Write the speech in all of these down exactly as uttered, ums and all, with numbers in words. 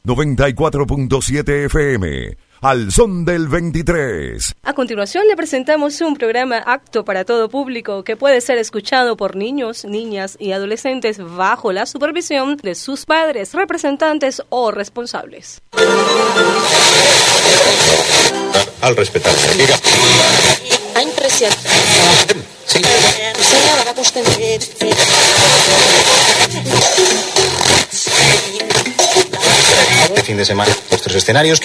noventa y cuatro punto siete F M, al son del veintitrés. A continuación le presentamos un programa apto para todo público que puede ser escuchado por niños, niñas y adolescentes bajo la supervisión de sus padres, representantes o responsables. Al respetar. Ha impresionado. Sí. Señora, va usted. Este fin de semana, los tres escenarios.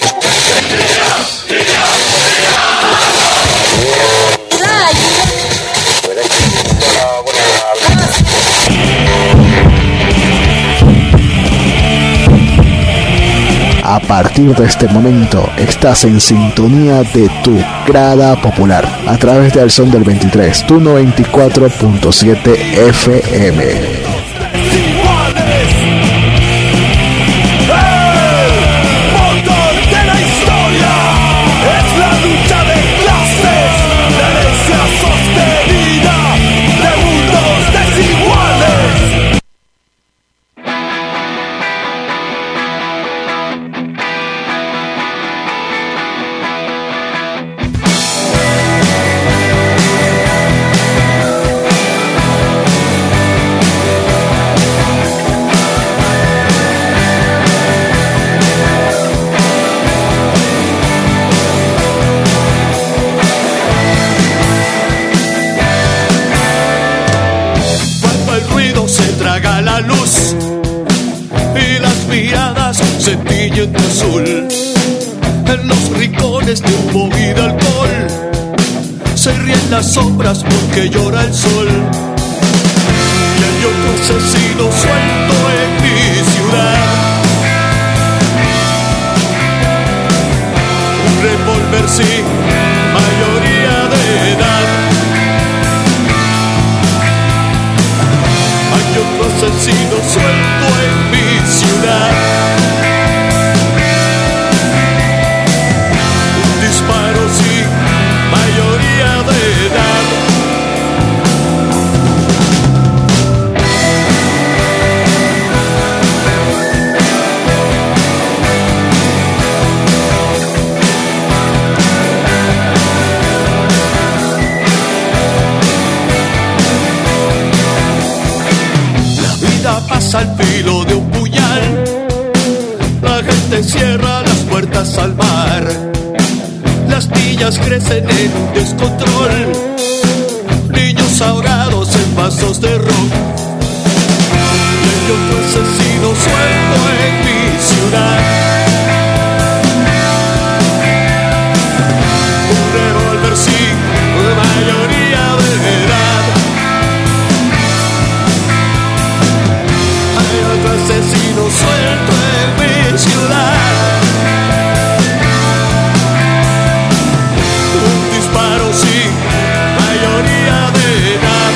A partir de este momento estás en sintonía de tu grada popular a través de Al Son del veintitrés, tu noventa y cuatro punto siete F M. De azul, en los rincones de humo y de alcohol, se ríen las sombras porque llora el sol. Y hay otro asesino suelto en mi ciudad, un revólver sin mayoría de edad. Hay otro asesino suelto en mi ciudad. Disparo sin mayoría de edad. La vida pasa al filo de un puñal. La gente cierra las puertas al mar. Las niñas crecen en un descontrol, niños ahogados en vasos de ron. Y hay otro asesino suelto en mi ciudad, un revólver sin mayoría de edad. Hay otro asesino suelto en mi ciudad. Disparo sin mayoría de edad.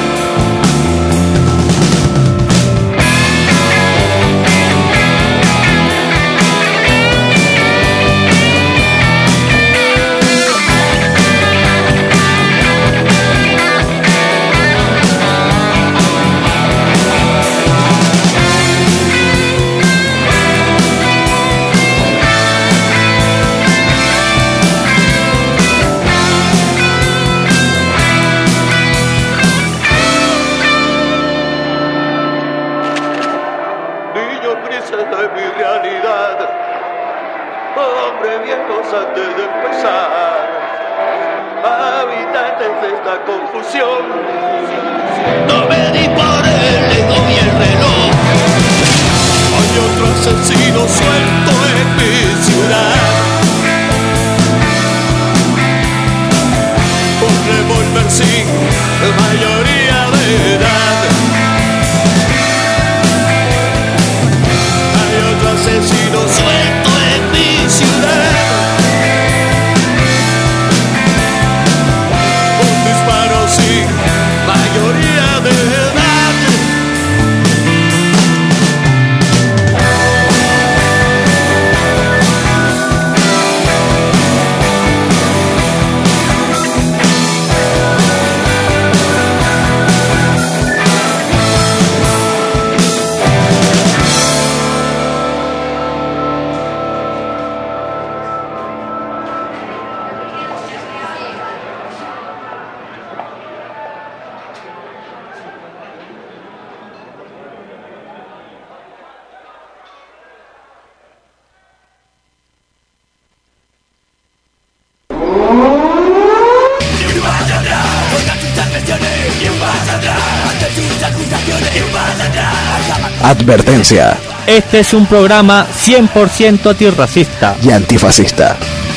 Antes de empezar, habitantes de esta confusión, no me di por el ego y el reloj. Hay otro asesino suelto en mi ciudad, un revólver sin mayoría de edad. Hay otro asesino suelto en mi ciudad. Sin mayoría de edad. Advertencia. Este es un programa cien por ciento antirracista y antifascista.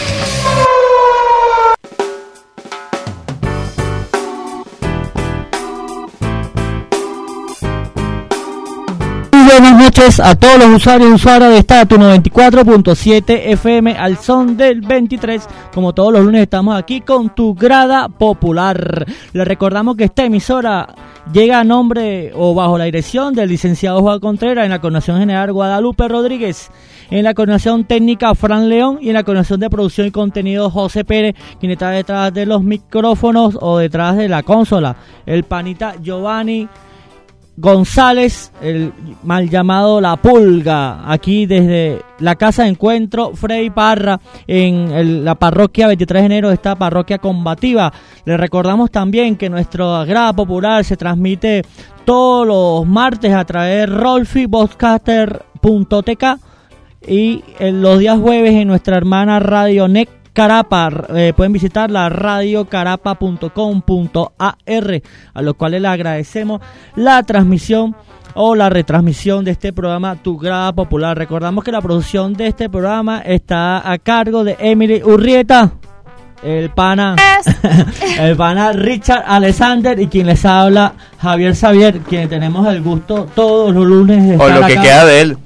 Buenas noches a todos los usuarios y usuarias de Estatus noventa y cuatro punto siete F M al son del veintitrés. Como todos los lunes estamos aquí con tu grada popular. Les recordamos que esta emisora llega a nombre o bajo la dirección del licenciado Juan Contreras, en la coordinación general Guadalupe Rodríguez, en la coordinación técnica Fran León y en la coordinación de producción y contenido José Pérez, quien está detrás de los micrófonos o detrás de la consola, el panita Giovanni González, el mal llamado La Pulga, aquí desde la Casa de Encuentro Frei Parra, en el, la parroquia veintitrés de enero, esta parroquia combativa. Les recordamos también que nuestra grada popular se transmite todos los martes a través de rolfi podcaster punto t k y en los días jueves en nuestra hermana Radio N E C Carapa. Eh, pueden visitar la radio carapa punto com punto a r, a los cuales le agradecemos la transmisión o la retransmisión de este programa Tu Grada Popular. Recordamos que la producción de este programa está a cargo de Emily Urrieta, el pana el pana Richard Alexander y quien les habla Javier Xavier, quien tenemos el gusto todos los lunes de o estar lo que acá. queda de él.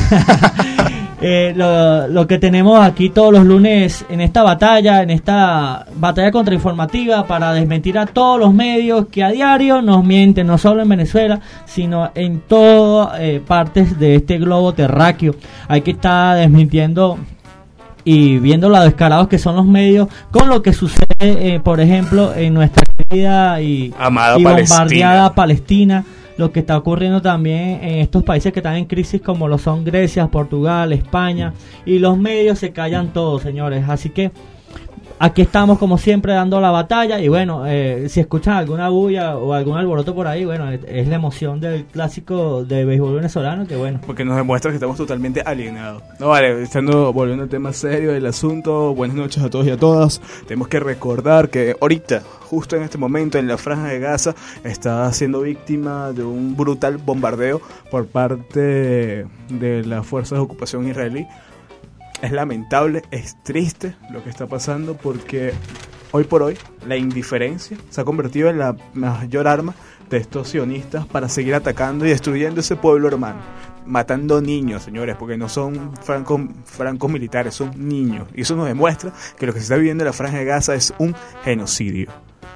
Eh, lo, lo que tenemos aquí todos los lunes en esta batalla, en esta batalla contrainformativa para desmentir a todos los medios que a diario nos mienten, no solo en Venezuela, sino en todas eh, partes de este globo terráqueo. Hay que estar desmintiendo y viendo lo descarados que son los medios con lo que sucede, eh, por ejemplo, en nuestra querida y, amada y Palestina. bombardeada Palestina. Lo que está ocurriendo también en estos países que están en crisis, como lo son Grecia, Portugal, España, y los medios se callan todos, señores. Así que aquí estamos como siempre dando la batalla y bueno, eh, si escuchan alguna bulla o algún alboroto por ahí, bueno, es, es la emoción del clásico de béisbol venezolano, que bueno. Porque nos demuestra que estamos totalmente alienados. No vale, estando volviendo al tema serio del asunto, buenas noches a todos y a todas. Tenemos que recordar que ahorita, justo en este momento, en la Franja de Gaza, está siendo víctima de un brutal bombardeo por parte de las fuerzas de ocupación israelí. Es lamentable, es triste lo que está pasando, porque hoy por hoy la indiferencia se ha convertido en la mayor arma de estos sionistas para seguir atacando y destruyendo ese pueblo hermano, matando niños, señores, porque no son francos, francos militares, son niños, y eso nos demuestra que lo que se está viviendo en la Franja de Gaza es un genocidio.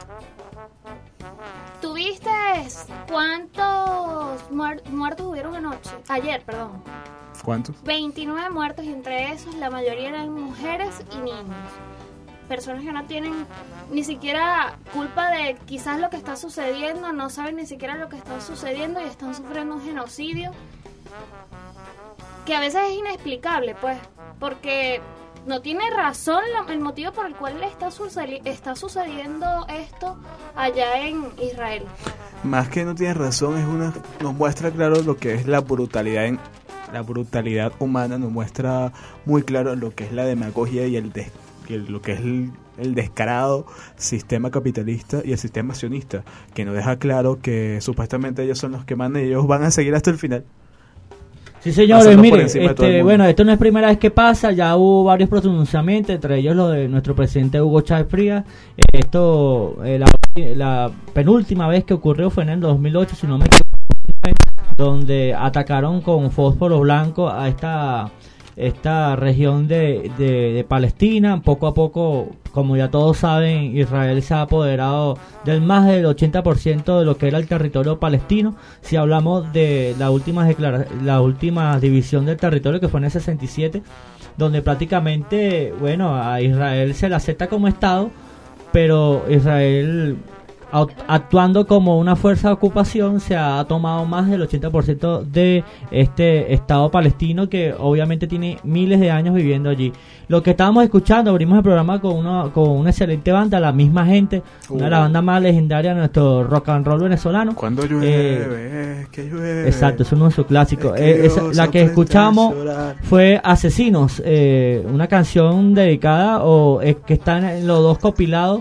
¿Tuviste cuántos muer- muertos hubieron anoche? Ayer, perdón. ¿Cuántos? veintinueve muertos, y entre esos la mayoría eran mujeres y niños. Personas que no tienen ni siquiera culpa de quizás lo que está sucediendo, no saben ni siquiera lo que está sucediendo y están sufriendo un genocidio que a veces es inexplicable, pues, porque no tiene razón la, el motivo por el cual está, sucedi- está sucediendo esto allá en Israel. Más que no tiene razón, es una nos muestra claro lo que es la brutalidad en la brutalidad humana, nos muestra muy claro lo que es la demagogia y el des, y el, lo que es el, el descarado sistema capitalista y el sistema sionista, que nos deja claro que supuestamente ellos son los que mandan y ellos van a seguir hasta el final. Sí, señores, mire, este, bueno, esto no es primera vez que pasa, ya hubo varios pronunciamientos, entre ellos lo de nuestro presidente Hugo Chávez Frías. Eh, esto, eh, la, la penúltima vez que ocurrió fue en el dos mil ocho, si no me equivoco, donde atacaron con fósforo blanco a esta esta región de, de, de Palestina. Poco a poco, como ya todos saben, Israel se ha apoderado del más del ochenta por ciento de lo que era el territorio palestino. Si hablamos de la última declara- la última división del territorio, que fue en el sesenta y siete, donde prácticamente, bueno, a Israel se le acepta como Estado, pero Israel, actuando como una fuerza de ocupación, se ha tomado más del ochenta por ciento de este Estado palestino, que obviamente tiene miles de años viviendo allí. Lo que estábamos escuchando, abrimos el programa con una, con una excelente banda, La Misma Gente, uh. una de las bandas más legendarias de nuestro rock and roll venezolano. Cuando llueve, eh, que llueve. Exacto, es uno de sus clásicos. Es que eh, esa, la que escuchamos fue Asesinos, eh, una canción dedicada o eh, que está en los dos compilados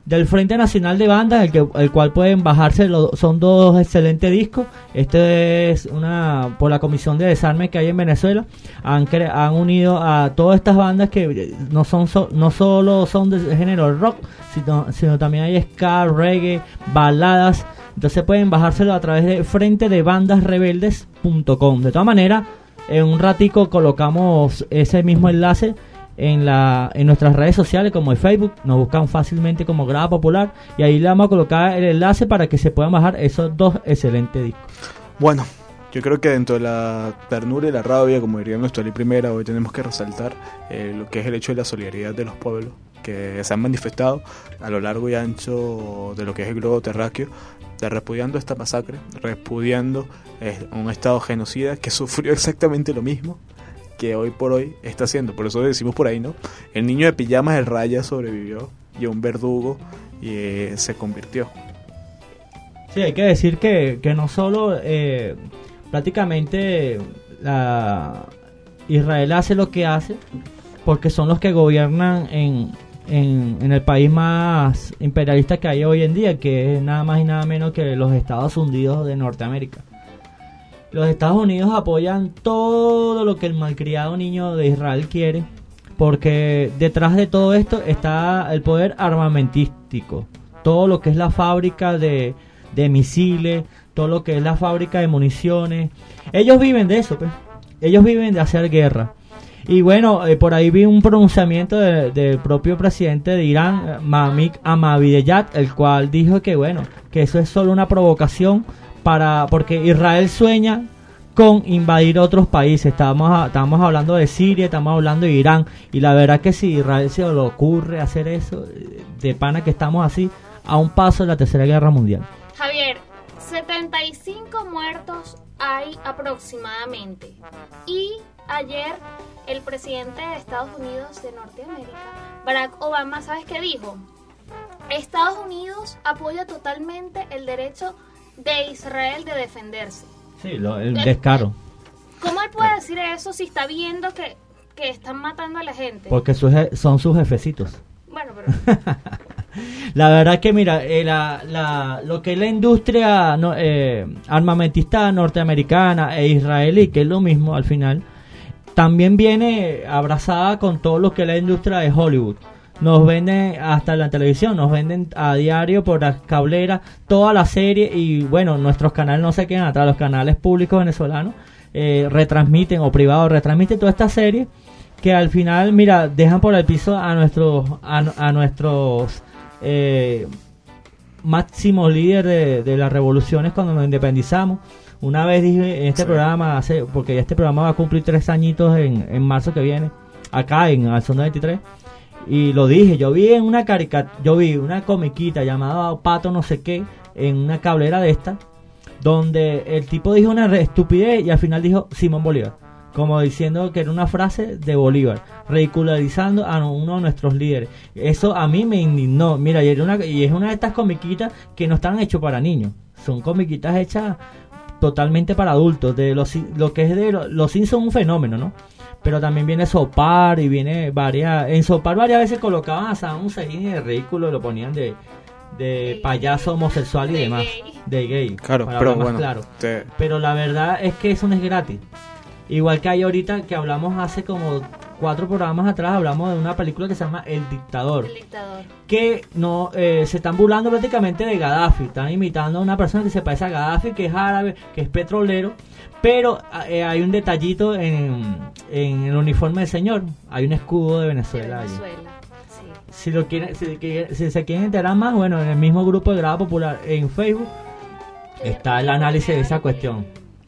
del Frente Nacional de Bandas, el, que, el cual pueden bajarse, lo, son dos excelentes discos. Este es una por la Comisión de Desarme que hay en Venezuela. Han, cre, han unido a todas estas bandas que no son so, no solo son de género rock, sino, sino también hay ska, reggae, baladas. Entonces pueden bajárselo a través de frente de bandas rebeldes punto com. De todas maneras, en un ratico colocamos ese mismo enlace en la en nuestras redes sociales, como en Facebook, nos buscan fácilmente como Grada Popular, y ahí le vamos a colocar el enlace para que se puedan bajar esos dos excelentes discos. Bueno, yo creo que dentro de la ternura y la rabia, como diría nuestro Ali Primera, hoy tenemos que resaltar eh, lo que es el hecho de la solidaridad de los pueblos que se han manifestado a lo largo y ancho de lo que es el globo terráqueo, de repudiando esta masacre, repudiando eh, un estado genocida que sufrió exactamente lo mismo que hoy por hoy está haciendo. Por eso decimos por ahí, ¿no? El niño de pijamas del Raya sobrevivió y un verdugo y, eh, se convirtió. Sí, hay que decir que, que no solo eh, prácticamente la Israel hace lo que hace, porque son los que gobiernan en, en, en el país más imperialista que hay hoy en día, que es nada más y nada menos que los Estados Unidos de Norteamérica. Los Estados Unidos apoyan todo lo que el malcriado niño de Israel quiere, porque detrás de todo esto está el poder armamentístico, todo lo que es la fábrica de, de misiles, todo lo que es la fábrica de municiones. Ellos viven de eso, pues. Ellos viven de hacer guerra. Y bueno, eh, por ahí vi un pronunciamiento de, del propio presidente de Irán, Mahmoud Ahmadinejad, el cual dijo que bueno, que eso es solo una provocación para porque Israel sueña con invadir otros países. Estamos a, estamos hablando de Siria, estamos hablando de Irán, y la verdad que si Israel se le ocurre hacer eso, de pana que estamos así a un paso de la Tercera Guerra Mundial. Javier, setenta y cinco muertos hay aproximadamente, y ayer el presidente de Estados Unidos de Norteamérica, Barack Obama, ¿sabes qué dijo? Estados Unidos apoya totalmente el derecho de Israel de defenderse. Sí, lo, el descaro. ¿Cómo él puede decir eso si está viendo que, que están matando a la gente? Porque sus, son sus jefecitos. Bueno, pero... La verdad que mira, eh, la, la, lo que es la industria no, eh, armamentista norteamericana e israelí, que es lo mismo al final, también viene abrazada con todo lo que es la industria de Hollywood. Nos venden hasta la televisión, nos venden a diario por las cableras toda la serie, y bueno, nuestros canales no se quedan atrás, los canales públicos venezolanos eh, retransmiten, o privados retransmiten toda esta serie, que al final, mira, dejan por el piso a nuestros a, a nuestros eh, máximos líderes de, de las revoluciones cuando nos independizamos. Una vez dije en este sí. programa, hace, porque este programa va a cumplir tres añitos en, en marzo que viene, acá en Al Son veintitrés. Y lo dije, yo vi en una caricatura, yo vi una comiquita llamada Pato no sé qué, en una cablera de esta, donde el tipo dijo una estupidez y al final dijo Simón Bolívar, como diciendo que era una frase de Bolívar, ridicularizando a uno de nuestros líderes. Eso a mí me indignó. Mira, y, era una, y es una de estas comiquitas que no están hechas para niños, son comiquitas hechas totalmente para adultos. De los, lo que es de los, los Sims son un fenómeno, ¿no? Pero también viene Sopar y viene varias... En Sopar varias veces colocaban hasta un Sejín de ridículo, lo ponían de, de payaso homosexual y de demás. Gay. De gay. Claro, para pero hablar más bueno. claro. Te... Pero la verdad es que eso no es gratis. Igual que hay ahorita que hablamos hace como cuatro programas atrás, hablamos de una película que se llama El Dictador. El Dictador. Que no eh, se están burlando prácticamente de Gaddafi. Están imitando a una persona que se parece a Gaddafi, que es árabe, que es petrolero. Pero eh, hay un detallito en, en el uniforme del señor. Hay un escudo de Venezuela. De Venezuela, sí. Si, lo quieren, si, si se quieren enterar más, bueno, en el mismo grupo de Grada Popular en Facebook está el análisis de esa cuestión.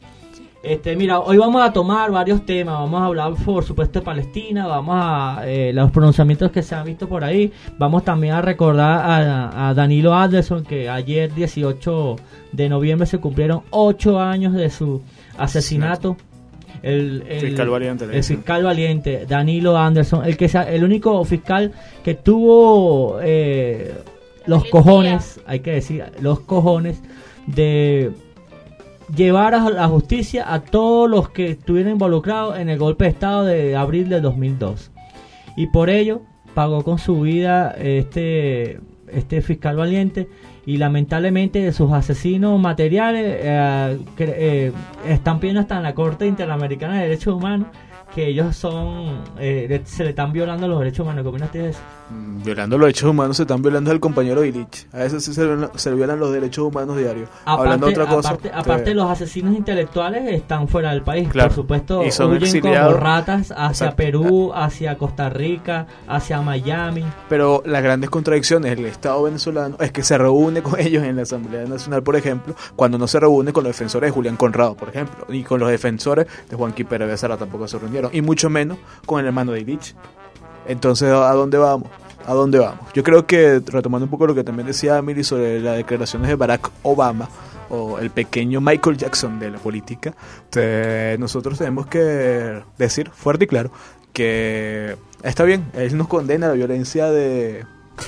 Este, mira, hoy vamos a tomar varios temas. Vamos a hablar, por supuesto, de Palestina. Vamos a eh, los pronunciamientos que se han visto por ahí. Vamos también a recordar a, a Danilo Anderson, que ayer, dieciocho de noviembre, se cumplieron ocho años de su asesinato. El, el fiscal valiente, el fiscal valiente, Danilo Anderson, el que sea, el único fiscal que tuvo eh, los cojones, hay que decir, los cojones de llevar a la justicia a todos los que estuvieron involucrados en el golpe de estado de abril de dos mil dos, y por ello pagó con su vida este este fiscal valiente, y lamentablemente de sus asesinos materiales eh, que, eh, están pidiendo hasta en la Corte Interamericana de Derechos Humanos que ellos son eh, se le están violando los derechos humanos. ¿Qué opinas de eso? Mm, violando los derechos humanos, se están violando al compañero Illich. A eso sí se, se le violan los derechos humanos diarios. Aparte, Hablando de otra cosa, aparte, que... aparte los asesinos intelectuales están fuera del país, claro, por supuesto, y son huyen exiliados como ratas hacia Exacto. Perú, hacia Costa Rica, hacia Miami. Pero las grandes contradicciones del Estado venezolano es que se reúne con ellos en la Asamblea Nacional, por ejemplo, cuando no se reúne con los defensores de Julián Conrado, por ejemplo, y con los defensores de Juanqui Pérez Becerra tampoco se reunieron, y mucho menos con el hermano de Illich. Entonces, ¿a dónde vamos? ¿A dónde vamos? Yo creo que, retomando un poco lo que también decía Emily sobre las declaraciones de Barack Obama, o el pequeño Michael Jackson de la política, te, nosotros tenemos que decir fuerte y claro que está bien, él nos condena a la violencia de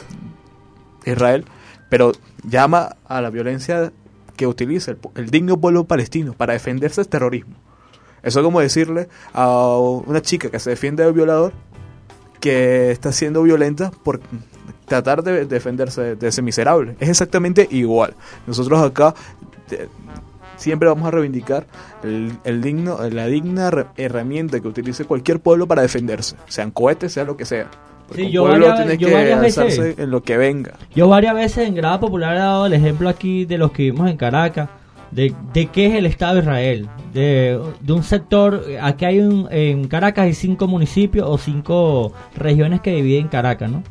Israel, pero llama a la violencia que utiliza el, el digno pueblo palestino para defenderse del terrorismo. Eso es como decirle a una chica que se defiende del violador que está siendo violenta por tratar de defenderse de ese miserable. Es exactamente igual. Nosotros acá de, siempre vamos a reivindicar el, el digno, la digna herramienta que utilice cualquier pueblo para defenderse, sean cohetes, sea lo que sea. Sí, un yo pueblo varias, tiene yo que varias alzarse veces, en lo que venga. Yo varias veces en Grada Popular he dado el ejemplo aquí de los que vivimos en Caracas, de, de qué es el Estado de Israel, de, de un sector. Aquí hay un, en Caracas hay cinco municipios o cinco regiones que dividen Caracas, ¿no?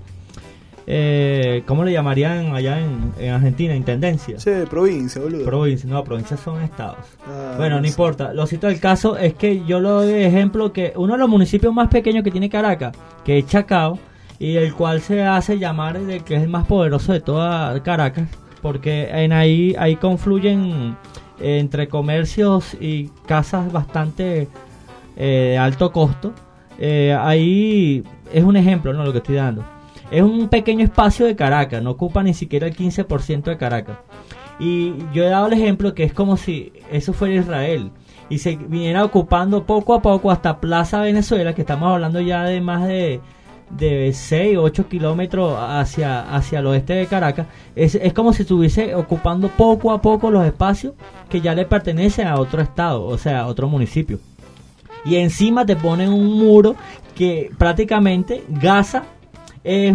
Eh, ¿Cómo le llamarían allá en, en Argentina? Intendencia. Sí, provincia, boludo. Provincia, no, provincias son estados. Ah, bueno, no sí. importa. Lo cito del caso es que yo lo doy de ejemplo que uno de los municipios más pequeños que tiene Caracas, que es Chacao, y el cual se hace llamar de que es el más poderoso de toda Caracas, porque en ahí ahí confluyen eh, entre comercios y casas bastante eh, de alto costo. Eh, ahí es un ejemplo, no lo que estoy dando. Es un pequeño espacio de Caracas, no ocupa ni siquiera el quince por ciento de Caracas. Y yo he dado el ejemplo que es como si eso fuera Israel y se viniera ocupando poco a poco hasta Plaza Venezuela, que estamos hablando ya de más de de seis o ocho kilómetros hacia, hacia el oeste de Caracas. Es, es como si estuviese ocupando poco a poco los espacios que ya le pertenecen a otro estado, o sea, a otro municipio. Y encima te ponen un muro que prácticamente Gaza es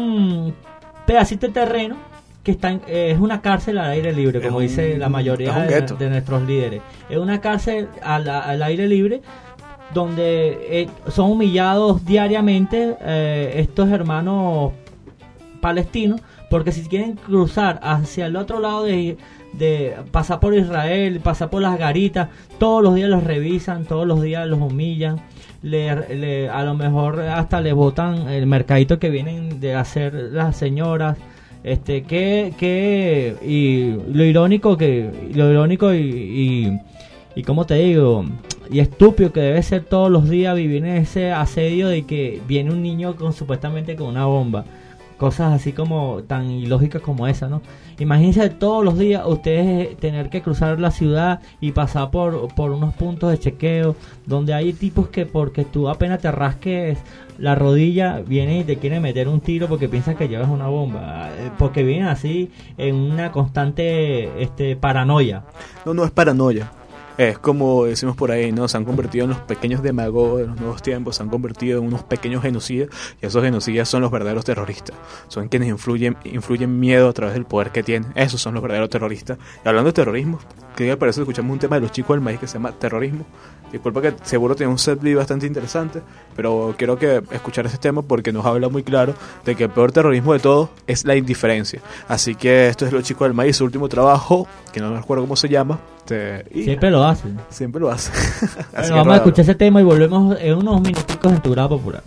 un pedacito de terreno que está en, eh, es una cárcel al aire libre, como un, dice la mayoría de, de nuestros líderes. Es una cárcel al, al aire libre donde eh, son humillados diariamente eh, estos hermanos palestinos, porque si quieren cruzar hacia el otro lado de, de pasar por Israel, pasar por las garitas, todos los días los revisan, todos los días los humillan, le, le, a lo mejor hasta le botan el mercadito que vienen de hacer las señoras. Este, que, que, y lo irónico que, lo irónico y, y, y como te digo, y estúpido que debe ser todos los días vivir en ese asedio de que viene un niño con supuestamente con una bomba. Cosas así como tan ilógicas como esa, ¿no? Imagínense todos los días ustedes tener que cruzar la ciudad y pasar por, por unos puntos de chequeo donde hay tipos que porque tú apenas te rasques la rodilla vienen y te quieren meter un tiro porque piensan que llevas una bomba, porque vienen así en una constante este paranoia. No, no es paranoia. Es como decimos por ahí, ¿no? Se han convertido en los pequeños demagogos de los nuevos tiempos, se han convertido en unos pequeños genocidas, y esos genocidas son los verdaderos terroristas. Son quienes influyen, influyen miedo a través del poder que tienen. Esos son los verdaderos terroristas. Y hablando de terrorismo, que para eso escuchamos un tema de los chicos del maíz que se llama terrorismo. Disculpa que seguro tiene un setlist bastante interesante, pero quiero que escuchar ese tema porque nos habla muy claro de que el peor terrorismo de todos es la indiferencia. Así que esto es Los Chicos del Maíz, su último trabajo, que no me acuerdo cómo se llama. Te... Y siempre lo hacen. Siempre lo hacen. Bueno, vamos a escuchar ese tema y volvemos en unos minuticos en tu Grada Popular.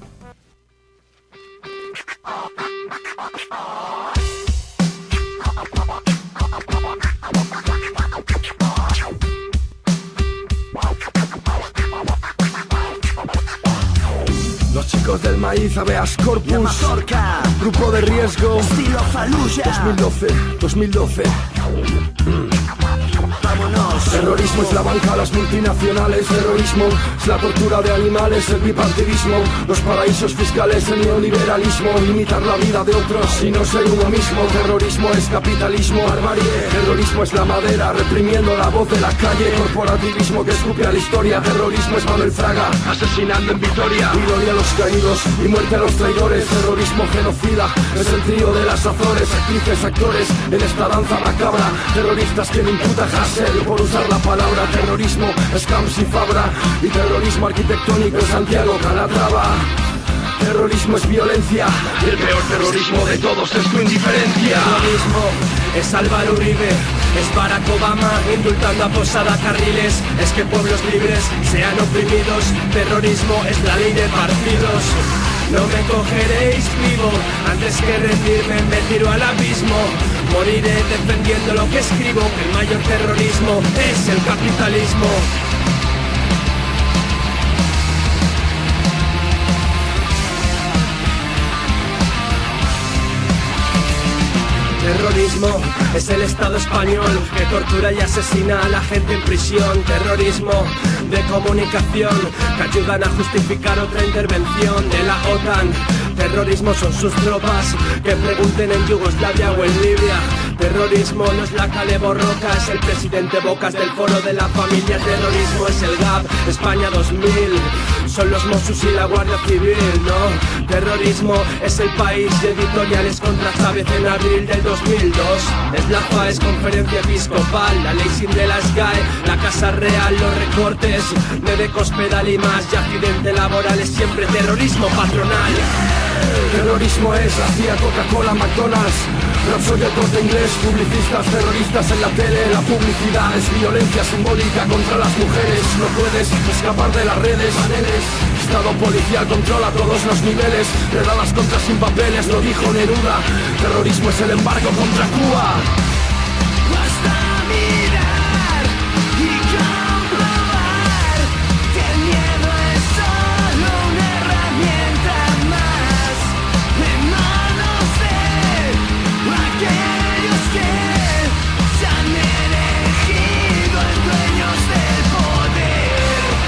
Los Chicos del Maíz, Habeas Corpus, Grupo de Riesgo, Estilo Fallujah, dos mil doce, dos mil doce. Mm. vámonos. Terrorismo es la banca, las multinacionales. Terrorismo es la tortura de animales, el bipartidismo, los paraísos fiscales, el neoliberalismo, limitar la vida de otros y no ser uno mismo. Terrorismo es capitalismo, barbarie. Terrorismo es la madera, reprimiendo la voz de la calle. Corporativismo que escupe a la historia. Terrorismo es Manuel Fraga, asesinando en Vitoria. Y gloria a los caídos y muerte a los traidores. Terrorismo genocida, es el trío de las Azores. Actrices, actores, en esta danza macabra. Terroristas que le imputa Hassel por usar la palabra terrorismo. Scams y Fabra. Y terrorismo arquitectónico Santiago Calatrava. Terrorismo es violencia y el peor terrorismo de todos es tu indiferencia. Terrorismo es Álvaro Uribe, es Barack Obama indultando a Posada Carriles. Es que pueblos libres sean oprimidos. Terrorismo es la ley de partidos. No me cogeréis vivo, antes que rendirme me tiro al abismo. Moriré defendiendo lo que escribo, que el mayor terrorismo es el capitalismo. Terrorismo es el Estado español que tortura y asesina a la gente en prisión. Terrorismo de comunicación que ayudan a justificar otra intervención de la OTAN. Terrorismo son sus tropas que pregunten en Yugoslavia o en Libia. Terrorismo no es la Cale Borroca, es el presidente Bocas del Foro de la Familia. Terrorismo es el G A P, España dos mil, son los Mossos y la Guardia Civil, ¿no? Terrorismo es el País y editoriales contra Chávez en abril del dos mil dos. Es la F A E, es Conferencia Episcopal, la ley sin de la S G A E, la Casa Real, los recortes de Cospedal y más, y accidente laboral es siempre terrorismo patronal. Terrorismo es la C I A, Coca-Cola, McDonald's. No soy el Corte Inglés, publicistas, terroristas en la tele. La publicidad es violencia simbólica contra las mujeres. No puedes escapar de las redes. Estado policial controla todos los niveles. Redadas contra sin papeles, lo dijo Neruda. Terrorismo es el embargo contra Cuba. Basta mirar y comprobar que el miedo es solo una herramienta más en manos de aquellos que se han elegido en dueños del poder.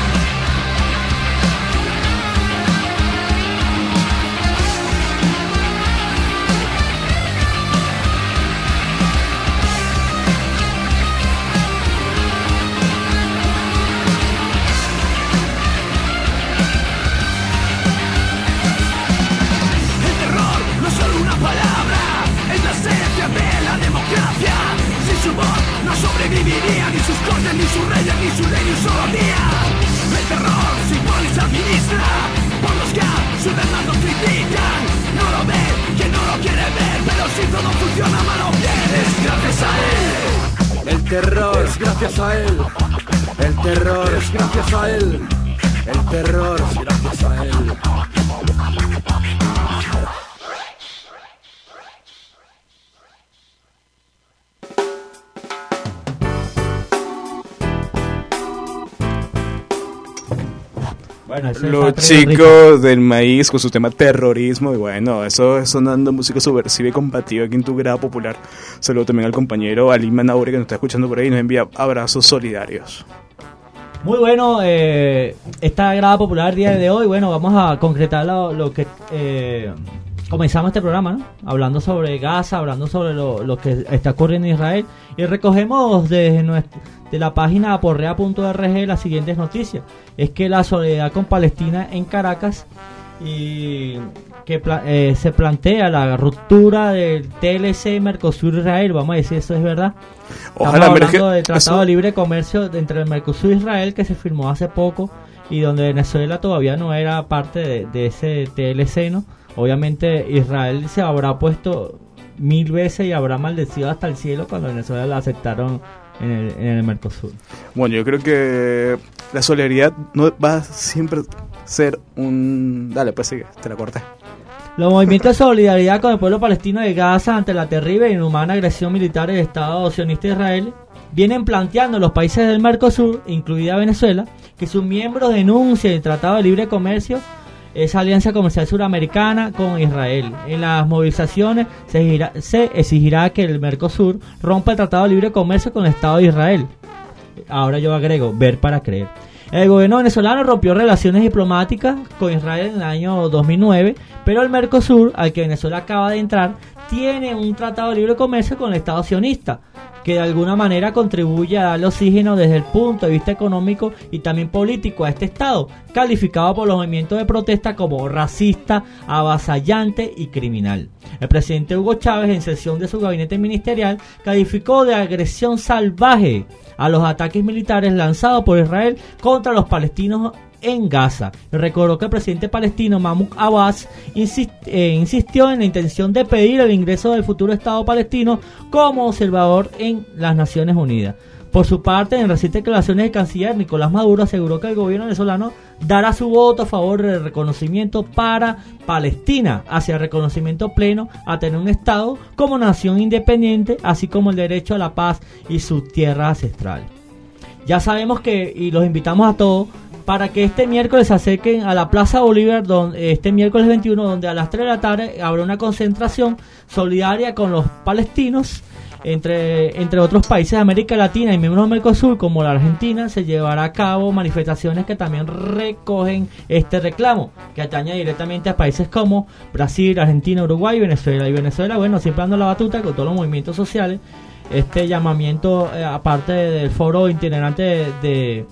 El terror no es solo una palabra, es la esencia de la democracia. Sin su voz no sobreviviría ni sus cortes, ni sus reyes, ni su ley, ni un solo día. El terror se impone y se administra por los que a su demanda critican. No lo ve quien no lo quiere ver, pero si todo funciona mal o bien es gracias a él. El terror Es gracias a él. El terror Es gracias a él. El terror Es gracias a él. Bueno, ese Los está tremendo, chicos del maíz con su tema terrorismo. Y bueno, eso es sonando música subversiva y combativa aquí en tu grada popular. Saludo también al compañero Ali Manaure que nos está escuchando por ahí y nos envía abrazos solidarios. Muy bueno, eh, esta grada popular día de hoy. Bueno, vamos a concretar lo, lo que eh, comenzamos este programa, ¿no? Hablando sobre Gaza, hablando sobre lo, lo que está ocurriendo en Israel. Y recogemos desde nuestra, de la página aporrea punto org las siguientes noticias. Es que la solidaridad con Palestina en Caracas y que eh, se plantea la ruptura del T L C Mercosur-Israel. Vamos a decir, eso es verdad. Ojalá, Estamos hablando del Tratado eso... de Libre Comercio entre el Mercosur e Israel que se firmó hace poco y donde Venezuela todavía no era parte de, de ese T L C, ¿no? Obviamente Israel se habrá puesto mil veces y habrá maldecido hasta el cielo cuando Venezuela la aceptaron en el, en el Mercosur. Bueno, yo creo que la solidaridad no va a siempre ser un... Dale, pues sigue, te la corté. Los movimientos de solidaridad con el pueblo palestino de Gaza ante la terrible e inhumana agresión militar del Estado sionista de Israel vienen planteando los países del Mercosur, incluida Venezuela, que sus miembros denuncien el Tratado de Libre Comercio esa alianza comercial suramericana con Israel. En las movilizaciones se exigirá, se exigirá que el Mercosur rompa el Tratado de Libre Comercio con el Estado de Israel. Ahora yo agrego, ver para creer. El gobierno venezolano rompió relaciones diplomáticas con Israel en el año dos mil nueve, pero el Mercosur, al que Venezuela acaba de entrar, tiene un tratado de libre comercio con el Estado sionista, que de alguna manera contribuye a darle oxígeno desde el punto de vista económico y también político a este Estado, calificado por los movimientos de protesta como racista, avasallante y criminal. El presidente Hugo Chávez, en sesión de su gabinete ministerial, calificó de agresión salvaje a los ataques militares lanzados por Israel contra los palestinos en Gaza. Recordó que el presidente palestino Mahmoud Abbas insist, eh, insistió en la intención de pedir el ingreso del futuro Estado palestino como observador en las Naciones Unidas. Por su parte, en recientes declaraciones, el canciller Nicolás Maduro aseguró que el gobierno venezolano dará su voto a favor del reconocimiento para Palestina, hacia el reconocimiento pleno a tener un Estado como nación independiente, así como el derecho a la paz y sus tierras ancestrales. Ya sabemos que, y los invitamos a todos, para que este miércoles se acerquen a la Plaza Bolívar, donde, este miércoles veintiuno, donde a las tres de la tarde habrá una concentración solidaria con los palestinos. Entre, entre otros países de América Latina y miembros del Mercosur como la Argentina, se llevará a cabo manifestaciones que también recogen este reclamo, que atañe directamente a países como Brasil, Argentina, Uruguay y Venezuela. Y Venezuela, bueno, siempre dando la batuta con todos los movimientos sociales. Este llamamiento, eh, aparte del foro itinerante de, de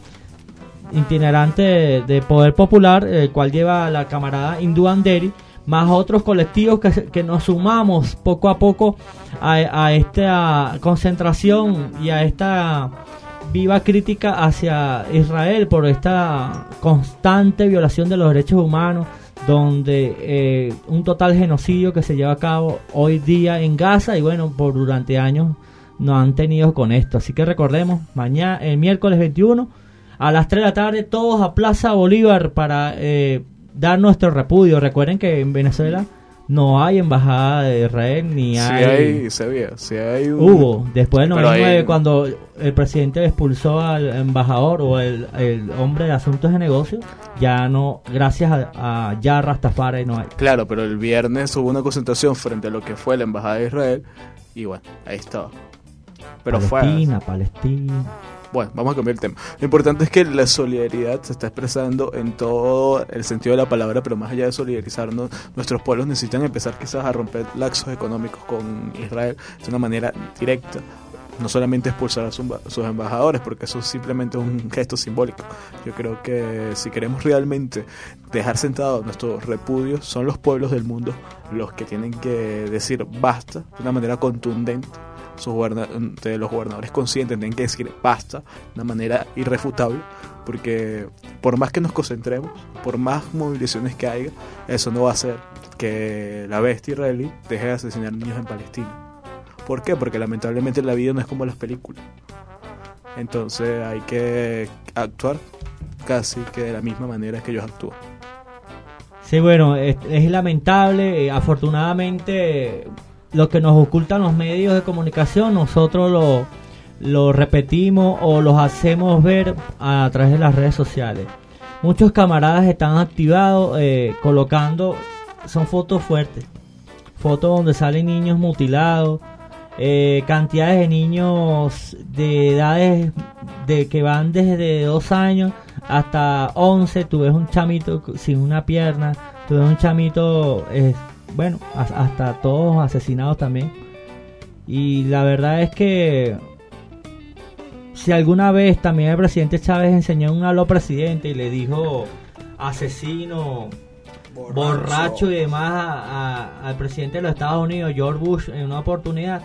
itinerante de, de Poder Popular, el cual lleva la camarada Indú Anderi, más otros colectivos que, que nos sumamos poco a poco a, a esta concentración y a esta viva crítica hacia Israel por esta constante violación de los derechos humanos, donde eh, un total genocidio que se lleva a cabo hoy día en Gaza y bueno, por durante años nos han tenido con esto. Así que recordemos, mañana, el miércoles veintiuno a las tres de la tarde, todos a Plaza Bolívar para eh, dar nuestro repudio. Recuerden que en Venezuela no hay embajada de Israel ni hay... Sí hay, se veía, sí hay un... Hubo, después del noventa y nueve, hay... cuando el presidente expulsó al embajador o el, el hombre de asuntos de negocios, ya no, gracias a, a ya Rastafari no hay. Claro, pero el viernes hubo una concentración frente a lo que fue la embajada de Israel y bueno, ahí estaba. Pero Palestina, fue... Palestina... Bueno, vamos a cambiar el tema. Lo importante es que la solidaridad se está expresando en todo el sentido de la palabra, pero más allá de solidarizarnos, nuestros pueblos necesitan empezar quizás a romper lazos económicos con Israel de una manera directa. No solamente expulsar a sus embajadores, porque eso es simplemente un gesto simbólico. Yo creo que si queremos realmente dejar sentado nuestro repudio, son los pueblos del mundo los que tienen que decir basta de una manera contundente. Sus goberna- de los gobernadores conscientes tienen que decir basta de una manera irrefutable, porque por más que nos concentremos, por más movilizaciones que haya, eso no va a hacer que la bestia israelí deje de asesinar niños en Palestina. ¿Por qué? Porque lamentablemente la vida no es como las películas. Entonces hay que actuar casi que de la misma manera que ellos actúan. Sí, bueno, es, es lamentable. Eh, afortunadamente, lo que nos ocultan los medios de comunicación, nosotros lo, lo repetimos o los hacemos ver a través de las redes sociales. Muchos camaradas están activados eh, colocando, son fotos fuertes, fotos donde salen niños mutilados, eh, cantidades de niños de edades de que van desde dos años hasta once. Tú ves un chamito sin una pierna, tú ves un chamito... Eh, bueno, hasta todos asesinados también. Y la verdad es que si alguna vez también el presidente Chávez enseñó un halo al presidente y le dijo asesino, borracho, borracho y demás a, a, al presidente de los Estados Unidos, George Bush, en una oportunidad,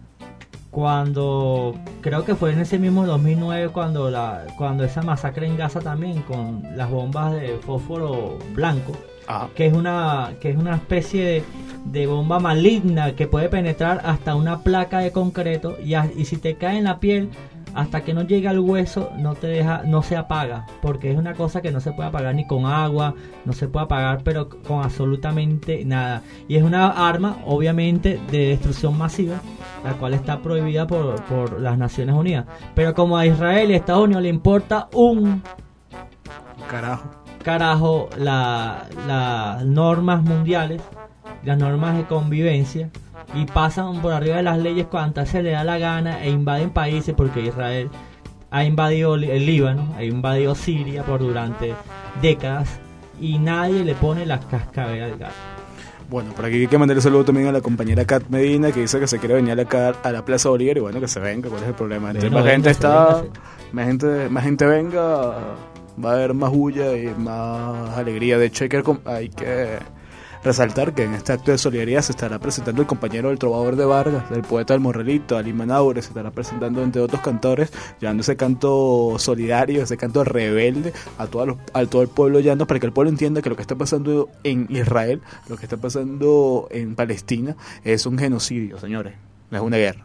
cuando creo que fue en ese mismo dos mil nueve, cuando la cuando esa masacre en Gaza también, con las bombas de fósforo blanco. Ah. que es una que es una especie de, de bomba maligna que puede penetrar hasta una placa de concreto y, a, y si te cae en la piel, hasta que no llega al hueso no te deja, no se apaga, porque es una cosa que no se puede apagar ni con agua, no se puede apagar pero con absolutamente nada, y es una arma obviamente de destrucción masiva, la cual está prohibida por, por las Naciones Unidas, pero como a Israel y a Estados Unidos le importa un carajo carajo la, las normas mundiales, las normas de convivencia, y pasan por arriba de las leyes cuantas se le da la gana e invaden países, porque Israel ha invadido el Líbano, ha invadido Siria por durante décadas y nadie le pone la cascabel al gato. Bueno, por aquí hay que mandarle saludo también a la compañera Kat Medina, que dice que se quiere venir acá a la Plaza Bolívar, y bueno, que se venga. ¿Cuál es el problema? Entre Bueno, más gente véngase, está, véngase. más gente, más gente venga, va a haber más bulla y más alegría. De hecho, hay que, hay que resaltar que en este acto de solidaridad se estará presentando el compañero del trovador de Vargas, del poeta del Morrelito, Ali Manaure, se estará presentando entre otros cantores, llevando ese canto solidario, ese canto rebelde a, todos los, a todo el pueblo llano, para que el pueblo entienda que lo que está pasando en Israel, lo que está pasando en Palestina, es un genocidio, señores, no es una guerra.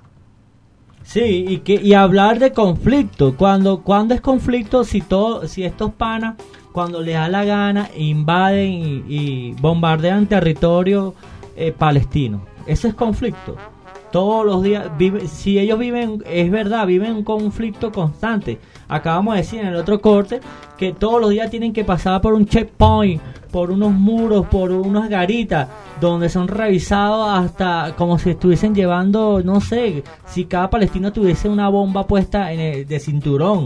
Sí, y que y hablar de conflicto, cuando cuando es conflicto, si todo si estos panas cuando les da la gana invaden y, y bombardean territorio eh, palestino, eso es conflicto. Todos los días vive, si ellos viven, es verdad, viven un conflicto constante. Acabamos de decir en el otro corte que todos los días tienen que pasar por un checkpoint, por unos muros, por unas garitas, donde son revisados hasta como si estuviesen llevando, no sé, si cada palestino tuviese una bomba puesta en el, de cinturón.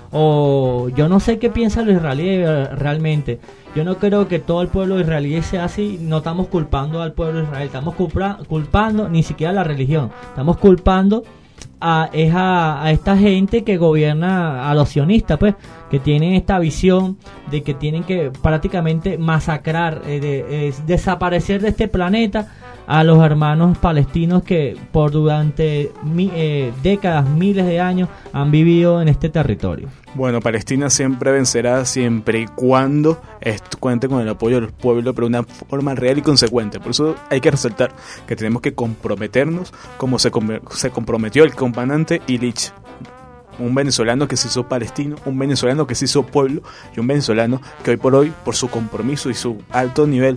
O yo no sé qué piensan los israelíes realmente. Yo no creo que todo el pueblo israelí sea así. No estamos culpando al pueblo de Israel, estamos culpa, culpando ni siquiera a la religión, estamos culpando a, es a, a esta gente que gobierna, a los sionistas, pues, que tienen esta visión de que tienen que prácticamente masacrar, eh, de, eh, desaparecer de este planeta a los hermanos palestinos que por durante mi, eh, décadas, miles de años han vivido en este territorio. Bueno, Palestina siempre vencerá siempre y cuando esto cuente con el apoyo del pueblo, pero de una forma real y consecuente. Por eso hay que resaltar que tenemos que comprometernos como se, se comprometió el comandante Illich, un venezolano que se hizo palestino, un venezolano que se hizo pueblo, y un venezolano que hoy por hoy, por su compromiso y su alto nivel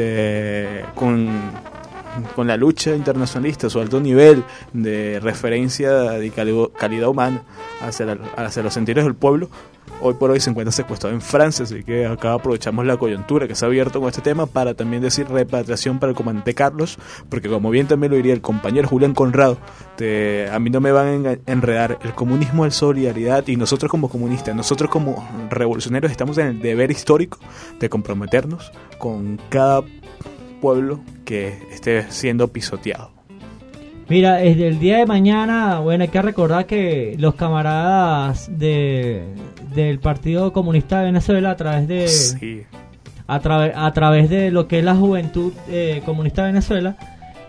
de con con la lucha internacionalista, su alto nivel de referencia de calidad humana hacia, la, hacia los sentidos del pueblo, hoy por hoy se encuentra secuestrado en Francia. Así que acá aprovechamos la coyuntura que se ha abierto con este tema para también decir repatriación para el comandante Carlos, porque como bien también lo diría el compañero Julián Conrado, te, a mí no me van a enredar. El comunismo es solidaridad, y nosotros como comunistas, nosotros como revolucionarios estamos en el deber histórico de comprometernos con cada pueblo que esté siendo pisoteado. Mira, desde el día de mañana, bueno, hay que recordar que los camaradas de del Partido Comunista de Venezuela, a través de sí. a través a través de lo que es la Juventud eh, Comunista de Venezuela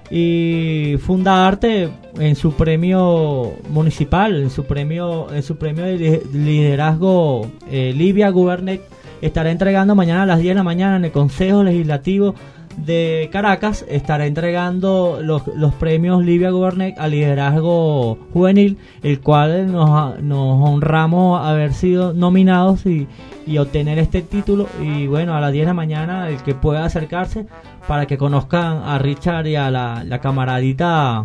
y Fundarte, en su premio municipal, en su premio en su premio de liderazgo, eh, Livia Gubernet estará entregando mañana a las diez de la mañana en el Consejo Legislativo de Caracas, estará entregando los, los premios Livia Gubernet al liderazgo juvenil, el cual nos, nos honramos haber sido nominados y, y obtener este título. Y bueno, a las diez de la mañana el que pueda acercarse para que conozcan a Richard y a la, la camaradita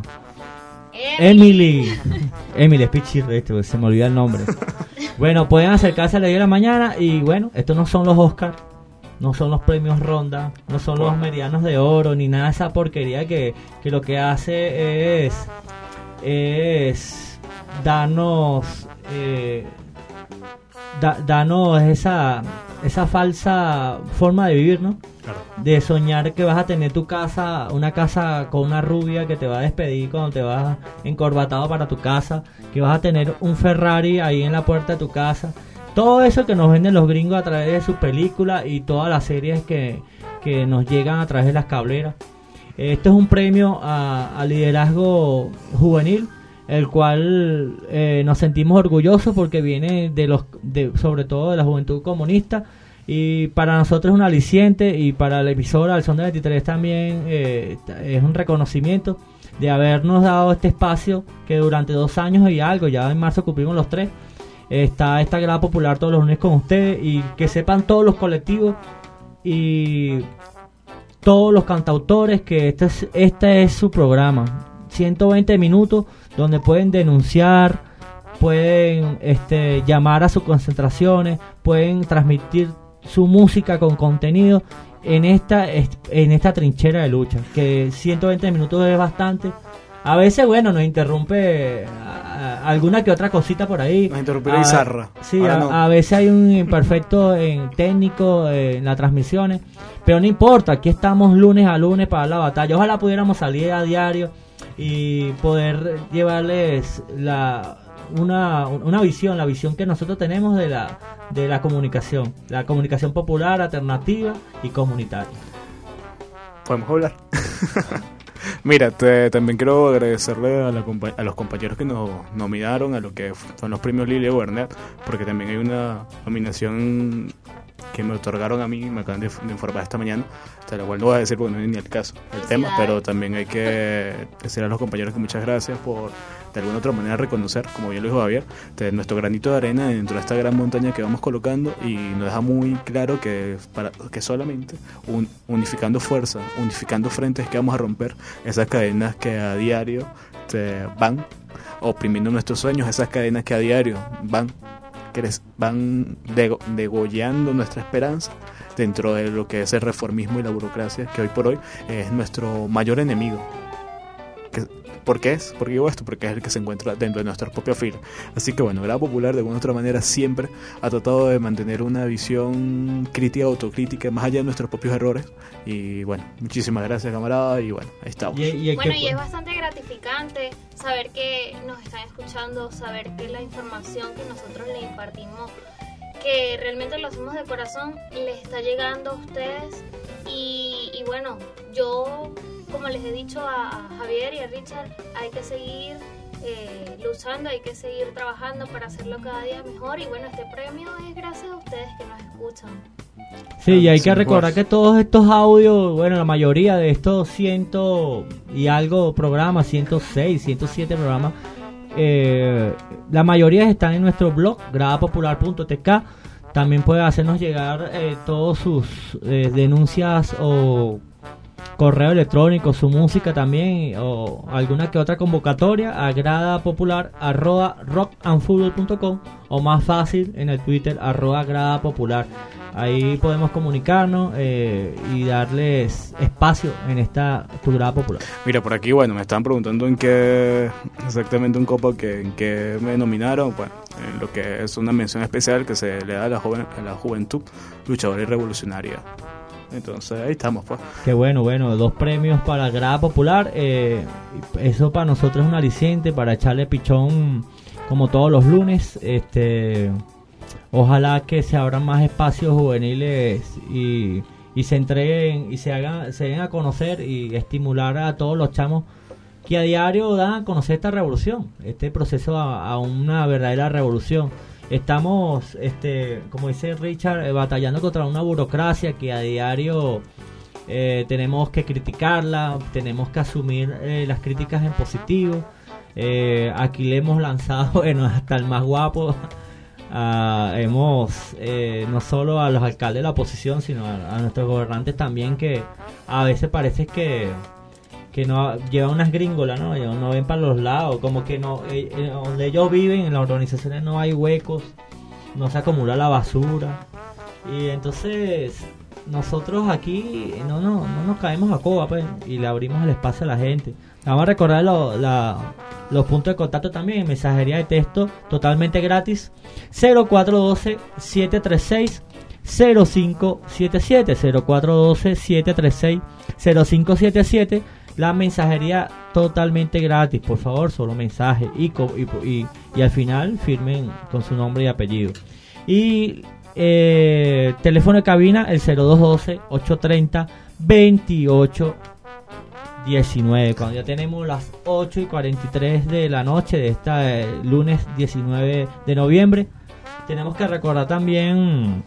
Emily Emily Spichir, este, se me olvida el nombre. Bueno, pueden acercarse a las diez de la mañana. Y bueno, estos no son los Oscars, no son los premios Ronda, no son los medianos de oro, ni nada de esa porquería que, que lo que hace es es darnos eh, da, darnos esa esa falsa forma de vivir, ¿no? Claro. De soñar que vas a tener tu casa, una casa con una rubia que te va a despedir cuando te vas encorbatado para tu casa, que vas a tener un Ferrari ahí en la puerta de tu casa. Todo eso que nos venden los gringos a través de sus películas y todas las series que, que nos llegan a través de las cableras. Esto es un premio a, a liderazgo juvenil, el cual eh, nos sentimos orgullosos porque viene de los, de, sobre todo de la juventud comunista, y para nosotros es un aliciente, y para la emisora El Son del veintitrés también eh, es un reconocimiento de habernos dado este espacio que durante dos años y algo, ya en marzo cumplimos los tres, está esta grada popular todos los lunes con ustedes, y que sepan todos los colectivos y todos los cantautores que este es, este es su programa, ciento veinte minutos donde pueden denunciar, pueden este, llamar a sus concentraciones, pueden transmitir su música con contenido en esta en esta trinchera de lucha, que ciento veinte minutos es bastante. A veces, bueno, nos interrumpe a, a, alguna que otra cosita por ahí. Nos interrumpe la bizarra. Sí, a, no. a veces hay un imperfecto en técnico eh, en las transmisiones, pero no importa, aquí estamos lunes a lunes para la batalla. Ojalá pudiéramos salir a diario y poder llevarles la una una visión, la visión que nosotros tenemos de la de la comunicación, la comunicación popular, alternativa y comunitaria. Podemos hablar. Mira, te, también quiero agradecerle a, la, a los compañeros que nos nominaron a lo que son los premios Lilia Werner, porque también hay una nominación que me otorgaron a mí, me acaban de, de informar esta mañana, hasta la cual no voy a decir porque no es ni el caso el tema, pero también hay que decir a los compañeros que muchas gracias por de alguna otra manera reconocer, como bien lo dijo Javier, de nuestro granito de arena dentro de esta gran montaña que vamos colocando, y nos deja muy claro que para que solamente un, unificando fuerza, unificando frentes, que vamos a romper esas cadenas que a diario te van oprimiendo nuestros sueños, esas cadenas que a diario van van dego, degollando nuestra esperanza dentro de lo que es el reformismo y la burocracia, que hoy por hoy es nuestro mayor enemigo. Que, ¿Por qué es? ¿Por qué digo esto? Porque es el que se encuentra dentro de nuestra propia fila. Así que bueno, Grada Popular de alguna otra manera siempre ha tratado de mantener una visión crítica, autocrítica, más allá de nuestros propios errores. Y bueno, muchísimas gracias, camarada, y bueno, ahí estamos. Y, y bueno, y es bastante gratificante saber que nos están escuchando, saber que la información que nosotros le impartimos, que realmente lo hacemos de corazón, les está llegando a ustedes. Y, y bueno, yo, como les he dicho a, a Javier y a Richard, hay que seguir eh, luchando, hay que seguir trabajando para hacerlo cada día mejor. Y bueno, este premio es gracias a ustedes que nos escuchan. Sí, y hay que recordar que todos estos audios, bueno, la mayoría de estos ciento y algo programas, ciento seis, ciento siete programas, eh, la mayoría están en nuestro blog, grada popular punto t k. También puede hacernos llegar eh, todos sus eh, denuncias o correo electrónico, su música también, o alguna que otra convocatoria a gradapopular arroba rockandfutbol punto com, o más fácil en el Twitter arroba gradapopular. Ahí podemos comunicarnos eh, y darles espacio en esta tu Grada Popular. Mira, por aquí, bueno, me estaban preguntando en qué exactamente un copo que en qué me nominaron. Bueno, en lo que es una mención especial que se le da a la joven, a la juventud luchadora y revolucionaria. Entonces ahí estamos, pues. Qué bueno, bueno, dos premios para Grada Popular. Eh, eso para nosotros es un aliciente para echarle pichón como todos los lunes. Este, ojalá que se abran más espacios juveniles y, y se entreguen y se hagan, se den a conocer y estimular a todos los chamos que a diario dan a conocer esta revolución, este proceso a, a una verdadera revolución. Estamos, este, como dice Richard, eh, batallando contra una burocracia que a diario eh, tenemos que criticarla, tenemos que asumir eh, las críticas en positivo. Eh, aquí le hemos lanzado, bueno, hasta el más guapo, a, hemos eh, no solo a los alcaldes de la oposición, sino a, a nuestros gobernantes también, que a veces parece que que no llevan unas gringolas, ¿no? Ellos no ven para los lados, como que no, eh, eh, donde ellos viven, en las organizaciones no hay huecos, no se acumula la basura, y entonces nosotros aquí no, no, no nos caemos a coba, pues, y le abrimos el espacio a la gente. Vamos a recordar lo, la, los puntos de contacto también, mensajería de texto totalmente gratis, cero cuatro uno dos, siete tres seis, cero cinco siete siete, cero cuatro uno dos, siete tres seis, cero cinco siete siete. La mensajería totalmente gratis, por favor, solo mensaje y, y, y, y al final firmen con su nombre y apellido. Y eh, teléfono de cabina el cero dos uno dos, ocho tres cero, veintiocho diecinueve. Cuando ya tenemos las ocho y cuarenta y tres de la noche de este eh, lunes diecinueve de noviembre, tenemos que recordar también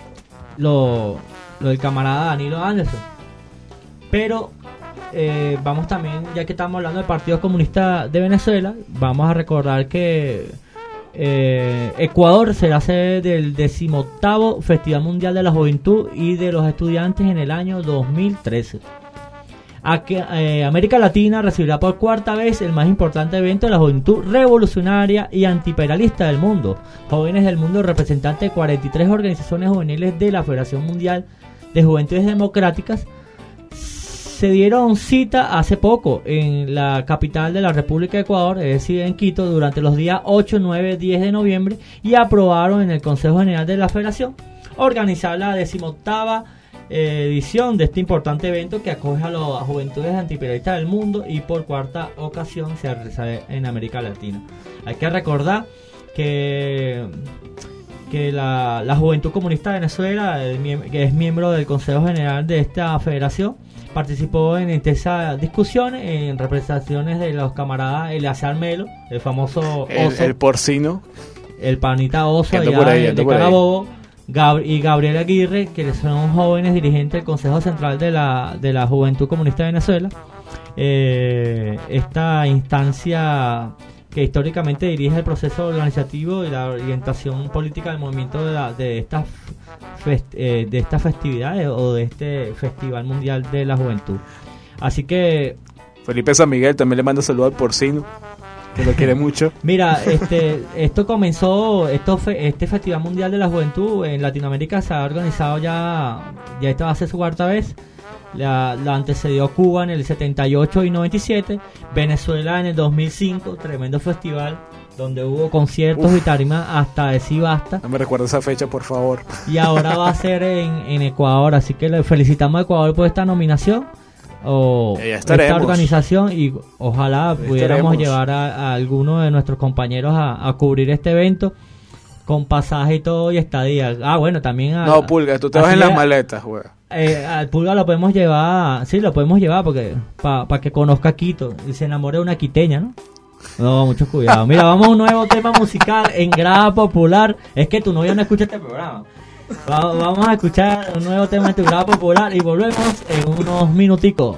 lo, lo del camarada Danilo Anderson. Pero Eh, vamos también, ya que estamos hablando del Partido Comunista de Venezuela, vamos a recordar que eh, Ecuador será sede del decimoctavo Festival Mundial de la Juventud y de los Estudiantes en el año dos mil trece. A que, eh, América Latina recibirá por cuarta vez el más importante evento de la juventud revolucionaria y antiimperialista del mundo. Jóvenes del mundo, representantes de cuarenta y tres organizaciones juveniles de la Federación Mundial de Juventudes Democráticas, se dieron cita hace poco en la capital de la República de Ecuador, es decir, en Quito, durante los días ocho, nueve, diez de noviembre, y aprobaron en el Consejo General de la Federación organizar la decimoctava edición de este importante evento que acoge a las juventudes antiimperialistas del mundo y por cuarta ocasión se realiza en América Latina. Hay que recordar que, que la, la Juventud Comunista de Venezuela, el, que es miembro del Consejo General de esta federación, participó en intensas discusiones en representaciones de los camaradas Eleazar Melo, el famoso oso, el, el porcino, el panita oso allá ahí, de Carabobo, Gab- y Gabriel Aguirre, que son jóvenes dirigentes del Consejo Central de la, de la Juventud Comunista de Venezuela. Eh, esta instancia que históricamente dirige el proceso organizativo y la orientación política del movimiento de, la, de, estas, fest, eh, de estas festividades o de este Festival Mundial de la Juventud. Así que Felipe San Miguel también le manda saludos al porcino, que lo quiere mucho. Mira, este, esto comenzó, esto fe, este Festival Mundial de la Juventud en Latinoamérica se ha organizado ya, ya esta va a ser su cuarta vez. La, la antecedió Cuba en el setenta y ocho y noventa y siete, Venezuela en el dos mil cinco, tremendo festival donde hubo conciertos Uf. y tarimas hasta decir basta. No me recuerdo esa fecha, por favor. Y ahora va a ser en, en Ecuador, así que le felicitamos a Ecuador por esta nominación o esta organización y ojalá ya pudiéramos estaremos. llevar a, a alguno de nuestros compañeros a, a cubrir este evento con pasaje y todo y estadía. Ah, bueno, también a, no, Pulga, tú te vas en las maletas, güey. Eh, al Pulga lo podemos llevar, sí, lo podemos llevar porque para pa que conozca Quito y se enamore de una quiteña, ¿no? No, mucho cuidado. Mira, vamos a un nuevo tema musical en Grada Popular. Es que tu novia no escucha este programa. Va, vamos a escuchar un nuevo tema en tu Grada Popular y volvemos en unos minuticos.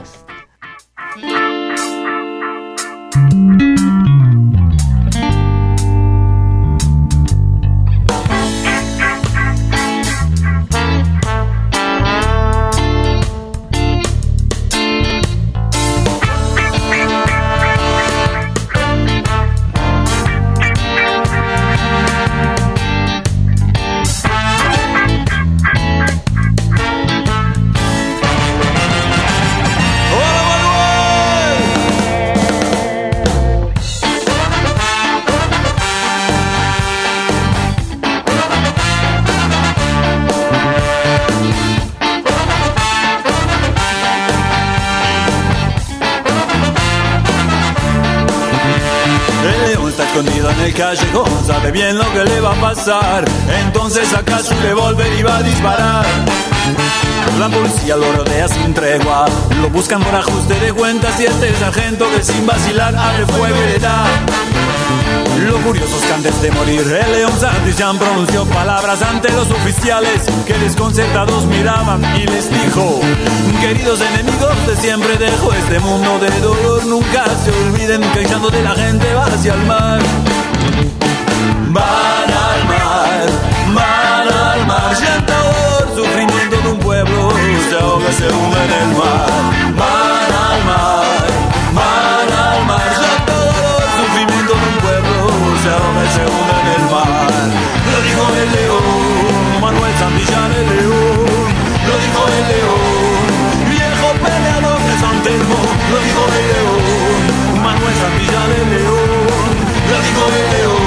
Callejón sabe bien lo que le va a pasar, entonces saca su revólver y va a disparar. La policía lo rodea sin tregua, lo buscan por ajuste de cuentas y este sargento que sin vacilar abre fuego y le da. Lo curioso es que antes de morir el León Santillán pronunció palabras ante los oficiales que desconcertados miraban y les dijo: queridos enemigos de siempre dejo este mundo de dolor, nunca se olviden que echando de la gente va hacia el mar. Van al mar, van al mar, llanto, sufrimiento de un pueblo, se ahoga, se hunde en el mar. Van al mar, van al mar, llanto, sufrimiento de un pueblo, se ahoga, se hunde en el mar. Lo dijo el león, Manuel Santillán el león, lo dijo el león, viejo peleador de San Telmo, lo dijo el león, Manuel Santillán el león, lo dijo el león.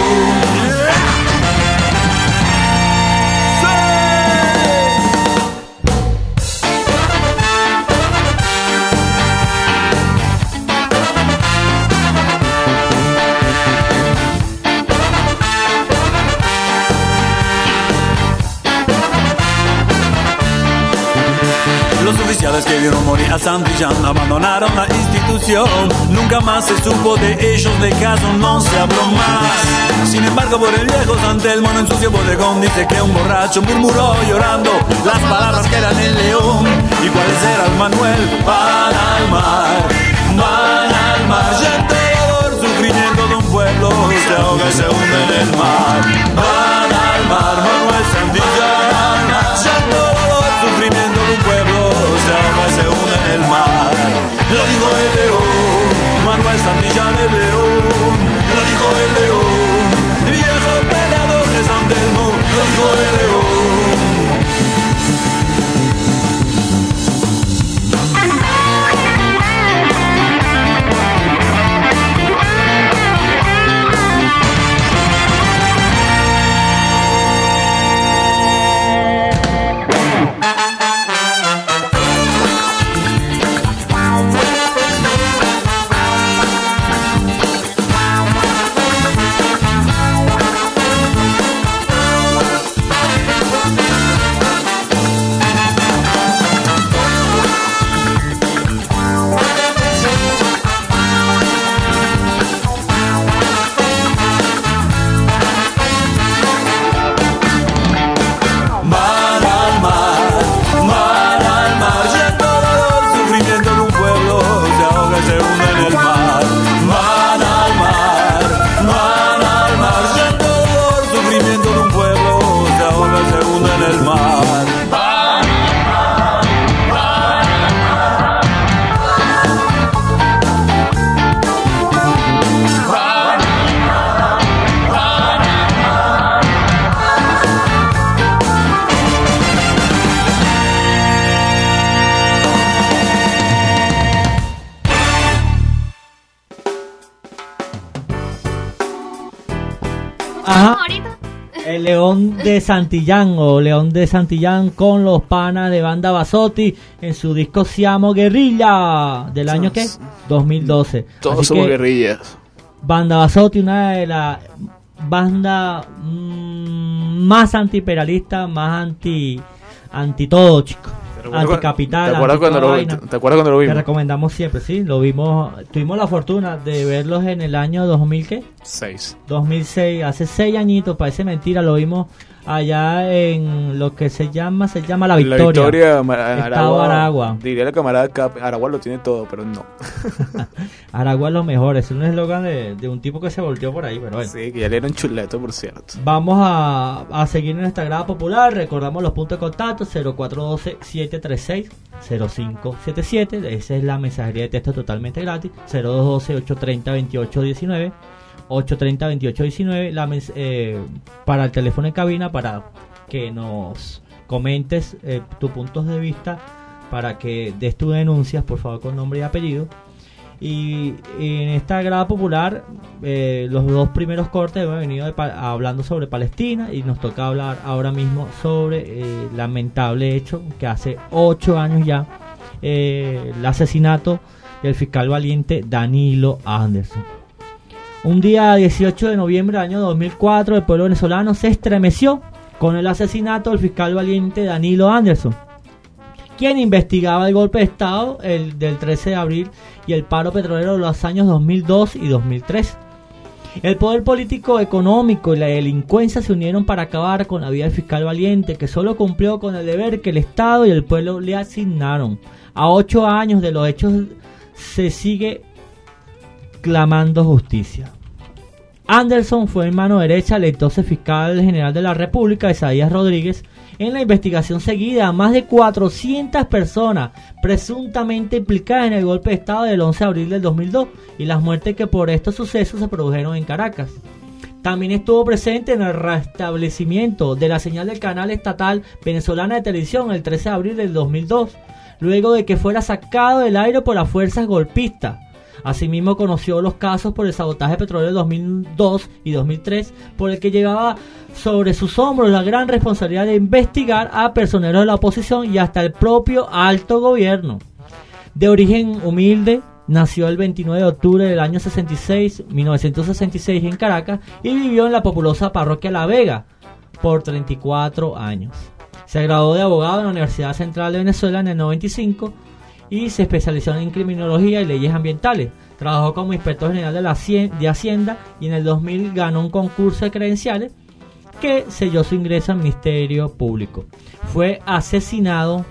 Los oficiales que vieron morir a Santillán abandonaron la institución. Nunca más se supo de ellos, de caso no se habló más. Sin embargo, por el viejo San Telmo en su bodegón dice que un borracho murmuró llorando las palabras que eran el león. ¿Y cuáles eran, Manuel? Van al mar, van al mar, llanto, sufrimiento de un pueblo, se ahoga y se hunde en el mar. Van al mar, Manuel Santillán, llanto, sufrimiento de un pueblo, se ahoga y se hunde en el mar. Ajá. El León de Santillán o León de Santillán con los panas de Banda Basotti en su disco Siamo Guerrilla del año ¿qué? dos mil doce. Todos Así somos que, guerrillas. Banda Basotti, una de las bandas mmm, más antiimperialistas, más anti anti todo, chico. Anticapital. ¿Te acuerdas, cuando lo, ¿te, ¿Te acuerdas cuando lo vimos? Te recomendamos siempre, sí. Lo vimos, tuvimos la fortuna de verlos en el año dos mil ¿qué? seis. dos mil seis, hace seis añitos, parece mentira, lo vimos allá en lo que se llama, se llama La Victoria. La Victoria, Estado Aragua, Aragua. Diría la camarada Cap, Aragua lo tiene todo, pero no. Aragua es lo mejor, es un eslogan de, de un tipo que se volteó por ahí, pero bueno. Sí, que ya le era un chuleto, por cierto. Vamos a, a seguir en nuestra grada popular, recordamos los puntos de contacto, cero cuatro uno dos, siete tres seis, cero cinco siete siete, esa es la mensajería de texto totalmente gratis, cero dos uno dos, ocho tres cero, veintiocho diecinueve, ocho tres cero, veintiocho diecinueve, la mens- eh, para el teléfono en cabina, para que nos comentes eh, tus puntos de vista, para que des tus denuncias, por favor, con nombre y apellido. Y, y en esta grada popular, eh, los dos primeros cortes hemos venido de pa- hablando sobre Palestina, y nos toca hablar ahora mismo sobre eh, el lamentable hecho que hace ocho años ya, eh, el asesinato del fiscal valiente Danilo Anderson. Un día dieciocho de noviembre del año dos mil cuatro, el pueblo venezolano se estremeció con el asesinato del fiscal valiente Danilo Anderson, quien investigaba el golpe de Estado el del trece de abril y el paro petrolero de los años dos mil dos y dos mil tres. El poder político, económico y la delincuencia se unieron para acabar con la vida del fiscal valiente, que solo cumplió con el deber que el Estado y el pueblo le asignaron. A ocho años de los hechos se sigue clamando justicia. Anderson fue en mano derecha del entonces fiscal general de la República, Isaías Rodríguez, en la investigación seguida a más de cuatrocientas personas presuntamente implicadas en el golpe de Estado del once de abril del dos mil dos y las muertes que por estos sucesos se produjeron en Caracas. También estuvo presente en el restablecimiento de la señal del canal estatal venezolana de televisión el trece de abril del dos mil dos, luego de que fuera sacado del aire por las fuerzas golpistas. Asimismo conoció los casos por el sabotaje petrolero de dos mil dos y dos mil tres, por el que llevaba sobre sus hombros la gran responsabilidad de investigar a personeros de la oposición y hasta el propio alto gobierno. De origen humilde, nació el veintinueve de octubre del año sesenta y seis, mil novecientos sesenta y seis en Caracas, y vivió en la populosa parroquia La Vega por treinta y cuatro años. Se graduó de abogado en la Universidad Central de Venezuela en el noventa y cinco y se especializó en criminología y leyes ambientales. Trabajó como inspector general de, la, de Hacienda y en el dos mil ganó un concurso de credenciales que selló su ingreso al Ministerio Público. Fue asesinado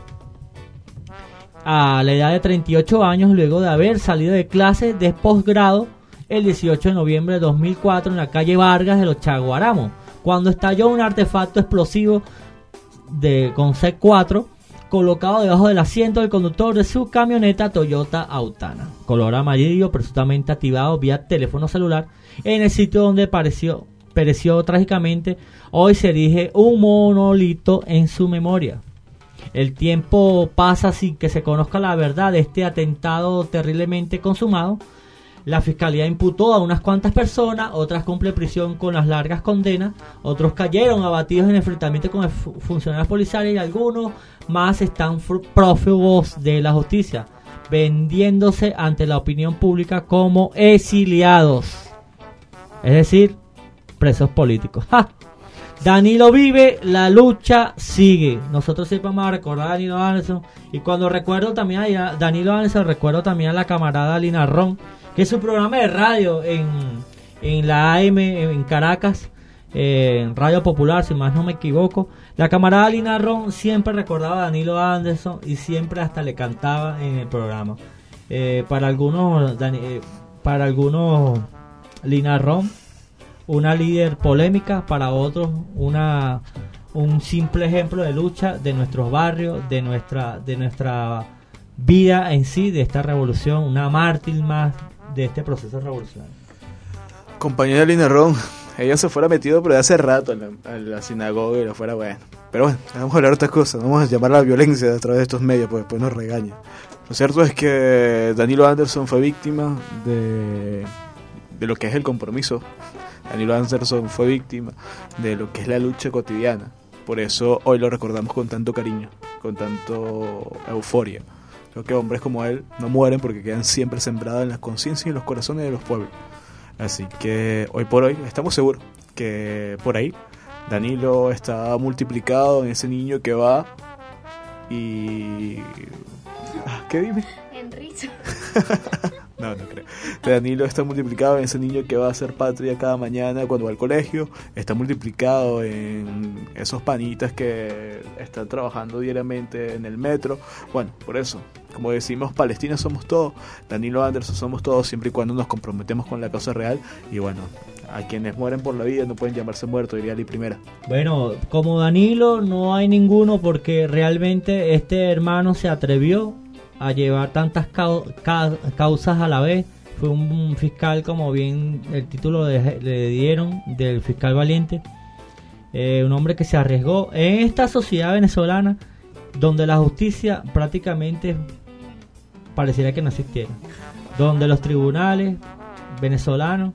a la edad de treinta y ocho años luego de haber salido de clases de posgrado el dieciocho de noviembre de dos mil cuatro en la calle Vargas de los Chaguaramos, cuando estalló un artefacto explosivo de, con C cuatro colocado debajo del asiento del conductor de su camioneta Toyota Autana, color amarillo, presuntamente activado vía teléfono celular, en el sitio donde pareció, pereció trágicamente. Hoy se erige un monolito en su memoria. El tiempo pasa sin que se conozca la verdad de este atentado terriblemente consumado. La fiscalía imputó a unas cuantas personas, otras cumplen prisión con las largas condenas, otros cayeron abatidos en enfrentamiento con fu- funcionarios policiales y algunos más están fr- prófugos de la justicia, vendiéndose ante la opinión pública como exiliados, es decir, presos políticos. ¡Ja! Danilo vive, la lucha sigue. Nosotros siempre vamos a recordar a Danilo Anderson, y cuando recuerdo también a Danilo Anderson, recuerdo también a la camarada Lina Ron, que es su programa de radio en, en la A M en Caracas, eh, en Radio Popular, si más no me equivoco. La camarada Lina Ron siempre recordaba a Danilo Anderson y siempre hasta le cantaba en el programa. Eh, para algunos, Dani, eh, para algunos Lina Ron, una líder polémica, para otros una un simple ejemplo de lucha de nuestros barrios, de nuestra de nuestra vida en sí, de esta revolución, una mártir más de este proceso revolucionario. Compañera Lina Ron, ella se fuera metido pero de hace rato a la, a la sinagoga y lo fuera bueno. Pero bueno, vamos a hablar de otras cosas, vamos a llamar a la violencia a través de estos medios, pues después nos regaña. Lo cierto es que Danilo Anderson fue víctima de, de lo que es el compromiso Danilo Anderson fue víctima de lo que es la lucha cotidiana. Por eso hoy lo recordamos con tanto cariño, con tanto euforia. Creo que hombres como él no mueren porque quedan siempre sembrados en las conciencias y en los corazones de los pueblos. Así que hoy por hoy estamos seguros que por ahí Danilo está multiplicado en ese niño que va y... ¿Qué dime? Enrique. No, no creo. Danilo está multiplicado en ese niño que va a hacer patria cada mañana cuando va al colegio. Está multiplicado en esos panitas que están trabajando diariamente en el metro. Bueno, por eso, como decimos, Palestina somos todos, Danilo Anderson somos todos, siempre y cuando nos comprometemos con la causa real. Y bueno, a quienes mueren por la vida no pueden llamarse muertos, diría Ali Primera. Bueno, como Danilo no hay ninguno, porque realmente este hermano se atrevió a llevar tantas cau- ca- causas a la vez. Fue un fiscal, como bien el título de, le dieron, del fiscal valiente, eh, un hombre que se arriesgó en esta sociedad venezolana donde la justicia prácticamente pareciera que no existiera, donde los tribunales venezolanos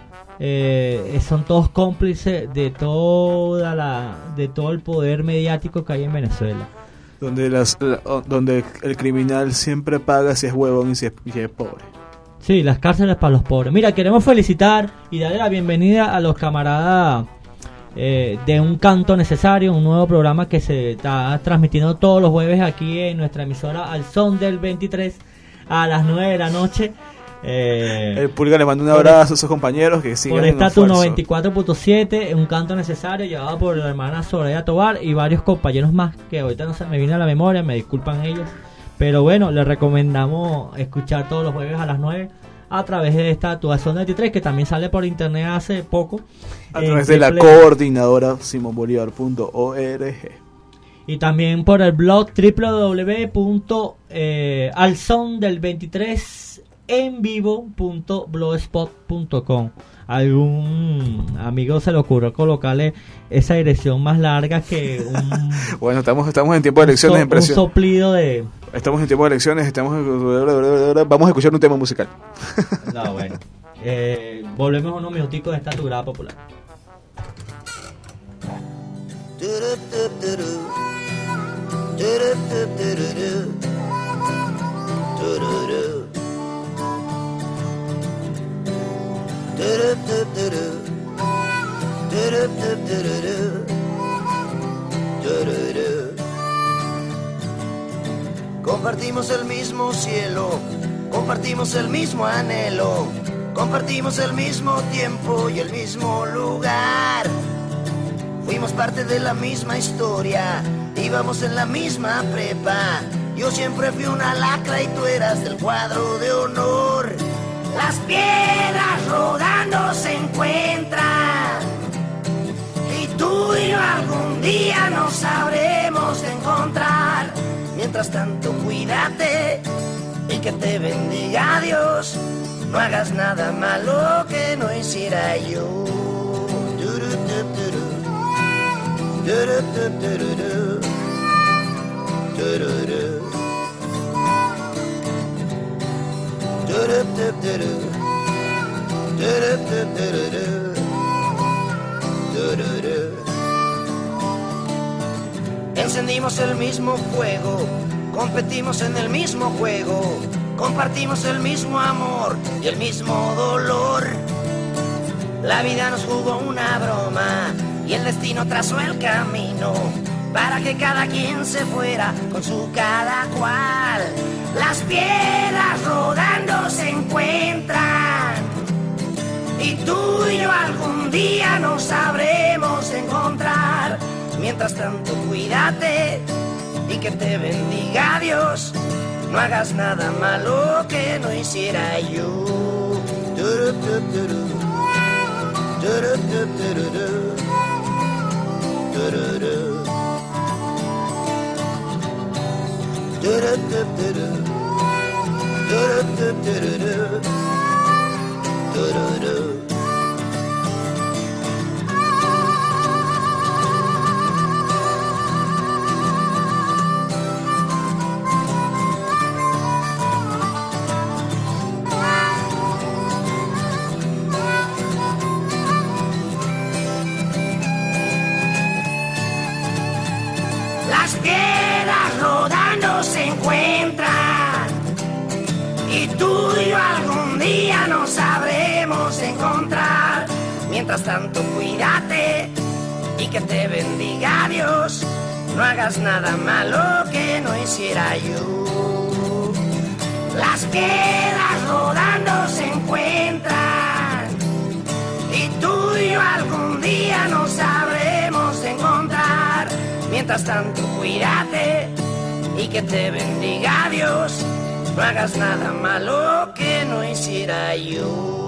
eh, son todos cómplices de toda la de todo el poder mediático que hay en Venezuela. Donde, las, la, donde el criminal siempre paga si es huevón y si es, si es pobre. Sí, las cárceles para los pobres. Mira, queremos felicitar y darle la bienvenida a los camaradas eh, de Un Canto Necesario, un nuevo programa que se está transmitiendo todos los jueves aquí en nuestra emisora Al Son del veintitrés a las nueve de la noche. Eh, el Pulga le manda un abrazo a esos compañeros que siguen por en esta tu esfuerzo. noventa y cuatro punto siete, Un Canto Necesario, llevado por la hermana Soraya Tobar y varios compañeros más que ahorita no se me viene a la memoria, me disculpan ellos, pero bueno, les recomendamos escuchar todos los jueves a las nueve a través de esta tu Al Son del veintitrés, que también sale por internet hace poco a través de la coordinadora simon bolivar punto org y también por el blog doble u doble u doble u punto al son del veintitrés en vivo punto blogspot punto com. Algún amigo se le ocurrió colocarle esa dirección más larga que un bueno, estamos estamos en tiempo de elecciones, un, so, un soplido de estamos en tiempo de elecciones, estamos vamos a escuchar un tema musical. No, bueno. Eh, volvemos unos minuticos de esta tu grada popular. Compartimos el mismo cielo, compartimos el mismo anhelo, compartimos el mismo tiempo y el mismo lugar. Fuimos parte de la misma historia, íbamos en la misma prepa. Yo siempre fui una lacra y tú eras del cuadro de honor. Las piedras rodando se encuentran y tú y yo algún día nos sabremos encontrar. Mientras tanto cuídate y que te bendiga Dios. No hagas nada malo que no hiciera yo. Encendimos el mismo fuego, competimos en el mismo juego, compartimos el mismo amor y el mismo dolor. La vida nos jugó una broma y el destino trazó el camino para que cada quien se fuera con su cada cual. Las piedras rodando se encuentran y tú y yo algún día nos sabremos encontrar. Mientras tanto cuídate y que te bendiga Dios. No hagas nada malo que no hiciera yo. Y tú y yo algún día nos sabremos encontrar. Mientras tanto, cuídate y que te bendiga Dios. No hagas nada malo que no hiciera yo. Las piedras rodando se encuentran. Y tú y yo algún día nos sabremos encontrar. Mientras tanto, cuídate y que te bendiga Dios. No hagas nada malo que no hiciera yo.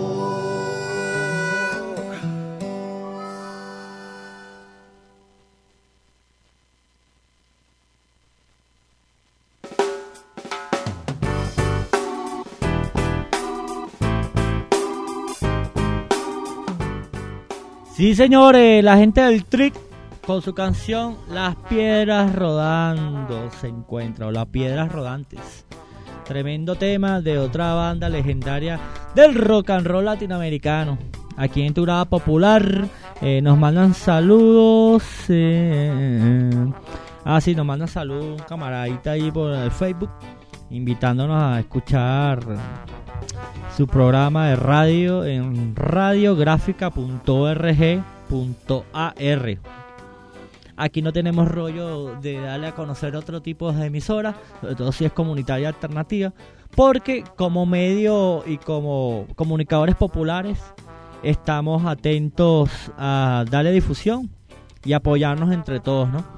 Sí, señores, la gente del Trick con su canción Las Piedras Rodando se encuentra, o Las Piedras Rodantes. Tremendo tema de otra banda legendaria del rock and roll latinoamericano. Aquí en Tu Grada Popular eh, nos mandan saludos. Eh, ah, sí, nos mandan saludos un camaradita ahí por el Facebook, invitándonos a escuchar su programa de radio en radiográfica punto org punto a r. Aquí no tenemos rollo de darle a conocer otro tipo de emisoras, sobre todo si es comunitaria alternativa, porque como medio y como comunicadores populares estamos atentos a darle difusión y apoyarnos entre todos, ¿no?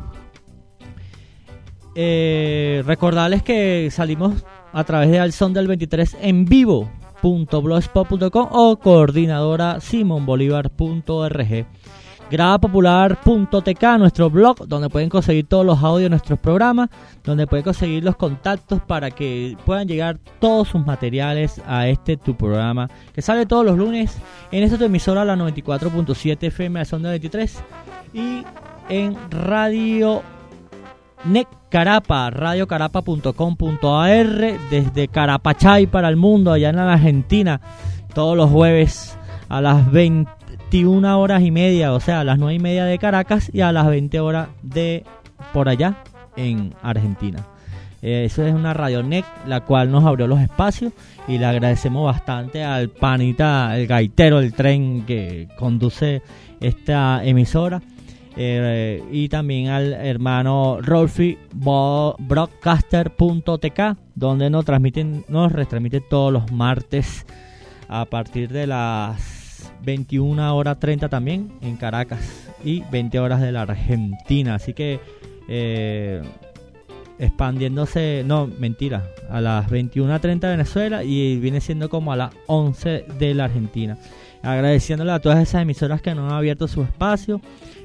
Eh, recordarles que salimos a través de Al Son del veintitrés en vivo punto blogspot punto com o coordinadora simon bolivar punto org. grada popular punto t k, nuestro blog, donde pueden conseguir todos los audios de nuestros programas, donde pueden conseguir los contactos para que puedan llegar todos sus materiales a este tu programa, que sale todos los lunes en esta tu emisora, la noventa y cuatro punto siete F M Al Son del veintitrés, y en Radio Nec Carapa, radiocarapa punto com punto a r, desde Carapachay para el mundo, allá en la Argentina, todos los jueves a las veintiuna horas y media, o sea, a las nueve y media de Caracas y a las veinte horas de por allá en Argentina. Eh, eso es una Radio N E C, la cual nos abrió los espacios y le agradecemos bastante al panita, el gaitero del tren que conduce esta emisora. Eh, y también al hermano Rolfi Broadcaster punto t k, donde nos transmiten, nos retransmite todos los martes a partir de las veintiuna horas treinta también en Caracas y veinte horas de la Argentina. Así que eh, expandiéndose, no, mentira, a las veintiuna treinta de Venezuela y viene siendo como a las once de la Argentina. Agradeciéndole a todas esas emisoras que nos han abierto su espacio.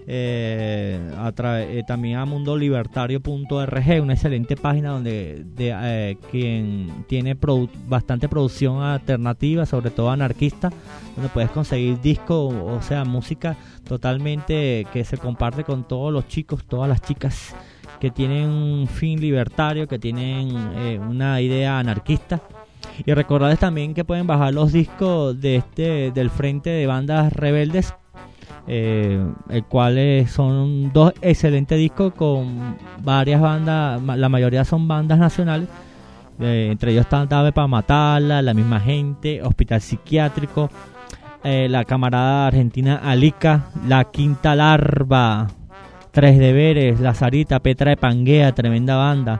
Eh, a tra- eh, también a mundo libertario punto org, una excelente página donde de, eh, quien tiene produ- bastante producción alternativa, sobre todo anarquista, donde puedes conseguir discos, o sea, música totalmente que se comparte con todos los chicos, todas las chicas que tienen un fin libertario, que tienen eh, una idea anarquista. Y recordarles también que pueden bajar los discos de este del Frente de Bandas Rebeldes, eh, el cual eh, son dos excelentes discos con varias bandas, la mayoría son bandas nacionales, eh, entre ellos están Dame para Matarla, La Misma Gente, Hospital Psiquiátrico, eh, la camarada argentina Alica, La Quinta Larva, Tres Deberes, La Sarita, Petra de Panguea, tremenda banda,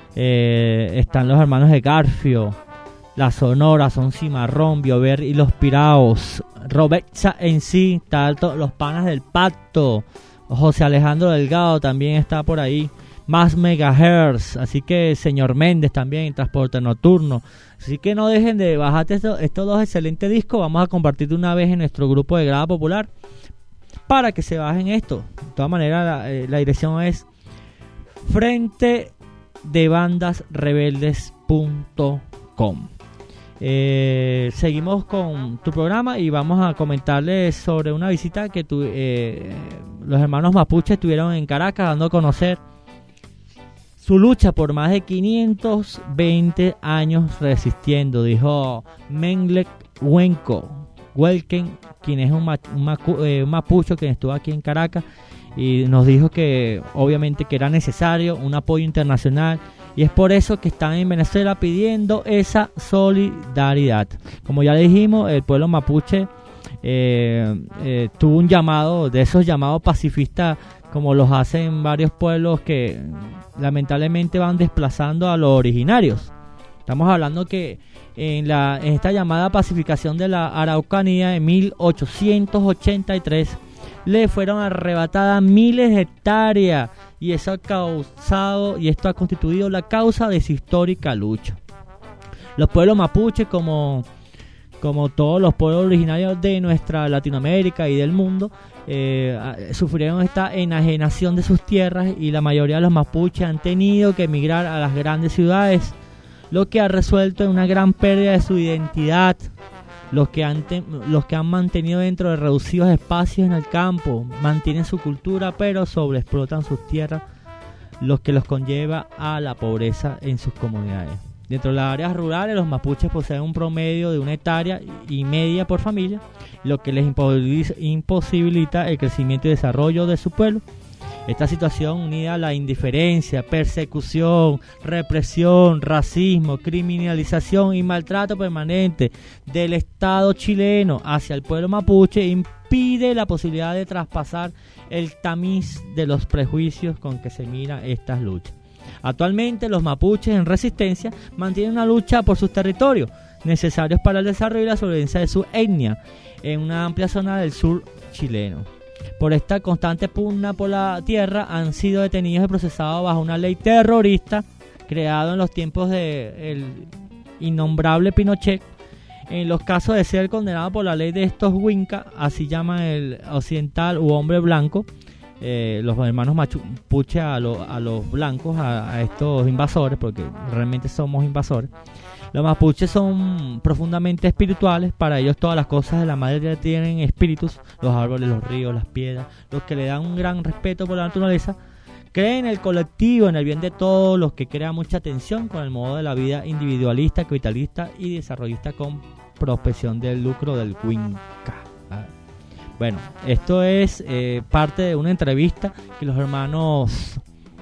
eh, están los hermanos de Garfio, La Sonora, Son Cimarrón, Biover y Los Piraos, Roberta en sí, tal, los panas del pacto, José Alejandro Delgado también está por ahí, Más Megahertz, así que Señor Méndez también, Transporte Nocturno. Así que no dejen de bajarte esto, estos dos excelentes discos. Vamos a compartir de una vez en nuestro grupo de Grada Popular para que se bajen esto. De todas maneras, la, eh, la dirección es frente de bandas rebeldes punto com. Eh, seguimos con tu programa y vamos a comentarles sobre una visita que tu, eh, los hermanos mapuches tuvieron en Caracas, dando a conocer su lucha por más de quinientos veinte años resistiendo, dijo Menglec Huenco Huelquen, quien es un, ma, un, macu, eh, un mapucho que estuvo aquí en Caracas, y nos dijo que obviamente que era necesario un apoyo internacional y es por eso que están en Venezuela pidiendo esa solidaridad. Como ya le dijimos, el pueblo mapuche eh, eh, tuvo un llamado, de esos llamados pacifistas, como los hacen varios pueblos que lamentablemente van desplazando a los originarios. Estamos hablando que en, la, en esta llamada pacificación de la Araucanía en mil ochocientos ochenta y tres le fueron arrebatadas miles de hectáreas, y eso ha causado y esto ha constituido la causa de su histórica lucha. Los pueblos mapuches, como, como todos los pueblos originarios de nuestra Latinoamérica y del mundo, eh, sufrieron esta enajenación de sus tierras, y la mayoría de los mapuches han tenido que emigrar a las grandes ciudades, lo que ha resuelto en una gran pérdida de su identidad. Los que, han te, los que han mantenido dentro de reducidos espacios en el campo mantienen su cultura, pero sobreexplotan sus tierras, lo que los conlleva a la pobreza en sus comunidades. Dentro de las áreas rurales, los mapuches poseen un promedio de una hectárea y media por familia, lo que les imposibilita el crecimiento y desarrollo de su pueblo. Esta situación, unida a la indiferencia, persecución, represión, racismo, criminalización y maltrato permanente del Estado chileno hacia el pueblo mapuche, impide la posibilidad de traspasar el tamiz de los prejuicios con que se mira estas luchas. Actualmente, los mapuches en resistencia mantienen una lucha por sus territorios, necesarios para el desarrollo y la sobrevivencia de su etnia, en una amplia zona del sur chileno. Por esta constante pugna por la tierra, han sido detenidos y procesados bajo una ley terrorista creada en los tiempos del innombrable Pinochet. En los casos de ser condenado por la ley de estos Winca, así llaman el occidental u hombre blanco, eh, los hermanos mapuche a, lo, a los blancos, a, a estos invasores, porque realmente somos invasores. Los mapuches son profundamente espirituales. Para ellos todas las cosas de la madre tienen espíritus, los árboles, los ríos, las piedras, los que le dan un gran respeto por la naturaleza. Creen en el colectivo, en el bien de todos, los que crean mucha tensión con el modo de la vida individualista, capitalista y desarrollista con prospección del lucro del Winca. Bueno, esto es eh, parte de una entrevista que los hermanos...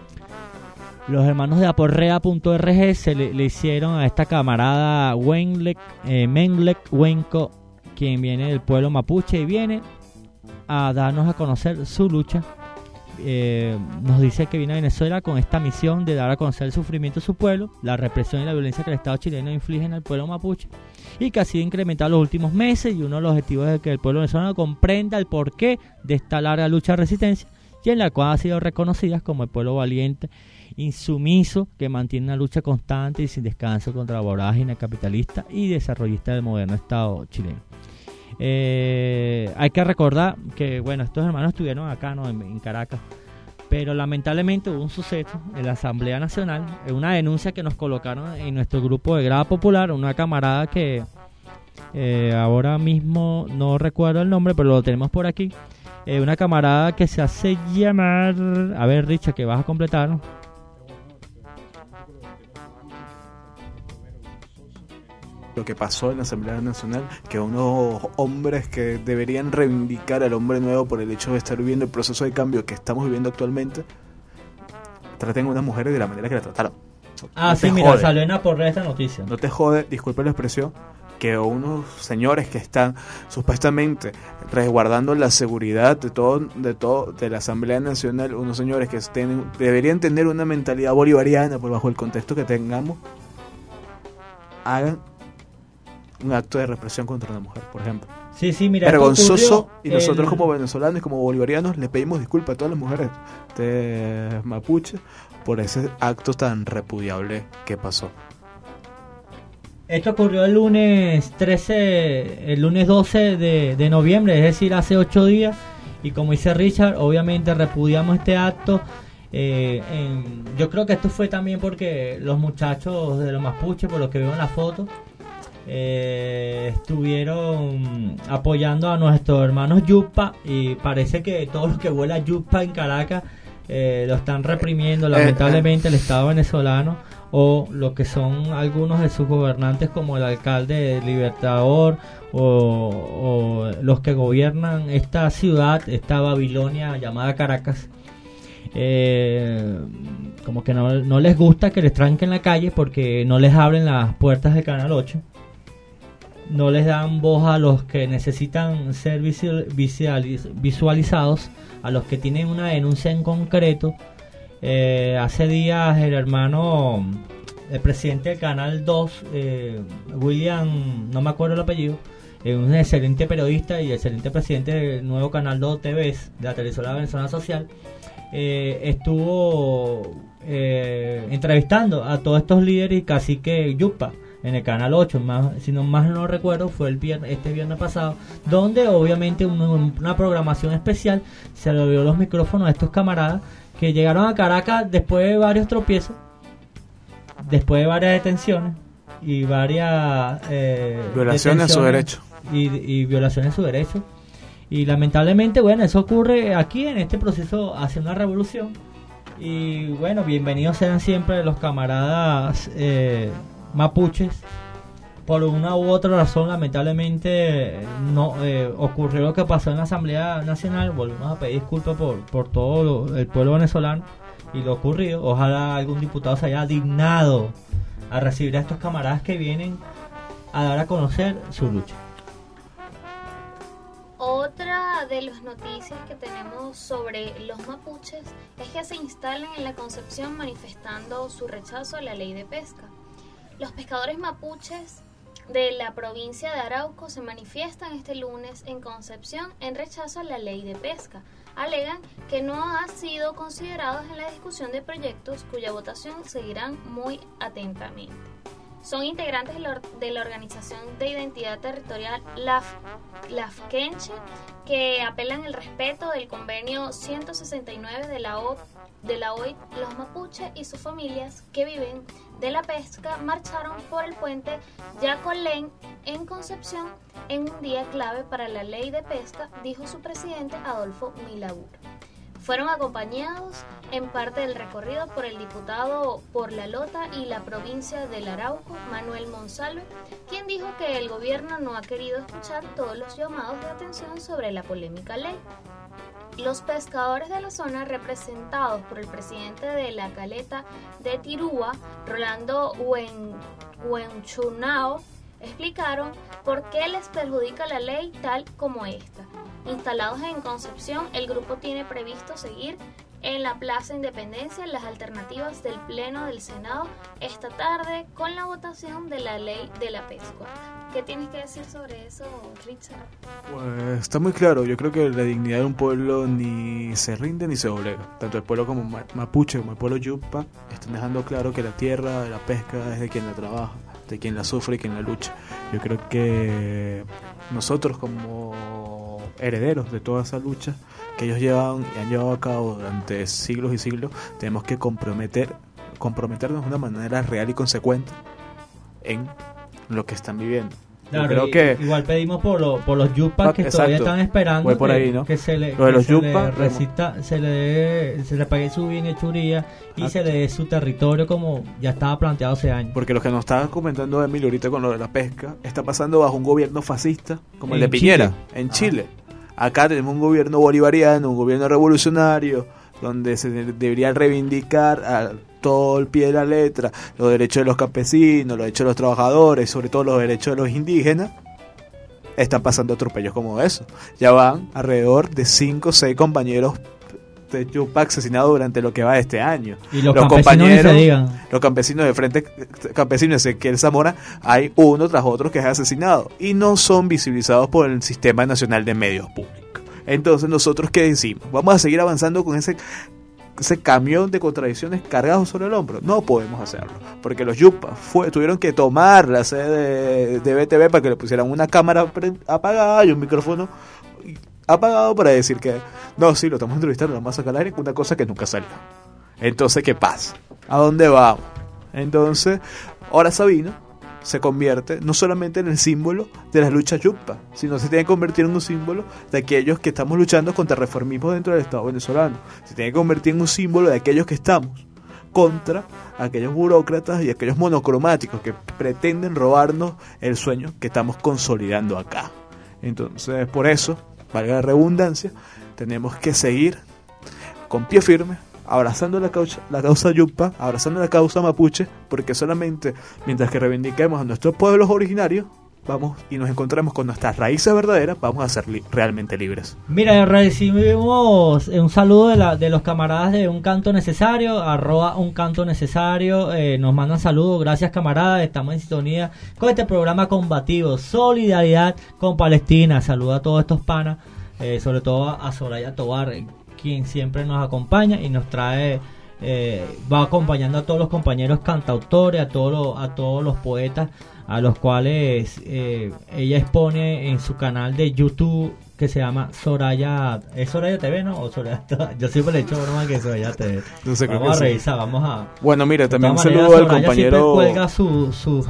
Los hermanos de aporrea punto org se le, le hicieron a esta camarada Wenlek, eh, Menlek Wenco, quien viene del pueblo mapuche y viene a darnos a conocer su lucha. Eh, nos dice que viene a Venezuela con esta misión de dar a conocer el sufrimiento de su pueblo, la represión y la violencia que el Estado chileno inflige al pueblo mapuche, y que ha sido incrementado en los últimos meses, y uno de los objetivos es que el pueblo venezolano comprenda el porqué de esta larga lucha de resistencia, y en la cual ha sido reconocida como el pueblo valiente, insumiso, que mantiene una lucha constante y sin descanso contra la vorágine capitalista y desarrollista del moderno Estado chileno. Eh, hay que recordar que, bueno, estos hermanos estuvieron acá, ¿no?, en, en Caracas, pero lamentablemente hubo un suceso en la Asamblea Nacional, una denuncia que nos colocaron en nuestro grupo de Grada Popular, una camarada que eh, ahora mismo no recuerdo el nombre, pero lo tenemos por aquí, eh, una camarada que se hace llamar, a ver, Richard, que vas a completar, ¿no? Lo que pasó en la Asamblea Nacional, que unos hombres que deberían reivindicar al hombre nuevo por el hecho de estar viviendo el proceso de cambio que estamos viviendo actualmente, traten a unas mujeres de la manera que la trataron. Ah, no sí, mira, jode. Salió en Aporrea esta noticia. No te jode, disculpe la expresión, que unos señores que están supuestamente resguardando la seguridad de todo, de todo, de la Asamblea Nacional, unos señores que estén, deberían tener una mentalidad bolivariana por bajo el contexto que tengamos, hagan un acto de represión contra una mujer, por ejemplo. Sí, sí, mira, vergonzoso, y nosotros el... como venezolanos y como bolivarianos le pedimos disculpas a todas las mujeres de mapuche por ese acto tan repudiable que pasó. Esto ocurrió el lunes trece, el lunes doce de, de noviembre, es decir, hace ocho días, y como dice Richard, obviamente repudiamos este acto. Eh, en, yo creo que esto fue también porque los muchachos de los mapuche, por lo que veo en la foto, Eh, estuvieron apoyando a nuestros hermanos Yupa, y parece que todo lo que vuela Yupa en Caracas eh, lo están reprimiendo lamentablemente el Estado venezolano, o lo que son algunos de sus gobernantes como el alcalde Libertador, o, o los que gobiernan esta ciudad, esta Babilonia llamada Caracas. Eh, como que no, no les gusta que les tranquen la calle porque no les abren las puertas del Canal ocho. No les dan voz a los que necesitan ser visual, visualiz, visualizados, a los que tienen una denuncia en concreto. Eh, hace días el hermano, el presidente del Canal dos, eh, William, no me acuerdo el apellido, es un excelente periodista y excelente presidente del nuevo Canal dos T V, de la televisora venezolana social, eh, estuvo eh, entrevistando a todos estos líderes y cacique yupa en el Canal ocho, más, si no más no recuerdo, fue el viernes, este viernes pasado, donde obviamente un, una programación especial se le dio los micrófonos a estos camaradas que llegaron a Caracas después de varios tropiezos, después de varias detenciones y varias eh, violaciones a su derecho y, y violaciones a su derecho, y lamentablemente, bueno, eso ocurre aquí en este proceso hacia una revolución. Y bueno, bienvenidos sean siempre los camaradas eh, mapuches. Por una u otra razón, lamentablemente no eh, ocurrió lo que pasó en la Asamblea Nacional. Volvemos a pedir disculpas por, por todo lo, el pueblo venezolano y lo ocurrido. Ojalá algún diputado se haya dignado a recibir a estos camaradas que vienen a dar a conocer su lucha. Otra de las noticias que tenemos sobre los mapuches es que se instalan en la Concepción manifestando su rechazo a la ley de pesca. Los pescadores mapuches de la provincia de Arauco se manifiestan este lunes en Concepción en rechazo a la ley de pesca. Alegan que no han sido considerados en la discusión de proyectos cuya votación seguirán muy atentamente. Son integrantes de la, de la Organización de Identidad Territorial LAF, LAFKENCHE, que apelan el respeto del convenio ciento sesenta y nueve de la O de la O I T. Los mapuches y sus familias que viven de la pesca marcharon por el puente Yacolén en Concepción en un día clave para la ley de pesca, dijo su presidente Adolfo Milabur. Fueron acompañados en parte del recorrido por el diputado por La Lota y la provincia del Arauco, Manuel Monsalve, quien dijo que el gobierno no ha querido escuchar todos los llamados de atención sobre la polémica ley. Los pescadores de la zona, representados por el presidente de la caleta de Tirúa, Rolando Huenchunao, explicaron por qué les perjudica la ley tal como esta. Instalados en Concepción, el grupo tiene previsto seguir en la Plaza Independencia las alternativas del Pleno del Senado esta tarde con la votación de la ley de la pesca. ¿Qué tienes que decir sobre eso, Richard? Pues está muy claro. Yo creo que la dignidad de un pueblo ni se rinde ni se doblega. Tanto el pueblo como mapuche como el pueblo yupa están dejando claro que la tierra, la pesca es de quien la trabaja, de quien la sufre y quien la lucha. Yo creo que nosotros como herederos de toda esa lucha que ellos llevan y han llevado a cabo durante siglos y siglos, tenemos que comprometer comprometernos de una manera real y consecuente en lo que están viviendo. Claro, Yo creo y, que igual pedimos por, lo, por los yupas que exacto. todavía están esperando por que, ahí, ¿no? que se le, lo de los se yupas, le recita, se le se le pague su bienhechuría y exacto. se le dé su territorio como ya estaba planteado hace años. Porque lo que nos estaba comentando Emilio ahorita con lo de la pesca está pasando bajo un gobierno fascista como en el de Piñera, Chile. en ah. Chile. Acá tenemos un gobierno bolivariano, un gobierno revolucionario, donde se debería reivindicar a todo el pie de la letra los derechos de los campesinos, los derechos de los trabajadores, sobre todo los derechos de los indígenas. Están pasando atropellos como eso. Ya van alrededor de cinco o seis compañeros de Yupa asesinados durante lo que va de este año. Y los, los compañeros, se digan. los campesinos de Frente Campesinos de Ezequiel Zamora, hay uno tras otro que es asesinado y no son visibilizados por el Sistema Nacional de Medios Públicos. Entonces, ¿nosotros qué decimos? ¿Vamos a seguir avanzando con ese ese camión de contradicciones cargados sobre el hombro? No podemos hacerlo, porque los yupas fue, tuvieron que tomar la sede de, de B T V para que le pusieran una cámara pre- apagada y un micrófono apagado para decir que no, sí, lo estamos entrevistando, lo vamos a sacar al aire, una cosa que nunca salió. Entonces, ¿qué pasa? ¿A dónde vamos? Entonces, ahora Sabino se convierte no solamente en el símbolo de las luchas yupa, sino se tiene que convertir en un símbolo de aquellos que estamos luchando contra el reformismo dentro del Estado venezolano. Se tiene que convertir en un símbolo de aquellos que estamos contra aquellos burócratas y aquellos monocromáticos que pretenden robarnos el sueño que estamos consolidando acá. Entonces, por eso, valga la redundancia, tenemos que seguir con pie firme abrazando la causa, la causa yupa, abrazando la causa mapuche, porque solamente mientras que reivindiquemos a nuestros pueblos originarios, vamos y nos encontramos con nuestras raíces verdaderas, vamos a ser li- realmente libres. Mira, recibimos un saludo de, la, de los camaradas de Un Canto Necesario, arroba Un Canto Necesario, eh, nos mandan saludos, gracias camaradas, estamos en sintonía con este programa combativo, Solidaridad con Palestina. Saludo a todos estos panas, eh, sobre todo a Soraya Tobar, quien siempre nos acompaña y nos trae, eh, va acompañando a todos los compañeros cantautores, a todos los, a todos los poetas, a los cuales eh, ella expone en su canal de YouTube que se llama Soraya. ¿Es Soraya T V, no? O Soraya, yo siempre le he hecho broma que Soraya T V. No sé, vamos a sí. revisar, vamos a... Bueno, mira, también un manera, saludo al Soraya compañero... siempre cuelga su... su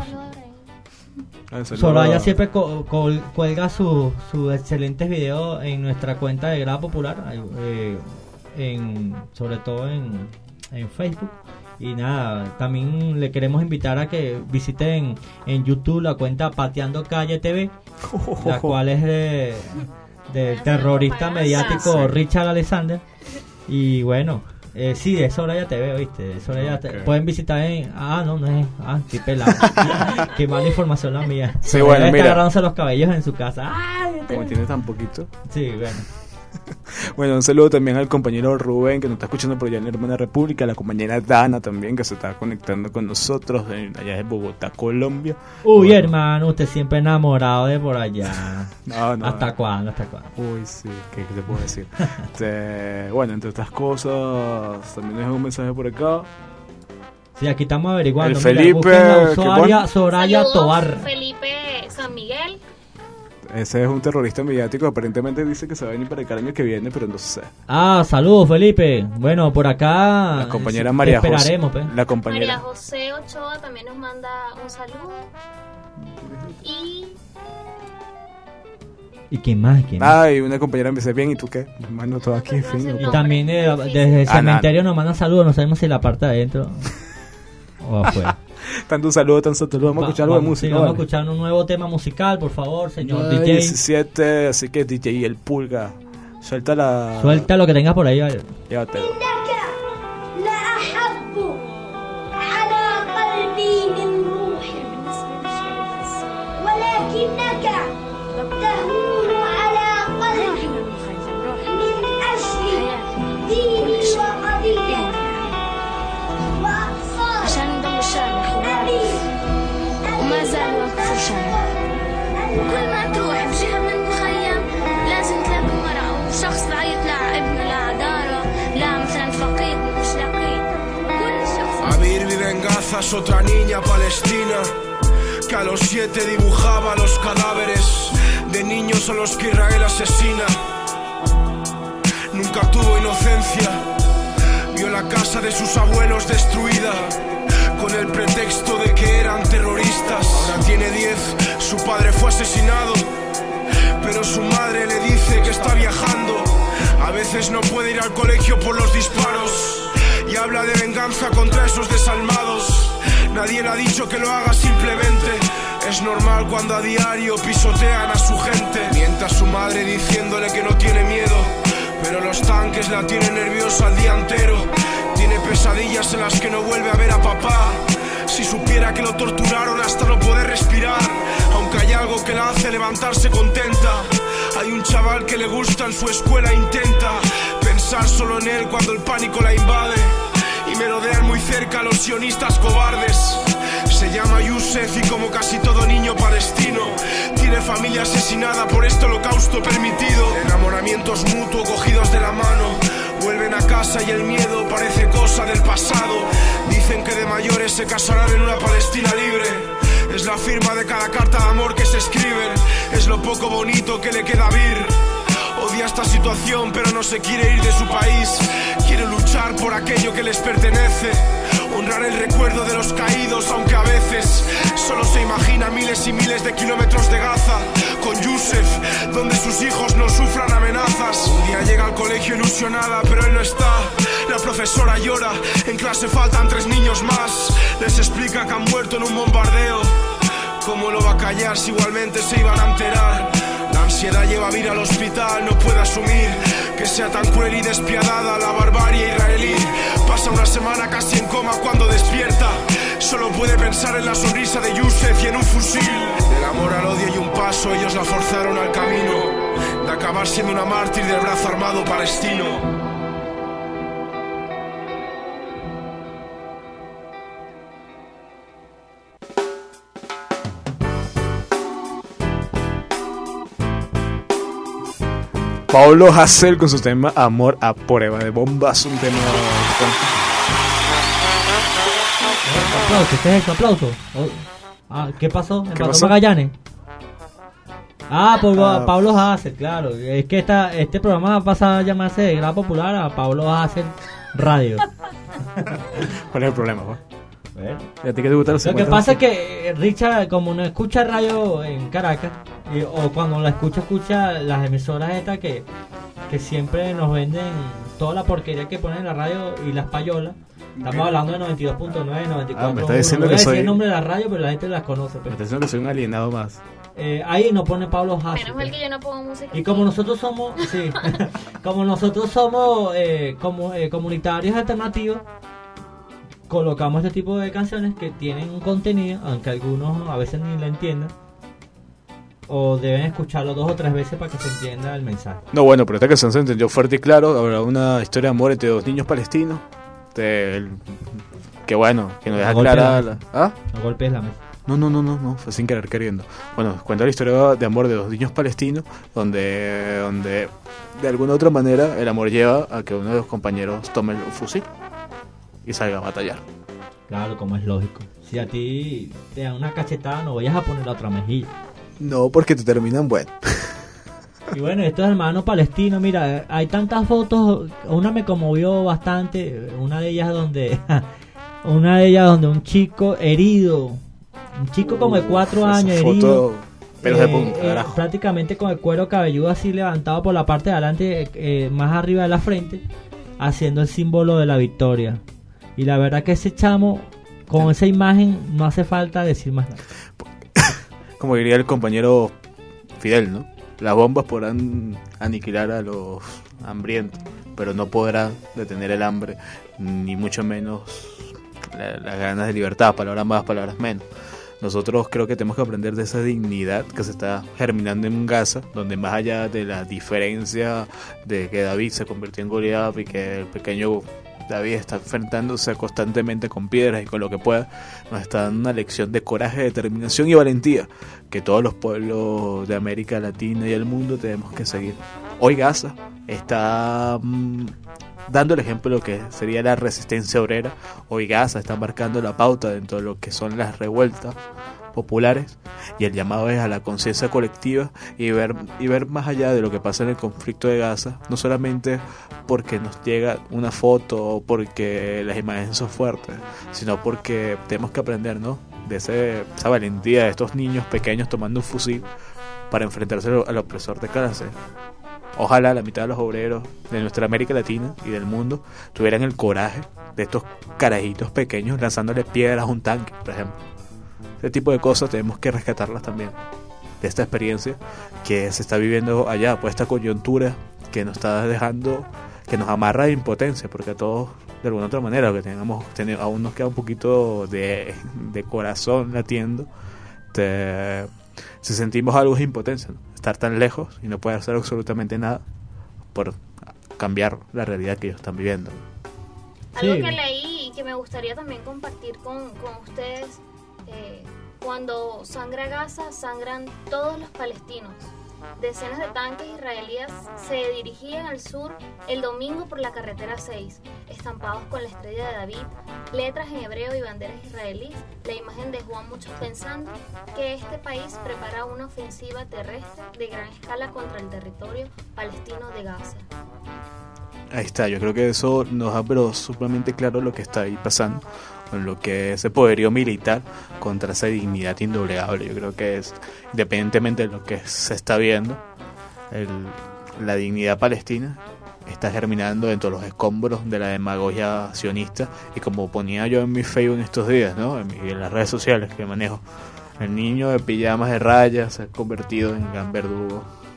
Ah, Soraya siempre co- col- cuelga sus su excelentes videos en nuestra cuenta de Grada Popular, eh, en, sobre todo en, en Facebook. Y nada, también le queremos invitar a que visiten en YouTube la cuenta Pateando Calle T V, la cual es de del terrorista mediático Richard Alexander. Y bueno, eh, sí, de Soraya T V, ¿viste? De Soraya T V. Pueden visitar en... Ah, no, no es... Ah, estoy pelado. Qué mala información la mía. Sí, bueno, está mira. agarrándose los cabellos en su casa. Ay, Como tiene tan poquito. Sí, bueno. Bueno, un saludo también al compañero Rubén, que nos está escuchando por allá en la Hermana República, a la compañera Dana también, que se está conectando con nosotros en, allá de Bogotá, Colombia. Uy, bueno. Hermano, usted siempre enamorado de por allá. No, no. ¿Hasta cuándo? ¿Hasta cuándo? Uy, sí, ¿qué, qué te puedo decir? este, bueno, entre otras cosas, también dejo un mensaje por acá. Sí, aquí estamos averiguando. El Felipe, Mira, Soraya, Soraya Saludos, Tobar. Felipe San Miguel. Ese es un terrorista mediático, aparentemente dice que se va a venir para acá el año que viene, pero no sé. Ah, saludos Felipe. Bueno, por acá La compañera María esperaremos, José. Pues. La compañera María José Ochoa también nos manda un saludo. Y... ¿Y quién más? ¿Quién más? Ah, y una compañera me dice, bien, ¿y tú qué? Mano, todo aquí, en fin. Y también eh, desde el Ah, cementerio no. nos mandan saludos, no sabemos si la parte de adentro o afuera. Tanto saludo, tanto saludo. Vamos a escuchar algo de vamos, música. sí, vamos vale. a escuchar un nuevo tema musical, por favor, señor Ay, D J. diecisiete, así que D J El Pulga. Suelta la... Suelta lo que tengas por ahí, vale. Llévatelo. وكل ما تروح بجهة من المخيم لازم تلاقي مرأة وشخص بعيط لا ابنه لا عدالة لا مثلا فقيد مش لقيت كل شخص. Amir vive en Gaza, es otra niña palestina que a los siete dibujaba los cadáveres de niños a los que Israel asesina. Nunca tuvo inocencia, vio la casa de sus abuelos destruida con el pretexto de que eran terroristas. Ahora tiene diez, su padre fue asesinado, pero su madre le dice que está viajando. A veces no puede ir al colegio por los disparos y habla de venganza contra esos desalmados. Nadie le ha dicho que lo haga, simplemente es normal cuando a diario pisotean a su gente. Miente a su madre diciéndole que no tiene miedo, pero los tanques la tienen nerviosa el día entero. Tiene pesadillas en las que no vuelve a ver a papá. Si supiera que lo torturaron hasta no poder respirar, aunque hay algo que la hace levantarse contenta. Hay un chaval que le gusta en su escuela, intenta pensar solo en él cuando el pánico la invade y merodean muy cerca a los sionistas cobardes. Se llama Yusef y como casi todo niño palestino tiene familia asesinada por este holocausto permitido. Enamoramientos mutuos cogidos de la mano, vuelven a casa y el miedo parece cosa del pasado. Dicen que de mayores se casarán en una Palestina libre. Es la firma de cada carta de amor que se escriben, es lo poco bonito que le queda a Vir. Odia esta situación pero no se quiere ir de su país. Quiere luchar por aquello que les pertenece, honrar el recuerdo de los caídos, aunque a veces solo se imagina miles y miles de kilómetros de Gaza con Yusef, donde sus hijos no sufran amenazas. Un día llega al colegio ilusionada pero él no está. La profesora llora, en clase faltan tres niños más. Les explica que han muerto en un bombardeo. ¿Cómo lo va a callar si igualmente se iban a enterar? La ansiedad lleva a ir al hospital, no puede asumir que sea tan cruel y despiadada la barbarie israelí. Pasa una semana casi en coma cuando despierta. Solo puede pensar en la sonrisa de Yusef y en un fusil. Del amor al odio y un paso, ellos la forzaron al camino de acabar siendo una mártir del brazo armado palestino. Pablo Hasél con su tema Amor a prueba de bombas, un tema... Aplauso, ¿qué es esto? Aplauso. Oh. Ah, ¿qué pasó? ¿Qué ¿Empató pasó? Magallanes? Ah, por Ah. Pablo Hasél, claro. Es que esta, este programa va a pasar a llamarse de Grada Popular a Pablo Hasél Radio. ¿Cuál es el problema, Juan? Bueno. ¿Y a ti qué te gusta los Lo que cincuenta? pasa es que Richard, como no escucha radio en Caracas, y- o cuando la escucha, escucha las emisoras estas que, que siempre nos venden toda la porquería que ponen en la radio y las payolas. Estamos hablando de noventa y dos punto nueve, noventa y cuatro. Ah, me está diciendo no voy a que decir soy- el nombre de la radio, pero la gente las conoce. Me Pues. está diciendo que soy un alienado más. Eh, ahí no pone Pablo Hasél. Menos mal que yo no pongo música. Y como nosotros somos, sí, como nosotros somos eh, como, eh, comunitarios alternativos, colocamos este tipo de canciones que tienen un contenido, aunque algunos a veces ni la entiendan, o deben escucharlo dos o tres veces para que se entienda el mensaje. No, bueno, pero esta canción se entendió fuerte y claro. Habrá una historia de amor entre dos niños palestinos. Del... Que bueno, que nos deja No golpes clara... la La... mesa. ¿Ah? No golpes la mesa. No, no, no, no, no, fue sin querer queriendo. Bueno, cuenta la historia de amor de dos niños palestinos, donde, donde de alguna u otra manera el amor lleva a que uno de los compañeros tome el fusil y salga a batallar. Claro, como es lógico. Si a ti te dan una cachetada, no vayas a poner la otra mejilla. No, porque te terminan bueno. Y bueno, estos hermanos palestinos, mira, hay tantas fotos, una me conmovió bastante, una de ellas donde, una de ellas donde un chico herido, un chico como de cuatro Esa años foto, herido, pelos de eh, punta, eh, carajo. prácticamente con el cuero cabelludo así levantado por la parte de adelante, eh, más arriba de la frente, haciendo el símbolo de la victoria. Y la verdad que ese chamo, con esa imagen, no hace falta decir más nada. Como diría el compañero Fidel, ¿no? Las bombas podrán aniquilar a los hambrientos, pero no podrán detener el hambre, ni mucho menos la- las ganas de libertad, palabras más, palabras menos. Nosotros creo que tenemos que aprender de esa dignidad que se está germinando en Gaza, donde más allá de la diferencia de que David se convirtió en Goliat y que el pequeño David está enfrentándose constantemente con piedras y con lo que pueda, nos está dando una lección de coraje, determinación y valentía que todos los pueblos de América Latina y el mundo tenemos que seguir. Hoy Gaza está mmm, dando el ejemplo de lo que sería la resistencia obrera. Hoy Gaza está marcando la pauta dentro de lo que son las revueltas populares, y el llamado es a la conciencia colectiva y ver y ver más allá de lo que pasa en el conflicto de Gaza, no solamente porque nos llega una foto o porque las imágenes son fuertes, sino porque tenemos que aprender, ¿no?, de ese, esa valentía de estos niños pequeños tomando un fusil para enfrentarse al opresor de clase. Ojalá la mitad de los obreros de nuestra América Latina y del mundo tuvieran el coraje de estos carajitos pequeños lanzándole piedras a un tanque, por ejemplo. Ese tipo de cosas tenemos que rescatarlas también de esta experiencia que se está viviendo allá, por esta coyuntura que nos está dejando, que nos amarra de impotencia, porque a todos de alguna otra manera, que tengamos, tenemos, aún nos queda un poquito de, de corazón latiendo, te, si sentimos algo de impotencia, ¿no? Estar tan lejos y no poder hacer absolutamente nada por cambiar la realidad que ellos están viviendo. Algo Sí. que leí y que me gustaría también compartir con, con ustedes, eh, cuando sangra Gaza, sangran todos los palestinos. Decenas de tanques israelíes se dirigían al sur el domingo por la carretera seis, estampados con la estrella de David, letras en hebreo y banderas israelíes. La imagen dejó a muchos pensando que este país prepara una ofensiva terrestre de gran escala contra el territorio palestino de Gaza. Ahí está, yo creo que eso nos da pero sumamente claro lo que está ahí pasando, con lo que ese poderío militar contra esa dignidad indoblegable. Yo creo que es, independientemente de lo que se está viendo, el, la dignidad palestina está germinando dentro de los escombros de la demagogia sionista, y como ponía yo en mi Facebook en estos días, ¿no?, en, mi, en las redes sociales que manejo, el niño de pijamas de rayas se ha convertido en gran verdugo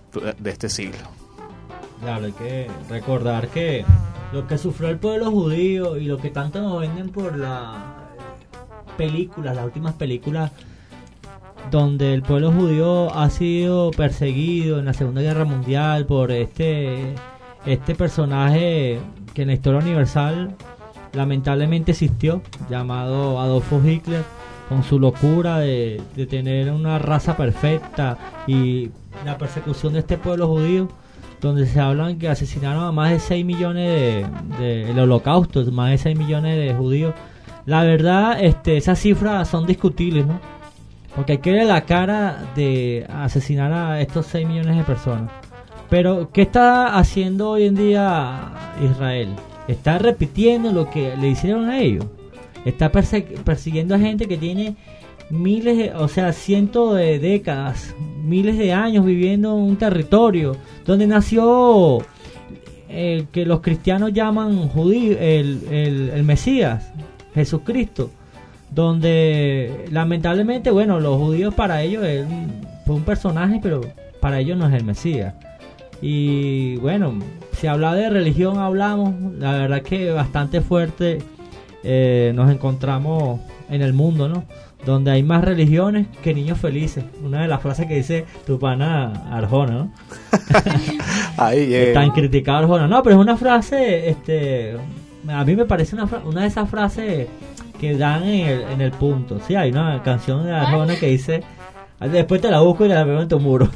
de este siglo. Claro, hay que recordar que lo que sufrió el pueblo judío y lo que tanto nos venden por las películas, las últimas películas donde el pueblo judío ha sido perseguido en la Segunda Guerra Mundial por este este personaje que en la historia universal lamentablemente existió, llamado Adolfo Hitler, con su locura de, de tener una raza perfecta y la persecución de este pueblo judío, donde se hablan que asesinaron a más de seis millones de, de el holocausto, más de seis millones de judíos. La verdad, este, esas cifras son discutibles, ¿no? Porque hay que ver la cara de asesinar a estos seis millones de personas. Pero, ¿qué está haciendo hoy en día Israel? Está repitiendo lo que le hicieron a ellos. Está perse- persiguiendo a gente que tiene miles, de, o sea, cientos de décadas, miles de años viviendo en un territorio donde nació eh, que los cristianos llaman judío, el, el, el Mesías, Jesucristo, donde lamentablemente, bueno, los judíos para ellos él fue un personaje, pero para ellos no es el Mesías. Y bueno, si habla de religión hablamos, la verdad que bastante fuerte eh, nos encontramos en el mundo, ¿no? Donde hay más religiones que niños felices. Una de las frases que dice tu pana Arjona, ¿no? Ahí, eh. Tan criticado Arjona. No, pero es una frase, este, a mí me parece una, fra- una de esas frases que dan en el, en el punto. Sí, hay una canción de Arjona que dice, después te la busco y la pego en tu muro.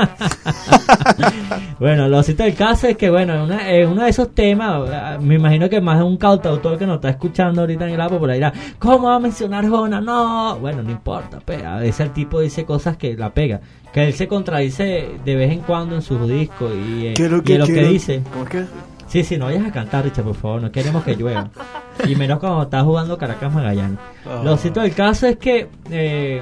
Bueno, lo cito del caso es que, bueno, una, eh, uno de esos temas, me imagino que más de un cantautor que nos está escuchando ahorita en el app por ahí dirá, ¿cómo va a mencionar Arjona? No, bueno, no importa, pues, a veces el tipo dice cosas que la pega, que él se contradice de vez en cuando en sus discos y, eh, ¿Qué es lo y que, en lo que quiero? dice. ¿Cómo es que? Sí, sí, no vayas a cantar, Richard, por favor, no queremos que llueva. Y menos cuando estás jugando Caracas Magallanes. Oh. Lo cierto del caso es que eh,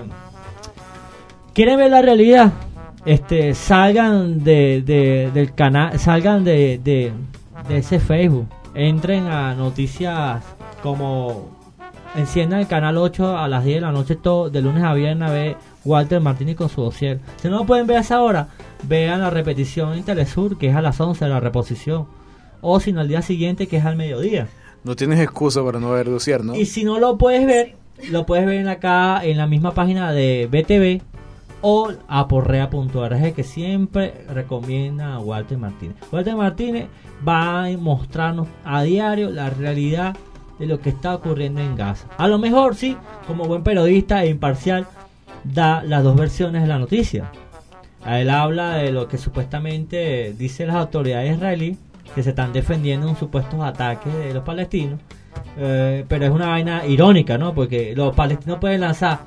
quieren ver la realidad, este, salgan de, de del canal, salgan de, de, de ese Facebook, entren a noticias como enciendan el canal ocho a las diez de la noche, todo, de lunes a viernes, a ver Walter Martínez con su dossier. Si no lo pueden ver a esa hora, vean la repetición en Telesur, que es a las once, la reposición. O si no, al día siguiente, que es al mediodía. No tienes excusa para no ver dossier, ¿no? Y si no lo puedes ver, lo puedes ver acá en la misma página de B T V o aporrea punto org, que siempre recomienda a Walter Martínez. Walter Martínez va a mostrarnos a diario la realidad de lo que está ocurriendo en Gaza. A lo mejor sí, como buen periodista e imparcial, da las dos versiones de la noticia. Él habla de lo que supuestamente dicen las autoridades israelíes, que se están defendiendo un supuestos ataques de los palestinos, eh, pero es una vaina irónica, ¿no? Porque los palestinos pueden lanzar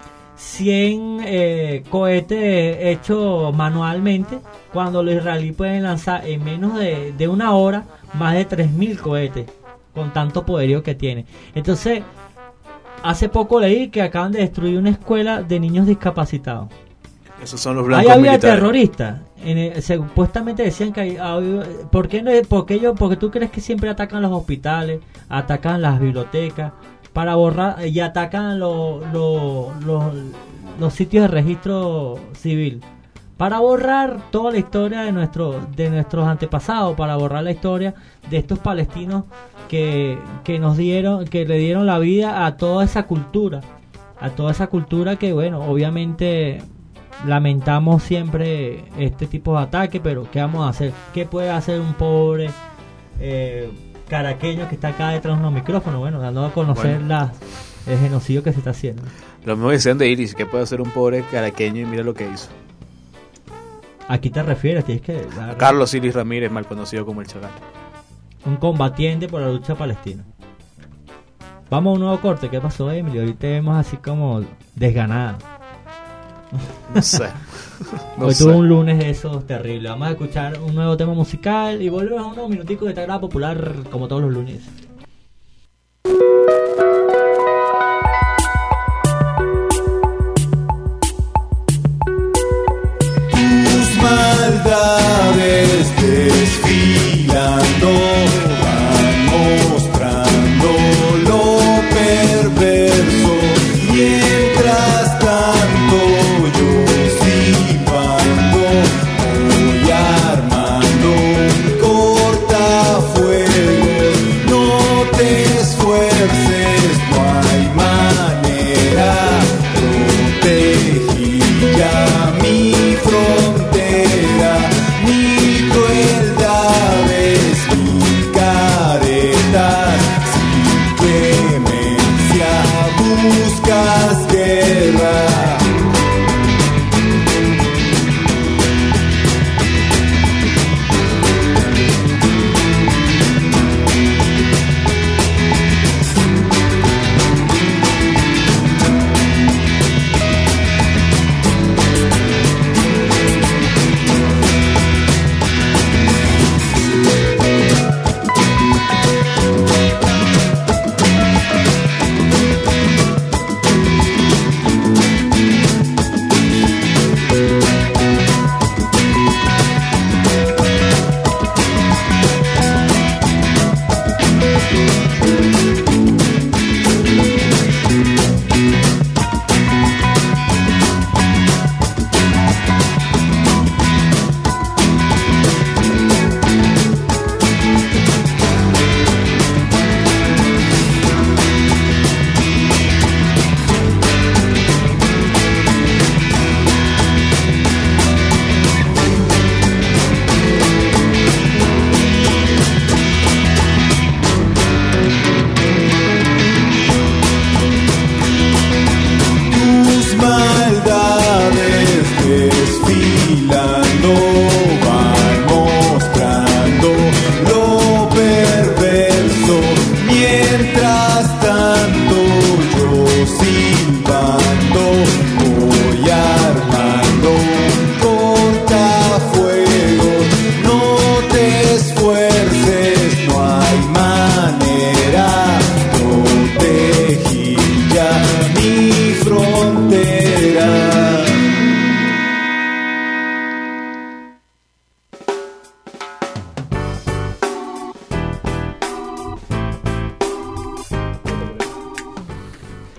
cien eh, cohetes hechos manualmente, cuando los israelíes pueden lanzar en menos de, de una hora más de tres mil cohetes, con tanto poderío que tiene. Entonces, hace poco leí que acaban de destruir una escuela de niños discapacitados. Esos son los blancos Ahí había militares. terroristas. En el, supuestamente decían que hay, hay, ¿por qué no? ¿Por qué ellos? Porque tú crees que siempre atacan los hospitales, atacan las bibliotecas para borrar y atacan los los los los sitios de registro civil para borrar toda la historia de nuestro de nuestros antepasados, para borrar la historia de estos palestinos que que nos dieron, que le dieron la vida a toda esa cultura, a toda esa cultura que, bueno, obviamente lamentamos siempre este tipo de ataque, pero ¿qué vamos a hacer? ¿Qué puede hacer un pobre eh, caraqueño que está acá detrás de unos micrófonos? Bueno, dando a conocer Bueno. las, el genocidio que se está haciendo. Lo mismo decían de Iris, que puede hacer un pobre caraqueño y mira lo que hizo. ¿A quién te refieres? Tienes que dar- A Carlos Iris Ramírez, mal conocido como el Chacal. un combatiente por la lucha palestina. Vamos a un nuevo corte. ¿Qué pasó, Emily? Hoy te vemos así como desganada. No sé. No Hoy sé. tuve un lunes de esos terribles. Vamos a escuchar un nuevo tema musical y volvemos a unos minuticos de Tagrada Popular como todos los lunes. Tus maldades desfilando van mostrando lo perverso. Mientras tanto yo silbando voy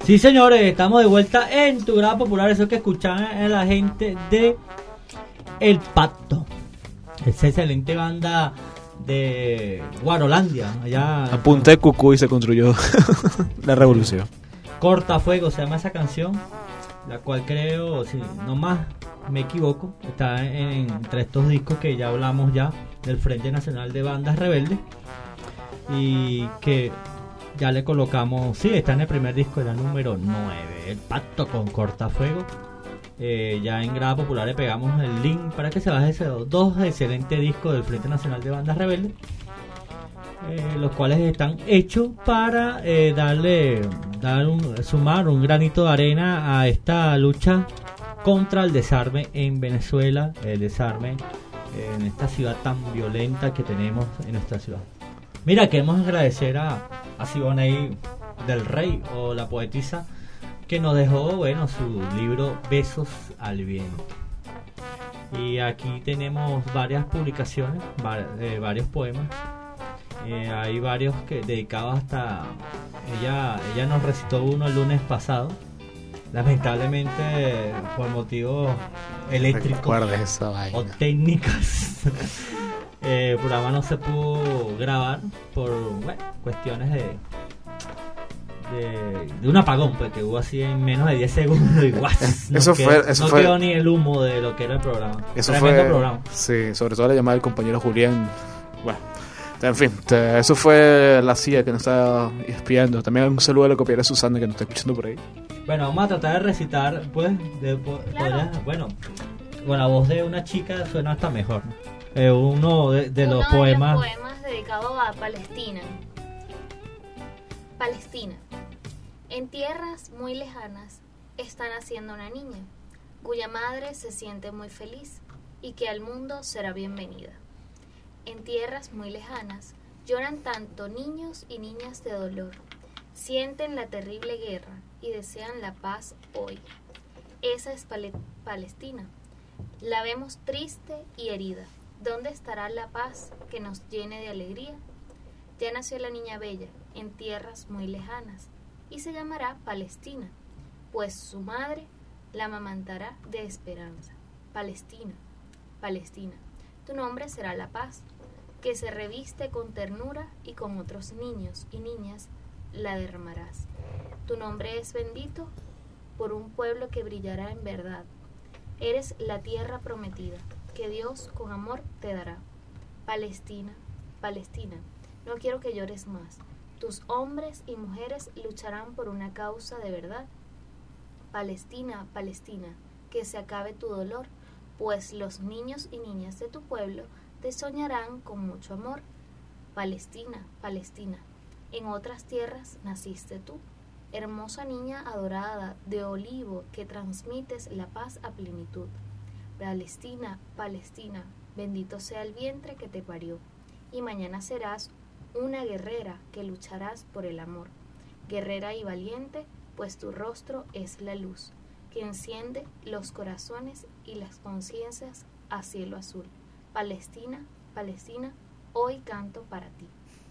Sí, señores, estamos de vuelta en Tu Grada Popular. Eso que escuchan a la gente de El Pacto, esa excelente banda de Guarolandia, allá a punta de Cucuy se construyó la revolución. Cortafuego se llama esa canción, la cual creo, si no más me equivoco, está en, entre estos discos que ya hablamos ya del Frente Nacional de Bandas Rebeldes, y que ya le colocamos, sí, está en el primer disco, era número nueve, El Pacto con Cortafuego. Eh, ya en Grada Popular le pegamos el link para que se baje esos dos excelentes discos del Frente Nacional de Bandas Rebeldes, eh, los cuales están hechos para eh, darle, dar un, sumar un granito de arena a esta lucha contra el desarme en Venezuela, el desarme eh, en esta ciudad tan violenta que tenemos en nuestra ciudad. Mira, queremos agradecer a, a Siboney del Rey, o la poetisa, que nos dejó, bueno, su libro Besos al Viento. Y aquí tenemos varias publicaciones, var, eh, varios poemas. Eh, hay varios que dedicados hasta... Ella, ella nos recitó uno el lunes pasado. Lamentablemente, por motivos eléctricos o técnicas, eh, el programa no se pudo grabar por, bueno, cuestiones de... De, de un apagón, pues, que hubo así en menos de diez segundos y guau, no, eso quedó, fue, eso no fue, quedó ni el humo de lo que era el programa. Eso Tremendo fue, programa. Sí, sobre todo la llamada del compañero Julián. Bueno, en fin, te, eso fue la C I A que nos está espiando. También un saludo a la copiera Susana que nos está escuchando por ahí. Bueno, vamos a tratar de recitar, pues, de, po, claro. podría, bueno, con la voz de una chica suena hasta mejor, ¿no? Eh, uno de, de uno los de poemas. los poemas dedicados a Palestina. Palestina. En tierras muy lejanas está naciendo una niña, cuya madre se siente muy feliz y que al mundo será bienvenida. En tierras muy lejanas lloran tanto niños y niñas de dolor, sienten la terrible guerra y desean la paz hoy. Esa es Pale- Palestina. La vemos triste y herida. ¿Dónde estará la paz que nos llene de alegría? Ya nació la niña bella en tierras muy lejanas, y se llamará Palestina, pues su madre la amamantará de esperanza. Palestina, Palestina, tu nombre será la paz, que se reviste con ternura y con otros niños y niñas la derramarás. Tu nombre es bendito por un pueblo que brillará en verdad. Eres la tierra prometida, que Dios con amor te dará. Palestina, Palestina, no quiero que llores más. Tus hombres y mujeres lucharán por una causa de verdad. Palestina, Palestina, que se acabe tu dolor, pues los niños y niñas de tu pueblo te soñarán con mucho amor. Palestina, Palestina, en otras tierras naciste tú, hermosa niña adorada de olivo que transmites la paz a plenitud. Palestina, Palestina, bendito sea el vientre que te parió, y mañana serás una guerrera que lucharás por el amor, guerrera y valiente, pues tu rostro es la luz que enciende los corazones y las conciencias a cielo azul. Palestina, Palestina, hoy canto para ti.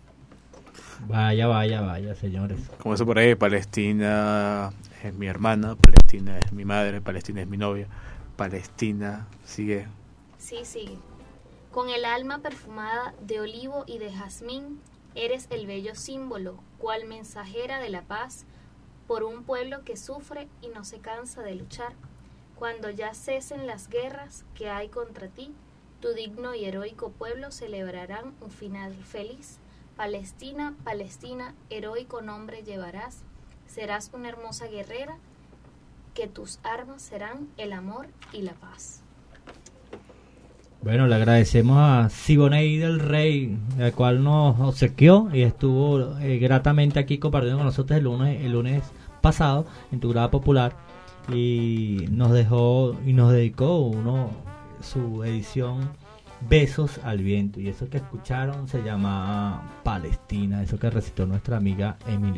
Vaya, vaya, vaya, señores. Como eso por ahí, Palestina es mi hermana, Palestina es mi madre, Palestina es mi novia, Palestina sigue. Sí, sigue. Con el alma perfumada de olivo y de jazmín, eres el bello símbolo, cual mensajera de la paz, por un pueblo que sufre y no se cansa de luchar. Cuando ya cesen las guerras que hay contra ti, tu digno y heroico pueblo celebrarán un final feliz. Palestina, Palestina, heroico nombre llevarás, serás una hermosa guerrera, que tus armas serán el amor y la paz. Bueno, le agradecemos a Siboney del Rey, el cual nos obsequió y estuvo eh, gratamente aquí compartiendo con nosotros el lunes, el lunes pasado en Tu Grada Popular, y nos dejó y nos dedicó uno su edición Besos al Viento, y eso que escucharon se llama Palestina, eso que recitó nuestra amiga Emily.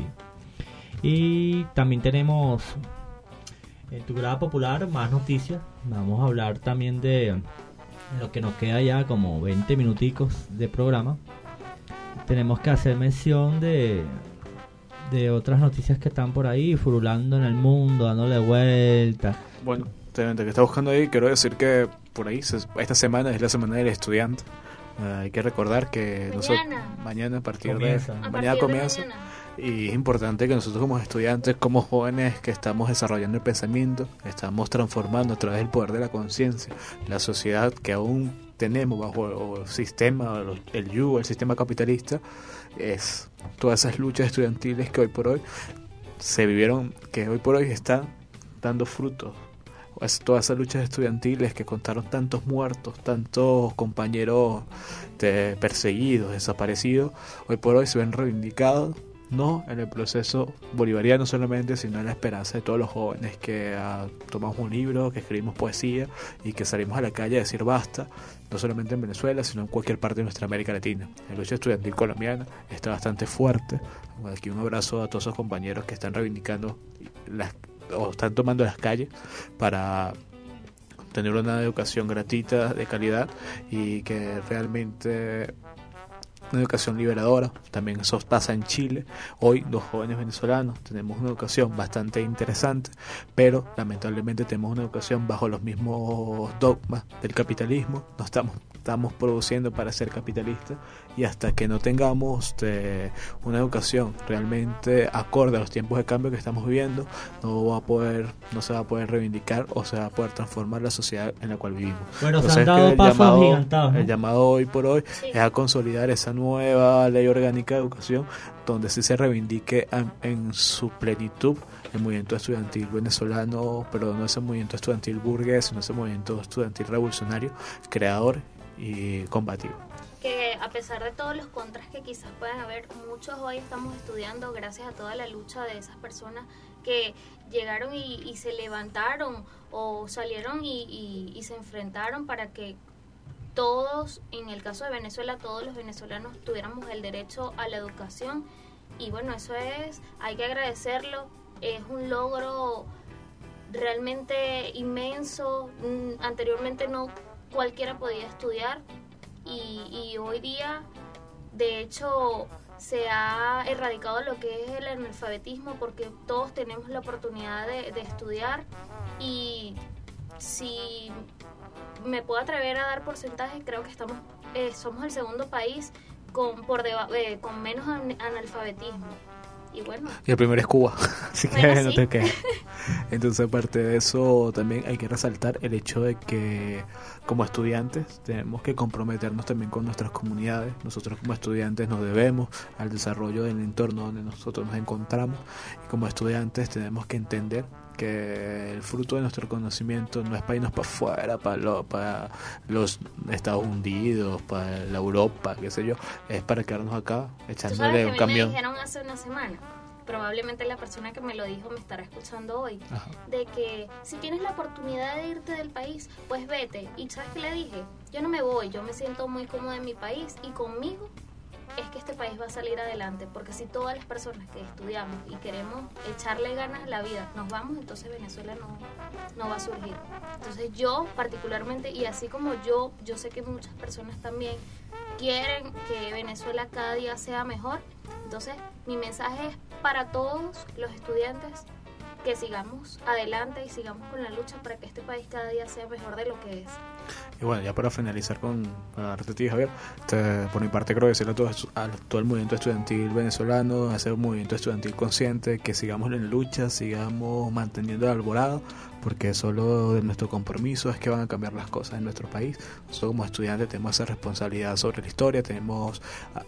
Y también tenemos en Tu Grada Popular más noticias. Vamos a hablar también de lo que nos queda ya como veinte minuticos de programa. Tenemos que hacer mención de de otras noticias que están por ahí furulando en el mundo, dándole vuelta. Bueno, que está buscando ahí, quiero decir que por ahí se, esta semana es la semana del estudiante. Uh, hay que recordar que mañana, nosotros, mañana a partir comienza. de a mañana partir comienza de mañana. Y es importante que nosotros como estudiantes, como jóvenes que estamos desarrollando el pensamiento, estamos transformando a través del poder de la conciencia la sociedad que aún tenemos bajo el sistema, el yugo, el sistema capitalista, es todas esas luchas estudiantiles que hoy por hoy se vivieron, que hoy por hoy están dando frutos. Es todas esas luchas estudiantiles que contaron tantos muertos, tantos compañeros de perseguidos, desaparecidos, hoy por hoy se ven reivindicados, no en el proceso bolivariano solamente, sino en la esperanza de todos los jóvenes que uh, tomamos un libro, que escribimos poesía y que salimos a la calle a decir basta, no solamente en Venezuela, sino en cualquier parte de nuestra América Latina. La lucha estudiantil colombiana está bastante fuerte. Aquí un abrazo a todos esos compañeros que están reivindicando las, o están tomando las calles para tener una educación gratuita, de calidad, y que realmente una educación liberadora. También eso pasa en Chile. Hoy los jóvenes venezolanos tenemos una educación bastante interesante, pero lamentablemente tenemos una educación bajo los mismos dogmas del capitalismo. No estamos, estamos produciendo para ser capitalistas, y hasta que no tengamos eh, una educación realmente acorde a los tiempos de cambio que estamos viviendo, no va a poder, no se va a poder reivindicar o se va a poder transformar la sociedad en la cual vivimos. Bueno, Entonces, se han dado pasos llamado, gigantados, ¿no? El llamado hoy por hoy Sí. es a consolidar esa nueva ley orgánica de educación, donde sí se reivindique en, en su plenitud el movimiento estudiantil venezolano, pero no ese movimiento estudiantil burgués, sino ese movimiento estudiantil revolucionario, creador y combativo. Que a pesar de todos los contras que quizás puedan haber, muchos hoy estamos estudiando gracias a toda la lucha de esas personas que llegaron y, y se levantaron o salieron y, y, y se enfrentaron para que todos, en el caso de Venezuela, todos los venezolanos tuviéramos el derecho a la educación. Y bueno, eso es, hay que agradecerlo, es un logro realmente inmenso. Anteriormente no cualquiera podía estudiar, y, y hoy día, de hecho, se ha erradicado lo que es el analfabetismo, porque todos tenemos la oportunidad de, de estudiar. Y si me puedo atrever a dar porcentajes, creo que estamos eh, somos el segundo país con por deba- eh, con menos an- analfabetismo. Y bueno, Y el primero es Cuba, así que Bueno, no sí. te quejes. Entonces, aparte de eso, también hay que resaltar el hecho de que como estudiantes tenemos que comprometernos también con nuestras comunidades. Nosotros como estudiantes nos debemos al desarrollo del entorno donde nosotros nos encontramos, y como estudiantes tenemos que entender que el fruto de nuestro conocimiento no es para irnos para afuera, para, lo, para los Estados Unidos, para la Europa, qué sé yo, es para quedarnos acá tú sabes echándole que a un mí camión. me dijeron hace una semana, probablemente la persona que me lo dijo me estará escuchando hoy, Ajá. de que si tienes la oportunidad de irte del país, pues vete. Y ¿sabes qué le dije? Yo no me voy, yo me siento muy cómoda en mi país, y conmigo es que este país va a salir adelante, porque si todas las personas que estudiamos y queremos echarle ganas a la vida nos vamos, entonces Venezuela no, no va a surgir. Entonces yo particularmente, y así como yo, yo sé que muchas personas también quieren que Venezuela cada día sea mejor. Entonces mi mensaje es para todos los estudiantes que sigamos adelante y sigamos con la lucha para que este país cada día sea mejor de lo que es. Y bueno, ya para finalizar con, para darte a ti, Javier, te, por mi parte creo decirle a todo, a todo el movimiento estudiantil venezolano, hacer un movimiento estudiantil consciente, que sigamos en lucha, sigamos manteniendo el alborado, porque solo de nuestro compromiso es que van a cambiar las cosas en nuestro país. Nosotros como estudiantes tenemos esa responsabilidad sobre la historia, tenemos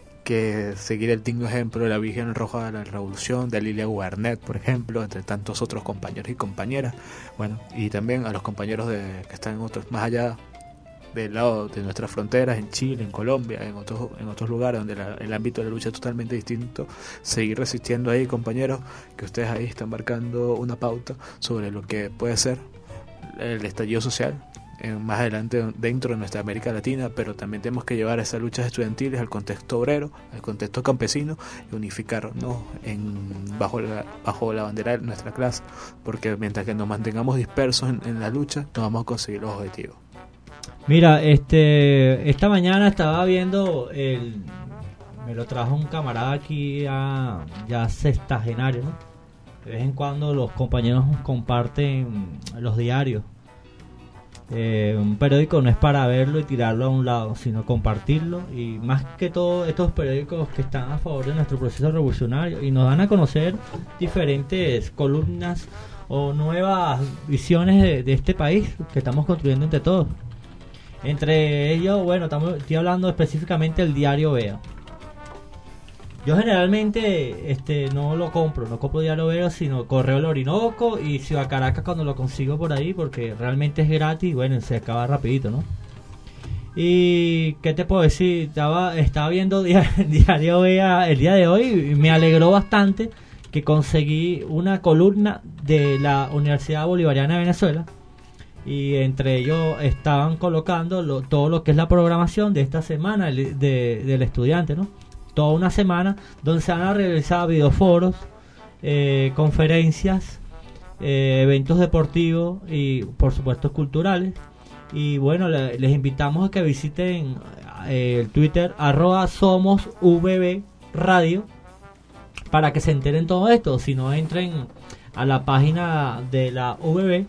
que seguir el digno ejemplo de la Virgen Roja de la Revolución, de Lilia Gubernet, por ejemplo, entre tantos otros compañeros y compañeras. Bueno, y también a los compañeros de, que están en otros, más allá del lado de nuestras fronteras, en Chile, en Colombia, en otros en otros lugares donde la, el ámbito de la lucha es totalmente distinto. Seguir resistiendo ahí, compañeros, que ustedes ahí están marcando una pauta sobre lo que puede ser el estallido social en, más adelante dentro de nuestra América Latina, pero también tenemos que llevar esas luchas estudiantiles al contexto obrero, al contexto campesino, y unificarnos en, bajo, la, bajo la bandera de nuestra clase, porque mientras que nos mantengamos dispersos en, en la lucha, no vamos a conseguir los objetivos. Mira, este, esta mañana estaba viendo el, me lo trajo un camarada aquí a, ya sextagenario, ¿no? De vez en cuando los compañeros comparten los diarios. Eh, un periódico no es para verlo y tirarlo a un lado, sino compartirlo, y más que todo estos periódicos que están a favor de nuestro proceso revolucionario y nos dan a conocer diferentes columnas o nuevas visiones de, de este país que estamos construyendo entre todos. Entre ellos, bueno, estamos, estoy hablando específicamente del diario Vea. Yo generalmente este no lo compro, no compro Diario Vea, sino Correo del Orinoco y Ciudad Caracas cuando lo consigo por ahí, porque realmente es gratis y bueno, se acaba rapidito, ¿no? Y ¿qué te puedo decir? Estaba, estaba viendo Diario Vea el día de hoy y me alegró bastante que conseguí una columna de la Universidad Bolivariana de Venezuela, y entre ellos estaban colocando lo, todo lo que es la programación de esta semana de, de, del estudiante, ¿no? Toda una semana donde se van a realizar videoforos, eh, conferencias, eh, eventos deportivos y por supuesto culturales. Y bueno, le, les invitamos a que visiten eh, el Twitter arroba somos V B radio para que se enteren todo esto. Si no, entren a la página de la V B,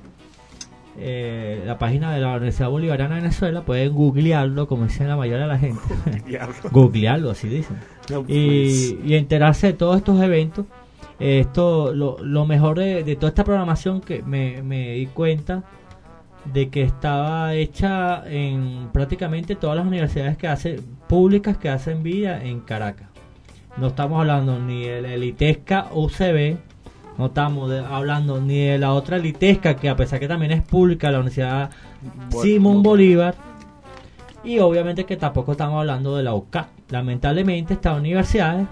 eh, la página de la Universidad Bolivariana de Venezuela, pueden googlearlo, como dicen la mayoría de la gente. Googlearlo, así dicen. No, pues. y, y enterarse de todos estos eventos. Esto, lo, lo mejor de, de toda esta programación, que me, me di cuenta de que estaba hecha en prácticamente todas las universidades que hacen públicas que hacen vida en Caracas. No estamos hablando ni de la elitesca U C B, no estamos de, hablando ni de la otra elitesca, que a pesar que también es pública, la Universidad bueno, Simón Bolívar, y obviamente que tampoco estamos hablando de la U C A. Lamentablemente estas universidades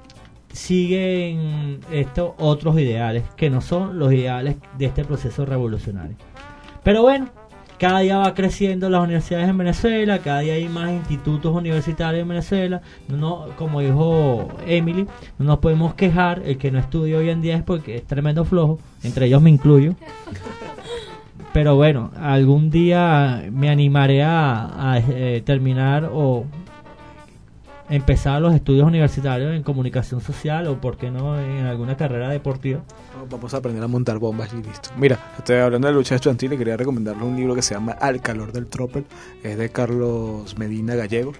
siguen estos otros ideales que no son los ideales de este proceso revolucionario. Pero bueno, cada día va creciendo las universidades en Venezuela, cada día hay más institutos universitarios en Venezuela. No, como dijo Emily, no nos podemos quejar. El que no estudia hoy en día es porque es tremendo flojo, entre ellos me incluyo. Pero bueno, algún día me animaré a, a eh, terminar o empezar los estudios universitarios en comunicación social, o por qué no en alguna carrera deportiva. Vamos a aprender a montar bombas y listo. Mira, estoy hablando de lucha estudiantil y quería recomendarles un libro que se llama Al calor del tropel. Es de Carlos Medina Gallego.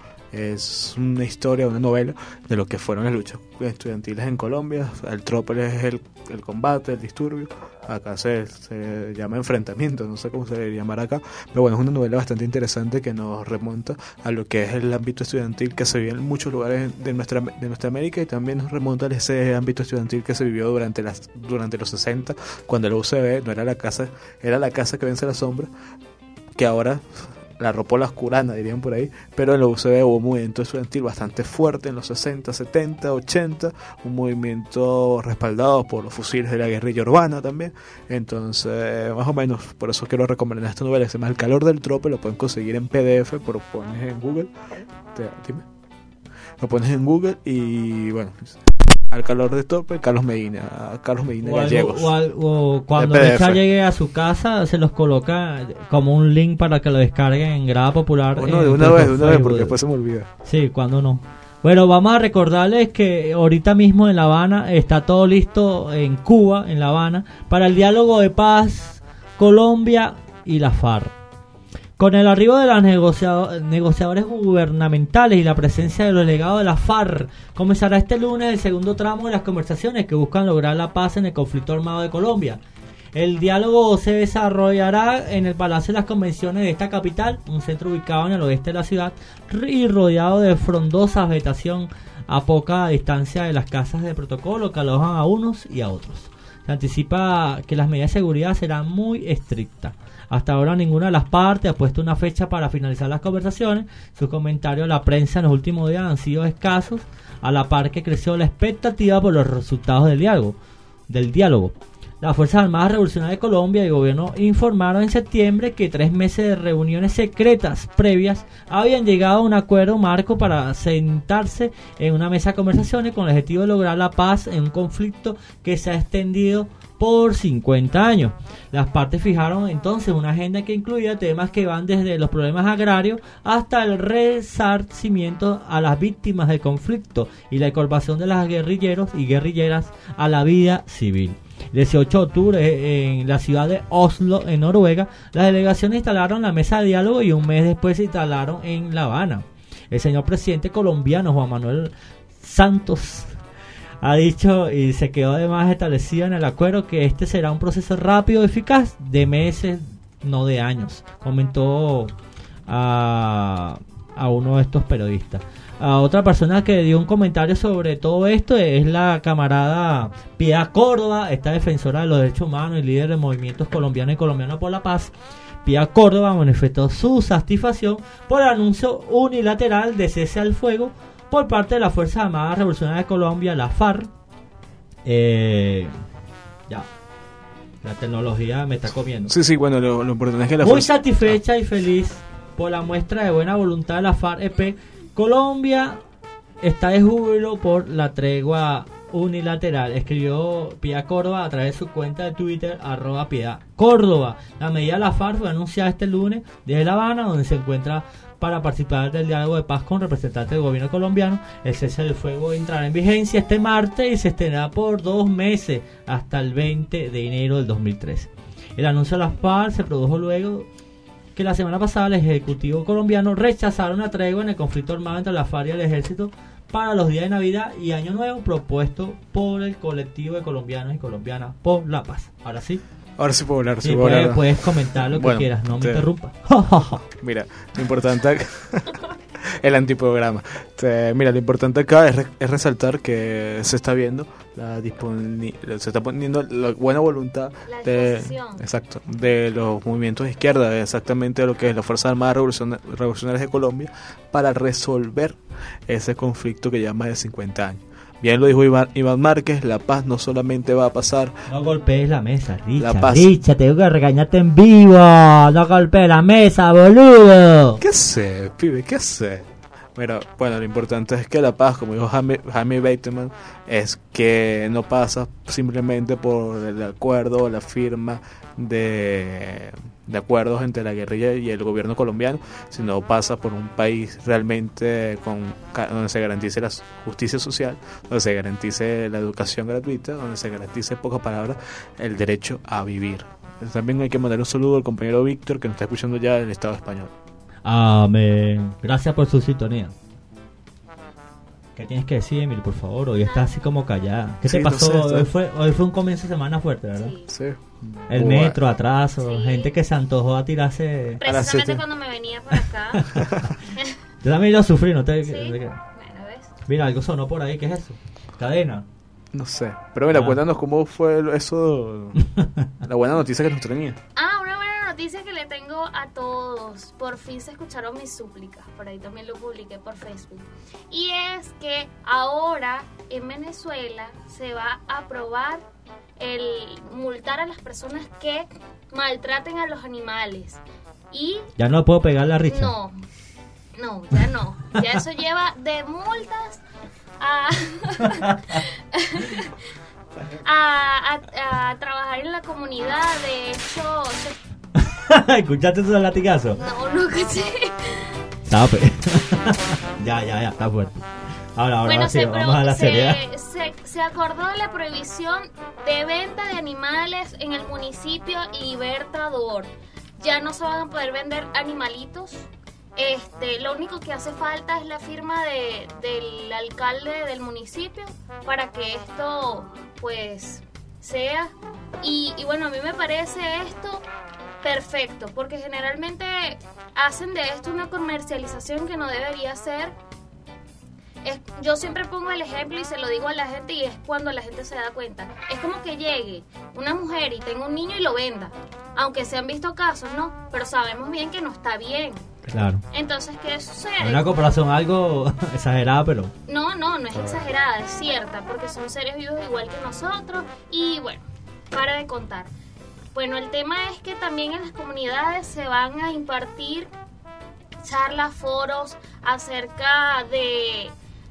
Es una historia, una novela de lo que fueron las luchas estudiantiles en Colombia. El tropel es el, el combate, el disturbio. Acá se, se llama enfrentamiento, no sé cómo se le llamará acá. Pero bueno, es una novela bastante interesante que nos remonta a lo que es el ámbito estudiantil que se vive en muchos lugares de nuestra, de nuestra América, y también nos remonta a ese ámbito estudiantil que se vivió durante, las, durante los sesenta, cuando la U C B no era la casa, era la casa que vence la sombra, que ahora la arropó la oscurana, dirían por ahí, pero en la U C B hubo un movimiento estudiantil bastante fuerte en los sesenta, setenta, ochenta, un movimiento respaldado por los fusiles de la guerrilla urbana también. Entonces, más o menos, por eso quiero recomendar esta novela que se llama El calor del tropel. Lo pueden conseguir en P D F, por pones en Google, te, dime, lo pones en Google y bueno, Al calor del tropel, Carlos Medina, Carlos Medina o Gallegos. Algo, o, algo, o cuando Richard llegue a su casa, se los coloca como un link para que lo descarguen en Grada Popular. O no, de una vez, de una vez, porque después se me olvida. Sí, cuando no. Bueno, vamos a recordarles que ahorita mismo en La Habana está todo listo, en Cuba, en La Habana, para el diálogo de paz Colombia y la FARC. Con el arribo de los negociado- negociadores gubernamentales y la presencia de los delegados de la FARC, comenzará este lunes el segundo tramo de las conversaciones que buscan lograr la paz en el conflicto armado de Colombia. El diálogo se desarrollará en el Palacio de las Convenciones de esta capital, un centro ubicado en el oeste de la ciudad y rodeado de frondosa vegetación a poca distancia de las casas de protocolo que alojan a unos y a otros. Se anticipa que las medidas de seguridad serán muy estrictas. Hasta ahora ninguna de las partes ha puesto una fecha para finalizar las conversaciones. Sus comentarios a la prensa en los últimos días han sido escasos, a la par que creció la expectativa por los resultados del diálogo. Del diálogo. Las Fuerzas Armadas Revolucionarias de Colombia y el gobierno informaron en septiembre que tres meses de reuniones secretas previas habían llegado a un acuerdo marco para sentarse en una mesa de conversaciones con el objetivo de lograr la paz en un conflicto que se ha extendido por cincuenta años. Las partes fijaron entonces una agenda que incluía temas que van desde los problemas agrarios hasta el resarcimiento a las víctimas del conflicto y la incorporación de los guerrilleros y guerrilleras a la vida civil. El dieciocho de octubre, en la ciudad de Oslo, en Noruega, las delegaciones instalaron la mesa de diálogo y un mes después se instalaron en La Habana. El señor presidente colombiano Juan Manuel Santos ha dicho y se quedó además establecido en el acuerdo que este será un proceso rápido y eficaz de meses, no de años, comentó a, a uno de estos periodistas. A otra persona que dio un comentario sobre todo esto es la camarada Piedad Córdoba, esta defensora de los derechos humanos y líder de movimientos colombianos y colombianos por la paz. Piedad Córdoba manifestó su satisfacción por el anuncio unilateral de cese al fuego por parte de las Fuerzas Armadas Revolucionarias de Colombia, la FARC. Eh, ya, la tecnología me está comiendo. Sí, sí, bueno, lo, lo importante es que la Muy fuerza... satisfecha y feliz por la muestra de buena voluntad de la FARC-E P. Colombia está de júbilo por la tregua unilateral, escribió Piedad Córdoba a través de su cuenta de Twitter, arroba Piedad Córdoba. La medida de la FARC fue anunciada este lunes desde La Habana, donde se encuentra para participar del diálogo de paz con representantes del gobierno colombiano. El cese del fuego entrará en vigencia este martes y se extenderá por dos meses hasta el veinte de enero del dos mil trece. El anuncio de la FARC se produjo luego que la semana pasada el Ejecutivo colombiano rechazara una tregua en el conflicto armado entre la FARC y el Ejército para los días de Navidad y Año Nuevo, propuesto por el colectivo de colombianos y colombianas por la paz. Ahora sí. Ahora sí puedo hablar. Sí, sí puedo puedes, hablar. puedes comentar lo que Bueno, quieras, no me te- interrumpas. Mira, lo importante... el antiprograma. Te- mira, lo importante acá es, re- es resaltar que se está viendo la disponi- se está poniendo la buena voluntad La de, disposición. exacto, de los movimientos de izquierda, exactamente lo que es la Fuerza Armada Revolucion- Revolucionarias de Colombia, para resolver ese conflicto que lleva más de cincuenta años. Bien lo dijo Iván, Iván Márquez, la paz no solamente va a pasar... No golpees la mesa, Richa, La paz. Richa, te tengo que regañarte en vivo. No golpees la mesa, boludo. ¿Qué hace, pibe? ¿Qué hace? Pero, bueno, lo importante es que la paz, como dijo Jaime, Jaime Bateman, es que no pasa simplemente por el acuerdo, la firma de, de acuerdos entre la guerrilla y el gobierno colombiano, sino pasa por un país realmente con donde se garantice la justicia social, donde se garantice la educación gratuita, donde se garantice, en pocas palabras, el derecho a vivir. También hay que mandar un saludo al compañero Víctor, que nos está escuchando ya en el Estado español. Amén. Gracias por su sintonía. ¿Qué tienes que decir, Emil, por favor? Hoy estás así como callada. ¿Qué Sí, te no pasó? sé, está- hoy, fue, hoy fue un comienzo de semana fuerte, ¿verdad? Sí. El Bueno. metro, atraso, gente que se antojó a tirarse. Precisamente cuando me venía por acá. Yo también lo sufrí, ¿no te Sí. no te- Bueno, ¿ves? Mira, algo sonó por ahí, ¿qué es eso? Cadena. No sé. Pero mira, Ah. cuéntanos cómo fue eso, la buena noticia que nos tenía. Ah, una buena noticia que le tengo a todos. Por fin se escucharon mis súplicas. Por ahí también lo publiqué por Facebook. Y es que ahora en Venezuela se va a aprobar el multar a las personas que maltraten a los animales. Y Ya no puedo pegar la Richa. no, no, ya no. Ya eso lleva de multas a, a, a, a trabajar en la comunidad. De hecho, se- ¿Escuchaste esos latigazos? no, no escuché. Tape. ya, ya, ya, está fuerte. Ahora, ahora, Bueno, ahora sí, se, vamos a la se- seriedad. se, se acordó la prohibición de venta de animales en el municipio Libertador. Ya no se van a poder vender animalitos. Este, lo único que hace falta es la firma de, del alcalde del municipio para que esto, pues, sea. Y, y bueno, a mí me parece esto perfecto, porque generalmente hacen de esto una comercialización que no debería ser. Es, yo siempre pongo el ejemplo y se lo digo a la gente, y es cuando la gente se da cuenta. Es como que llegue una mujer y tenga un niño y lo venda. Aunque se han visto casos, ¿no? Pero sabemos bien que no está bien. Claro. Entonces, ¿qué sucede? Una comparación algo exagerada, pero No, no, no es exagerada, es cierta, porque son seres vivos igual que nosotros. Y bueno, para de contar. Bueno, el tema es que también en las comunidades se van a impartir charlas, foros acerca de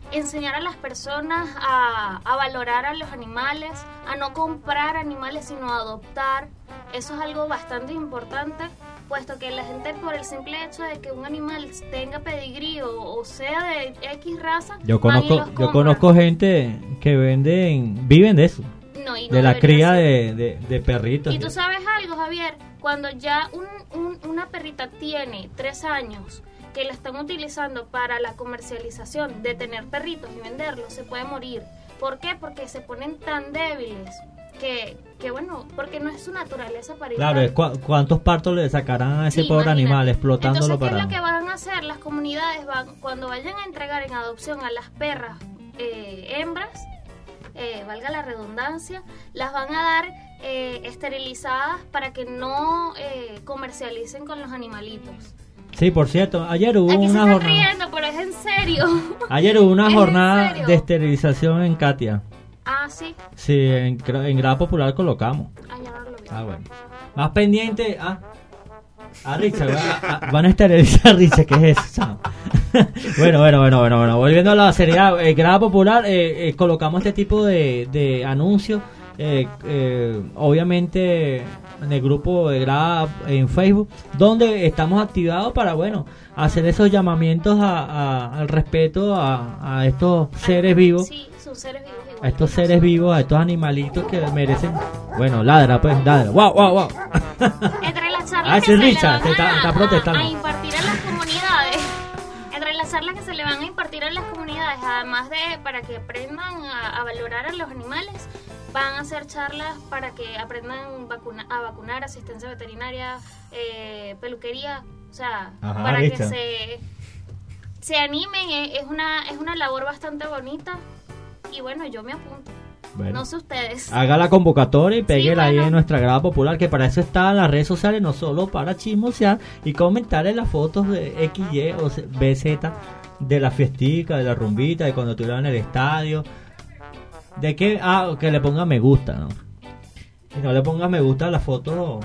enseñar a las personas a, a valorar a los animales, a no comprar animales, sino a adoptar. Eso es algo bastante importante, puesto que la gente, por el simple hecho de que un animal tenga pedigrí o, o sea de X raza, Yo van y conozco, los yo compran. conozco gente que venden, viven de eso, No, y no de la debería cría ser. de, de, de perritos. Y tú sabes algo, Javier, cuando ya un, un, una perrita tiene tres años que la están utilizando para la comercialización de tener perritos y venderlos, se puede morir. ¿Por qué? Porque se ponen tan débiles que, que bueno, porque no es su naturaleza para ir Claro, a- es cua- ¿cuántos partos le sacarán a ese Sí, pobre imagínate. animal explotándolo Entonces, ¿qué para...? es lo que van a hacer? Las comunidades van, cuando vayan a entregar en adopción a las perras eh, hembras, eh, valga la redundancia, las van a dar eh, esterilizadas para que no eh, comercialicen con los animalitos. Sí, por cierto, ayer hubo Aquí se una están jornada... riendo, pero es en serio. Ayer hubo una ¿Es en jornada serio? de esterilización en Katia. Ah, sí. Sí, en, gra- en Grada Popular colocamos. Ah, ya no lo vi. Ah, bueno. Más pendiente... Ah, a Richard, va- a- van a esterilizar a Richard, ¿qué es eso? Sam? bueno, bueno, bueno, bueno, bueno. Volviendo a la seriedad, en Grada Popular eh, eh, colocamos este tipo de, de anuncios. Eh, eh, obviamente en el grupo de Grada en Facebook, donde estamos activados para, bueno, hacer esos llamamientos a, a- al respeto a, a estos seres vivos. Sí, son seres vivos igual A estos que seres nosotros. vivos, a estos animalitos que merecen. Bueno, ladra, pues, ladra. ¡Wow, wow, wow! Entre las charlas Ah, que sí, se le Richard, van te está- a- está a- protestando. a impartir en las comunidades, entre las charlas que se le van a impartir en las comunidades, además de para que aprendan a, a valorar a los animales, van a hacer charlas para que aprendan vacuna, a vacunar, asistencia veterinaria, eh, peluquería, o sea, Ajá, para Richard. que se, se animen. eh, Es una, es una labor bastante bonita y bueno, yo me apunto. Bueno. No sé ustedes. Haga la convocatoria y péguela ahí bueno. en nuestra Grada Popular, que para eso están las redes sociales, no solo para chismosear y comentar en las fotos de X Y o B Z de la fiestica, de la rumbita, de cuando estuvieron en el estadio. De que, ah, que le ponga me gusta, ¿no? Y no le pongas me gusta a las fotos,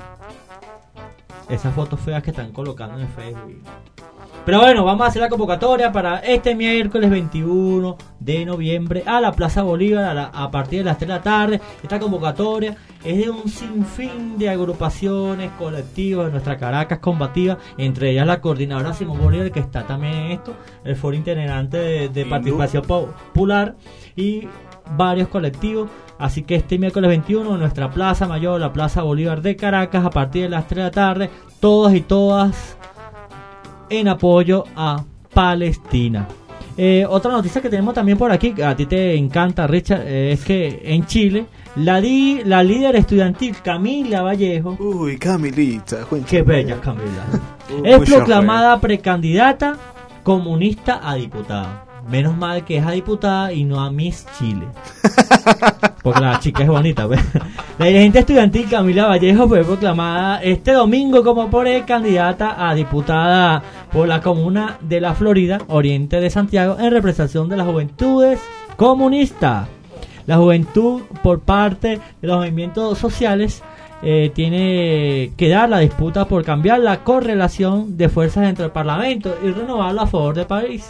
esas fotos feas que están colocando en Facebook. Pero bueno, vamos a hacer la convocatoria para este miércoles veintiuno de noviembre a la Plaza Bolívar a, la- a partir de las tres de la tarde. Esta convocatoria es de un sinfín de agrupaciones colectivas de nuestra Caracas combativa, entre ellas la coordinadora Simón Bolívar, que está también en esto, el Foro Itinerante de, de Participación Popular y varios colectivos. Así que este miércoles veintiuno en nuestra Plaza Mayor, la Plaza Bolívar de Caracas, a partir de las tres de la tarde, todos y todas en apoyo a Palestina. Eh, otra noticia que tenemos también por aquí, que a ti te encanta, Richard, eh, es que en Chile la, di, la líder estudiantil Camila Vallejo, Uy, Camilita. qué bella Camila, Uy, es mucho proclamada precandidata comunista a diputada. Menos mal que es a diputada y no a Miss Chile, porque la chica es bonita, pues. La dirigente estudiantil Camila Vallejo fue proclamada este domingo como precandidata a diputada por la comuna de La Florida, oriente de Santiago, en representación de las juventudes comunistas. La juventud, por parte de los movimientos sociales, eh, tiene que dar la disputa por cambiar la correlación de fuerzas entre el Parlamento y renovarlo a favor de París,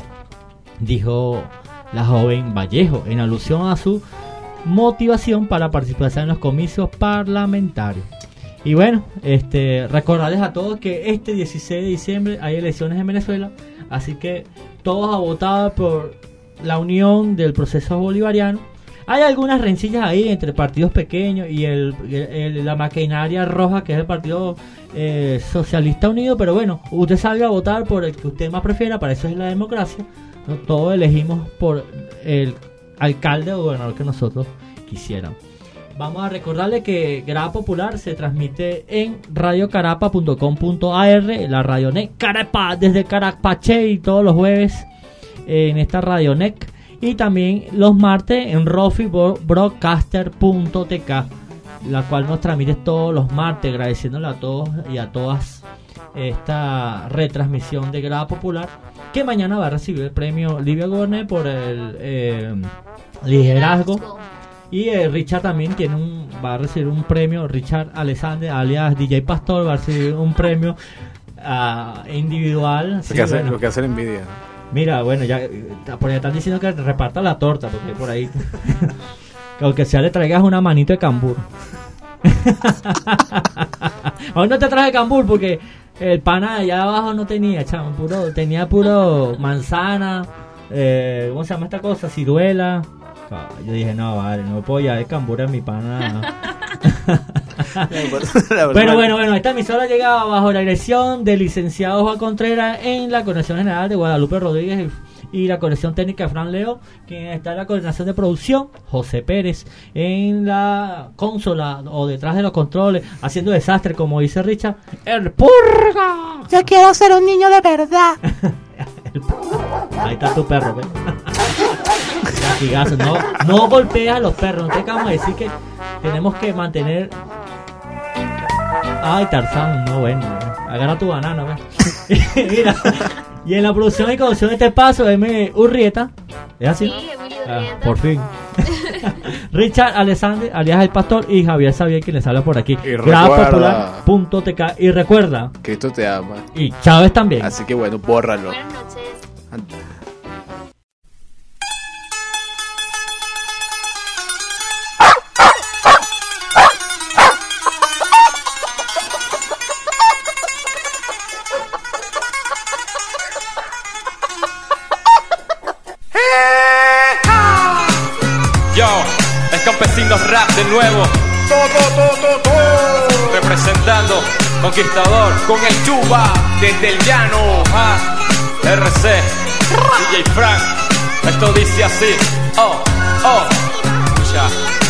dijo la joven Vallejo, en alusión a su motivación para participar en los comicios parlamentarios. Y bueno, este recordarles a todos que este dieciséis de diciembre hay elecciones en Venezuela, así que todos a votar por la unión del proceso bolivariano. Hay algunas rencillas ahí entre partidos pequeños y el, el- el- la maquinaria roja, que es el Partido eh, Socialista Unido, pero bueno, usted salga a votar por el que usted más prefiera, para eso es la democracia, ¿no? Todos elegimos por el alcalde o gobernador que nosotros quisiéramos. Vamos a recordarle que Grada Popular se transmite en radio carapa punto com punto a r, la Radionet Carapa desde Carapache, y todos los jueves en esta Radionet, y también los martes en rofi broadcaster punto t k, la cual nos transmite todos los martes, agradeciéndole a todos y a todas esta retransmisión de Grada Popular, que mañana va a recibir el premio Livia Gorner por el eh, liderazgo. Y eh, Richard también tiene un, va a recibir un premio. Richard Alexander, alias D J Pastor, va a recibir un premio uh, individual. Lo Sí, que hace, bueno, lo que hace la envidia. Mira, bueno, ya por ahí están diciendo que reparta la torta, porque por ahí que aunque sea le traigas una manito de cambur. Hoy no te traje cambur porque el pana allá abajo no tenía, chamo, puro, tenía puro manzana, eh, ¿cómo se llama esta cosa? Ciruela. Yo dije, no, vale, no puedo ya de cambur en mi pana. Pero bueno, bueno, esta emisora llega bajo la dirección del licenciado Juan Contreras en la coordinación general de Guadalupe Rodríguez y la coordinación técnica de Fran Leo, quien está en la coordinación de producción, José Pérez, en la consola o detrás de los controles, haciendo desastre, como dice Richard, el purga. Yo quiero ser un niño de verdad. Ahí está tu perro, ¿ves? No, no golpeas a los perros, no te acabamos de decir que tenemos que mantener. Ay, Tarzán, no, bueno, agarra tu banana, ¿ves? Mira, y en la producción y conducción de este paso, M. Urrieta, ¿es así? Sí, Emilio Ah, Urrieta. por fin. Richard Alexander, alias El Pastor, y Javier Xavier, quien les habla por aquí. Y grada recuerda- popular punto t k. Y recuerda, Cristo te ama. y Chávez también. Así que bueno, bórralo. Buenas noches. Yo, es Campesinos Rap de nuevo. Representando Conquistador con el Chuba desde el llano. Ah, R C, D J Frank. Esto dice así. Oh, oh, ya.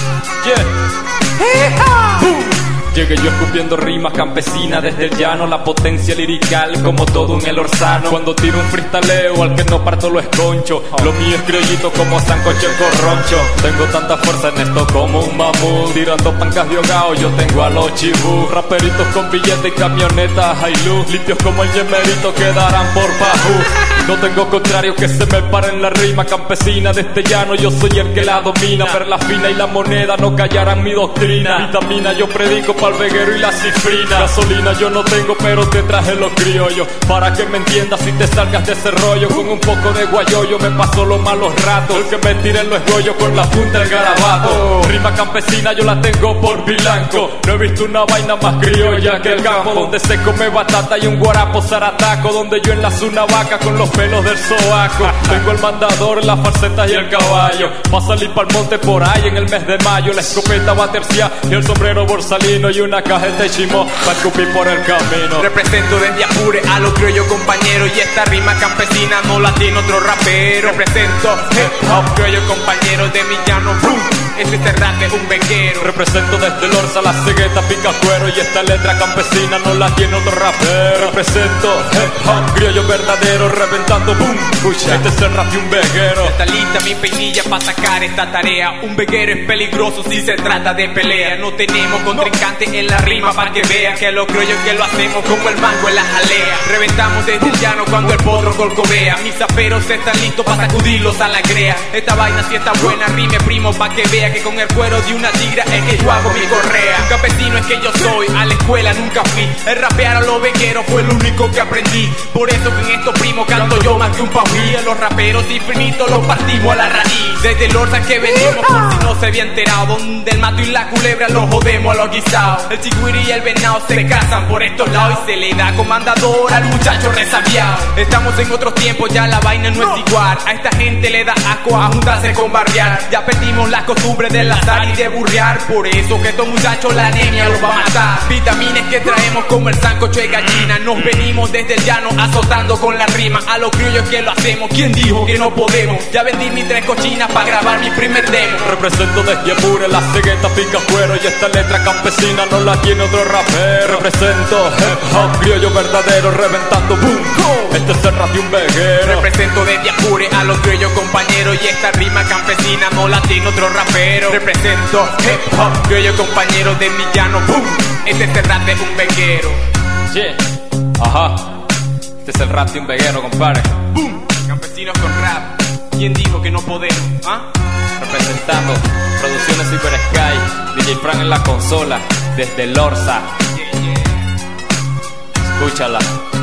Yeah. Boom. Llegué yo escupiendo rimas campesinas desde el llano, la potencia lirical como todo un el orzano. Cuando tiro un freestaleo al que no parto lo esconcho, lo mío es criollito como sancocho corroncho. Tengo tanta fuerza en esto como un mamut, tirando pancas de hogao yo tengo a los chibú. Raperitos con billetes y camionetas Hilux, limpios como el yemerito quedarán por bajú. No tengo contrario que se me pare en la rima campesina de este llano, yo soy el que la domina. Perla fina y la moneda no callarán mi doctrina. Vitamina yo predico pa'l veguero y la cifrina. Gasolina yo no tengo pero te traje los criollos, para que me entiendas y te salgas de ese rollo. Con un poco de guayoyo me paso los malos ratos, el que me tire lo esgollo con la punta del garabato. Rima campesina yo la tengo por bilanco, no he visto una vaina más criolla que el campo, donde se come batata y un guarapo zarataco, donde yo enlazo una vaca con los pelos del sobaco. Tengo el mandador, las falsetas y el caballo, pa' salir pa'l monte por ahí en el mes de mayo. La escopeta va tercia y el sombrero borsalino y una cajeta de chimo pa' escupir por el camino. Represento desde Apure a los criollos compañeros, y esta rima campesina no la tiene otro rapero. Represento hip hop criollos compañeros de mi llano, boom. Este terrate es un veguero. Represento desde el Orza, la cegueta, pica cuero, y esta letra campesina no la tiene otro rapero. Represento hip hop criollo verdadero, reventando boom. Escucha, este es el rap de un veguero. Ya está lista mi peinilla para sacar esta tarea. Un veguero es peligroso si se trata de pelea. No tenemos contrincante en la rima para que vean que los criollos que lo hacemos como el mango en la jalea. Reventamos desde el llano cuando el potro colcovea. Mis zaperos están listos para sacudirlos a la crea. Esta vaina si está buena, rime primo pa' que vea que con el cuero de una tigra es que yo hago mi correa. Un campesino es que yo soy, a la escuela nunca fui. El rapear a los vegueros fue lo único que aprendí. Por eso que en estos primos canto yo más que un pauí. Los raperos infinitos los partimos a la raíz. Desde el Orza que venimos por si no se había enterado, donde el mato y la culebra los jodemos a los guisados. El chigüiri y el venado se casan por estos lados y se le da comandador al muchacho resabiado. Estamos en otros tiempos, ya la vaina no es igual. A esta gente le da asco a juntarse con barriar. Ya perdimos las costumbres de lazar y de burrear. Por eso que estos muchachos la anemia los va a matar. Vitaminas que traemos como el sancocho de gallina. Nos venimos desde el llano azotando con la rima. A los criollos que lo hacemos, ¿quién dijo que no podemos? Ya vendí mis tres cochinas para grabar mi primer demo. Represento desde Apure, la cegueta, pica cuero, y esta letra campesina no la tiene otro rapero. Represento hip hop criollo verdadero, reventando boom. Este es el rap de un veguero. Represento desde Apure a los criollos compañeros, y esta rima campesina no la tiene otro rapero. Represento hip hop criollo compañero de mi llano, boom. Este es el rap de un veguero. Yeah, ajá. Este es el rap de un veguero, compadre. Boom. Campesinos con rap. ¿Quién dijo que no podemos? ¿Ah? Representando Producciones Super Sky, D J Frank en la consola, desde el Orza. Yeah, yeah. Escúchala.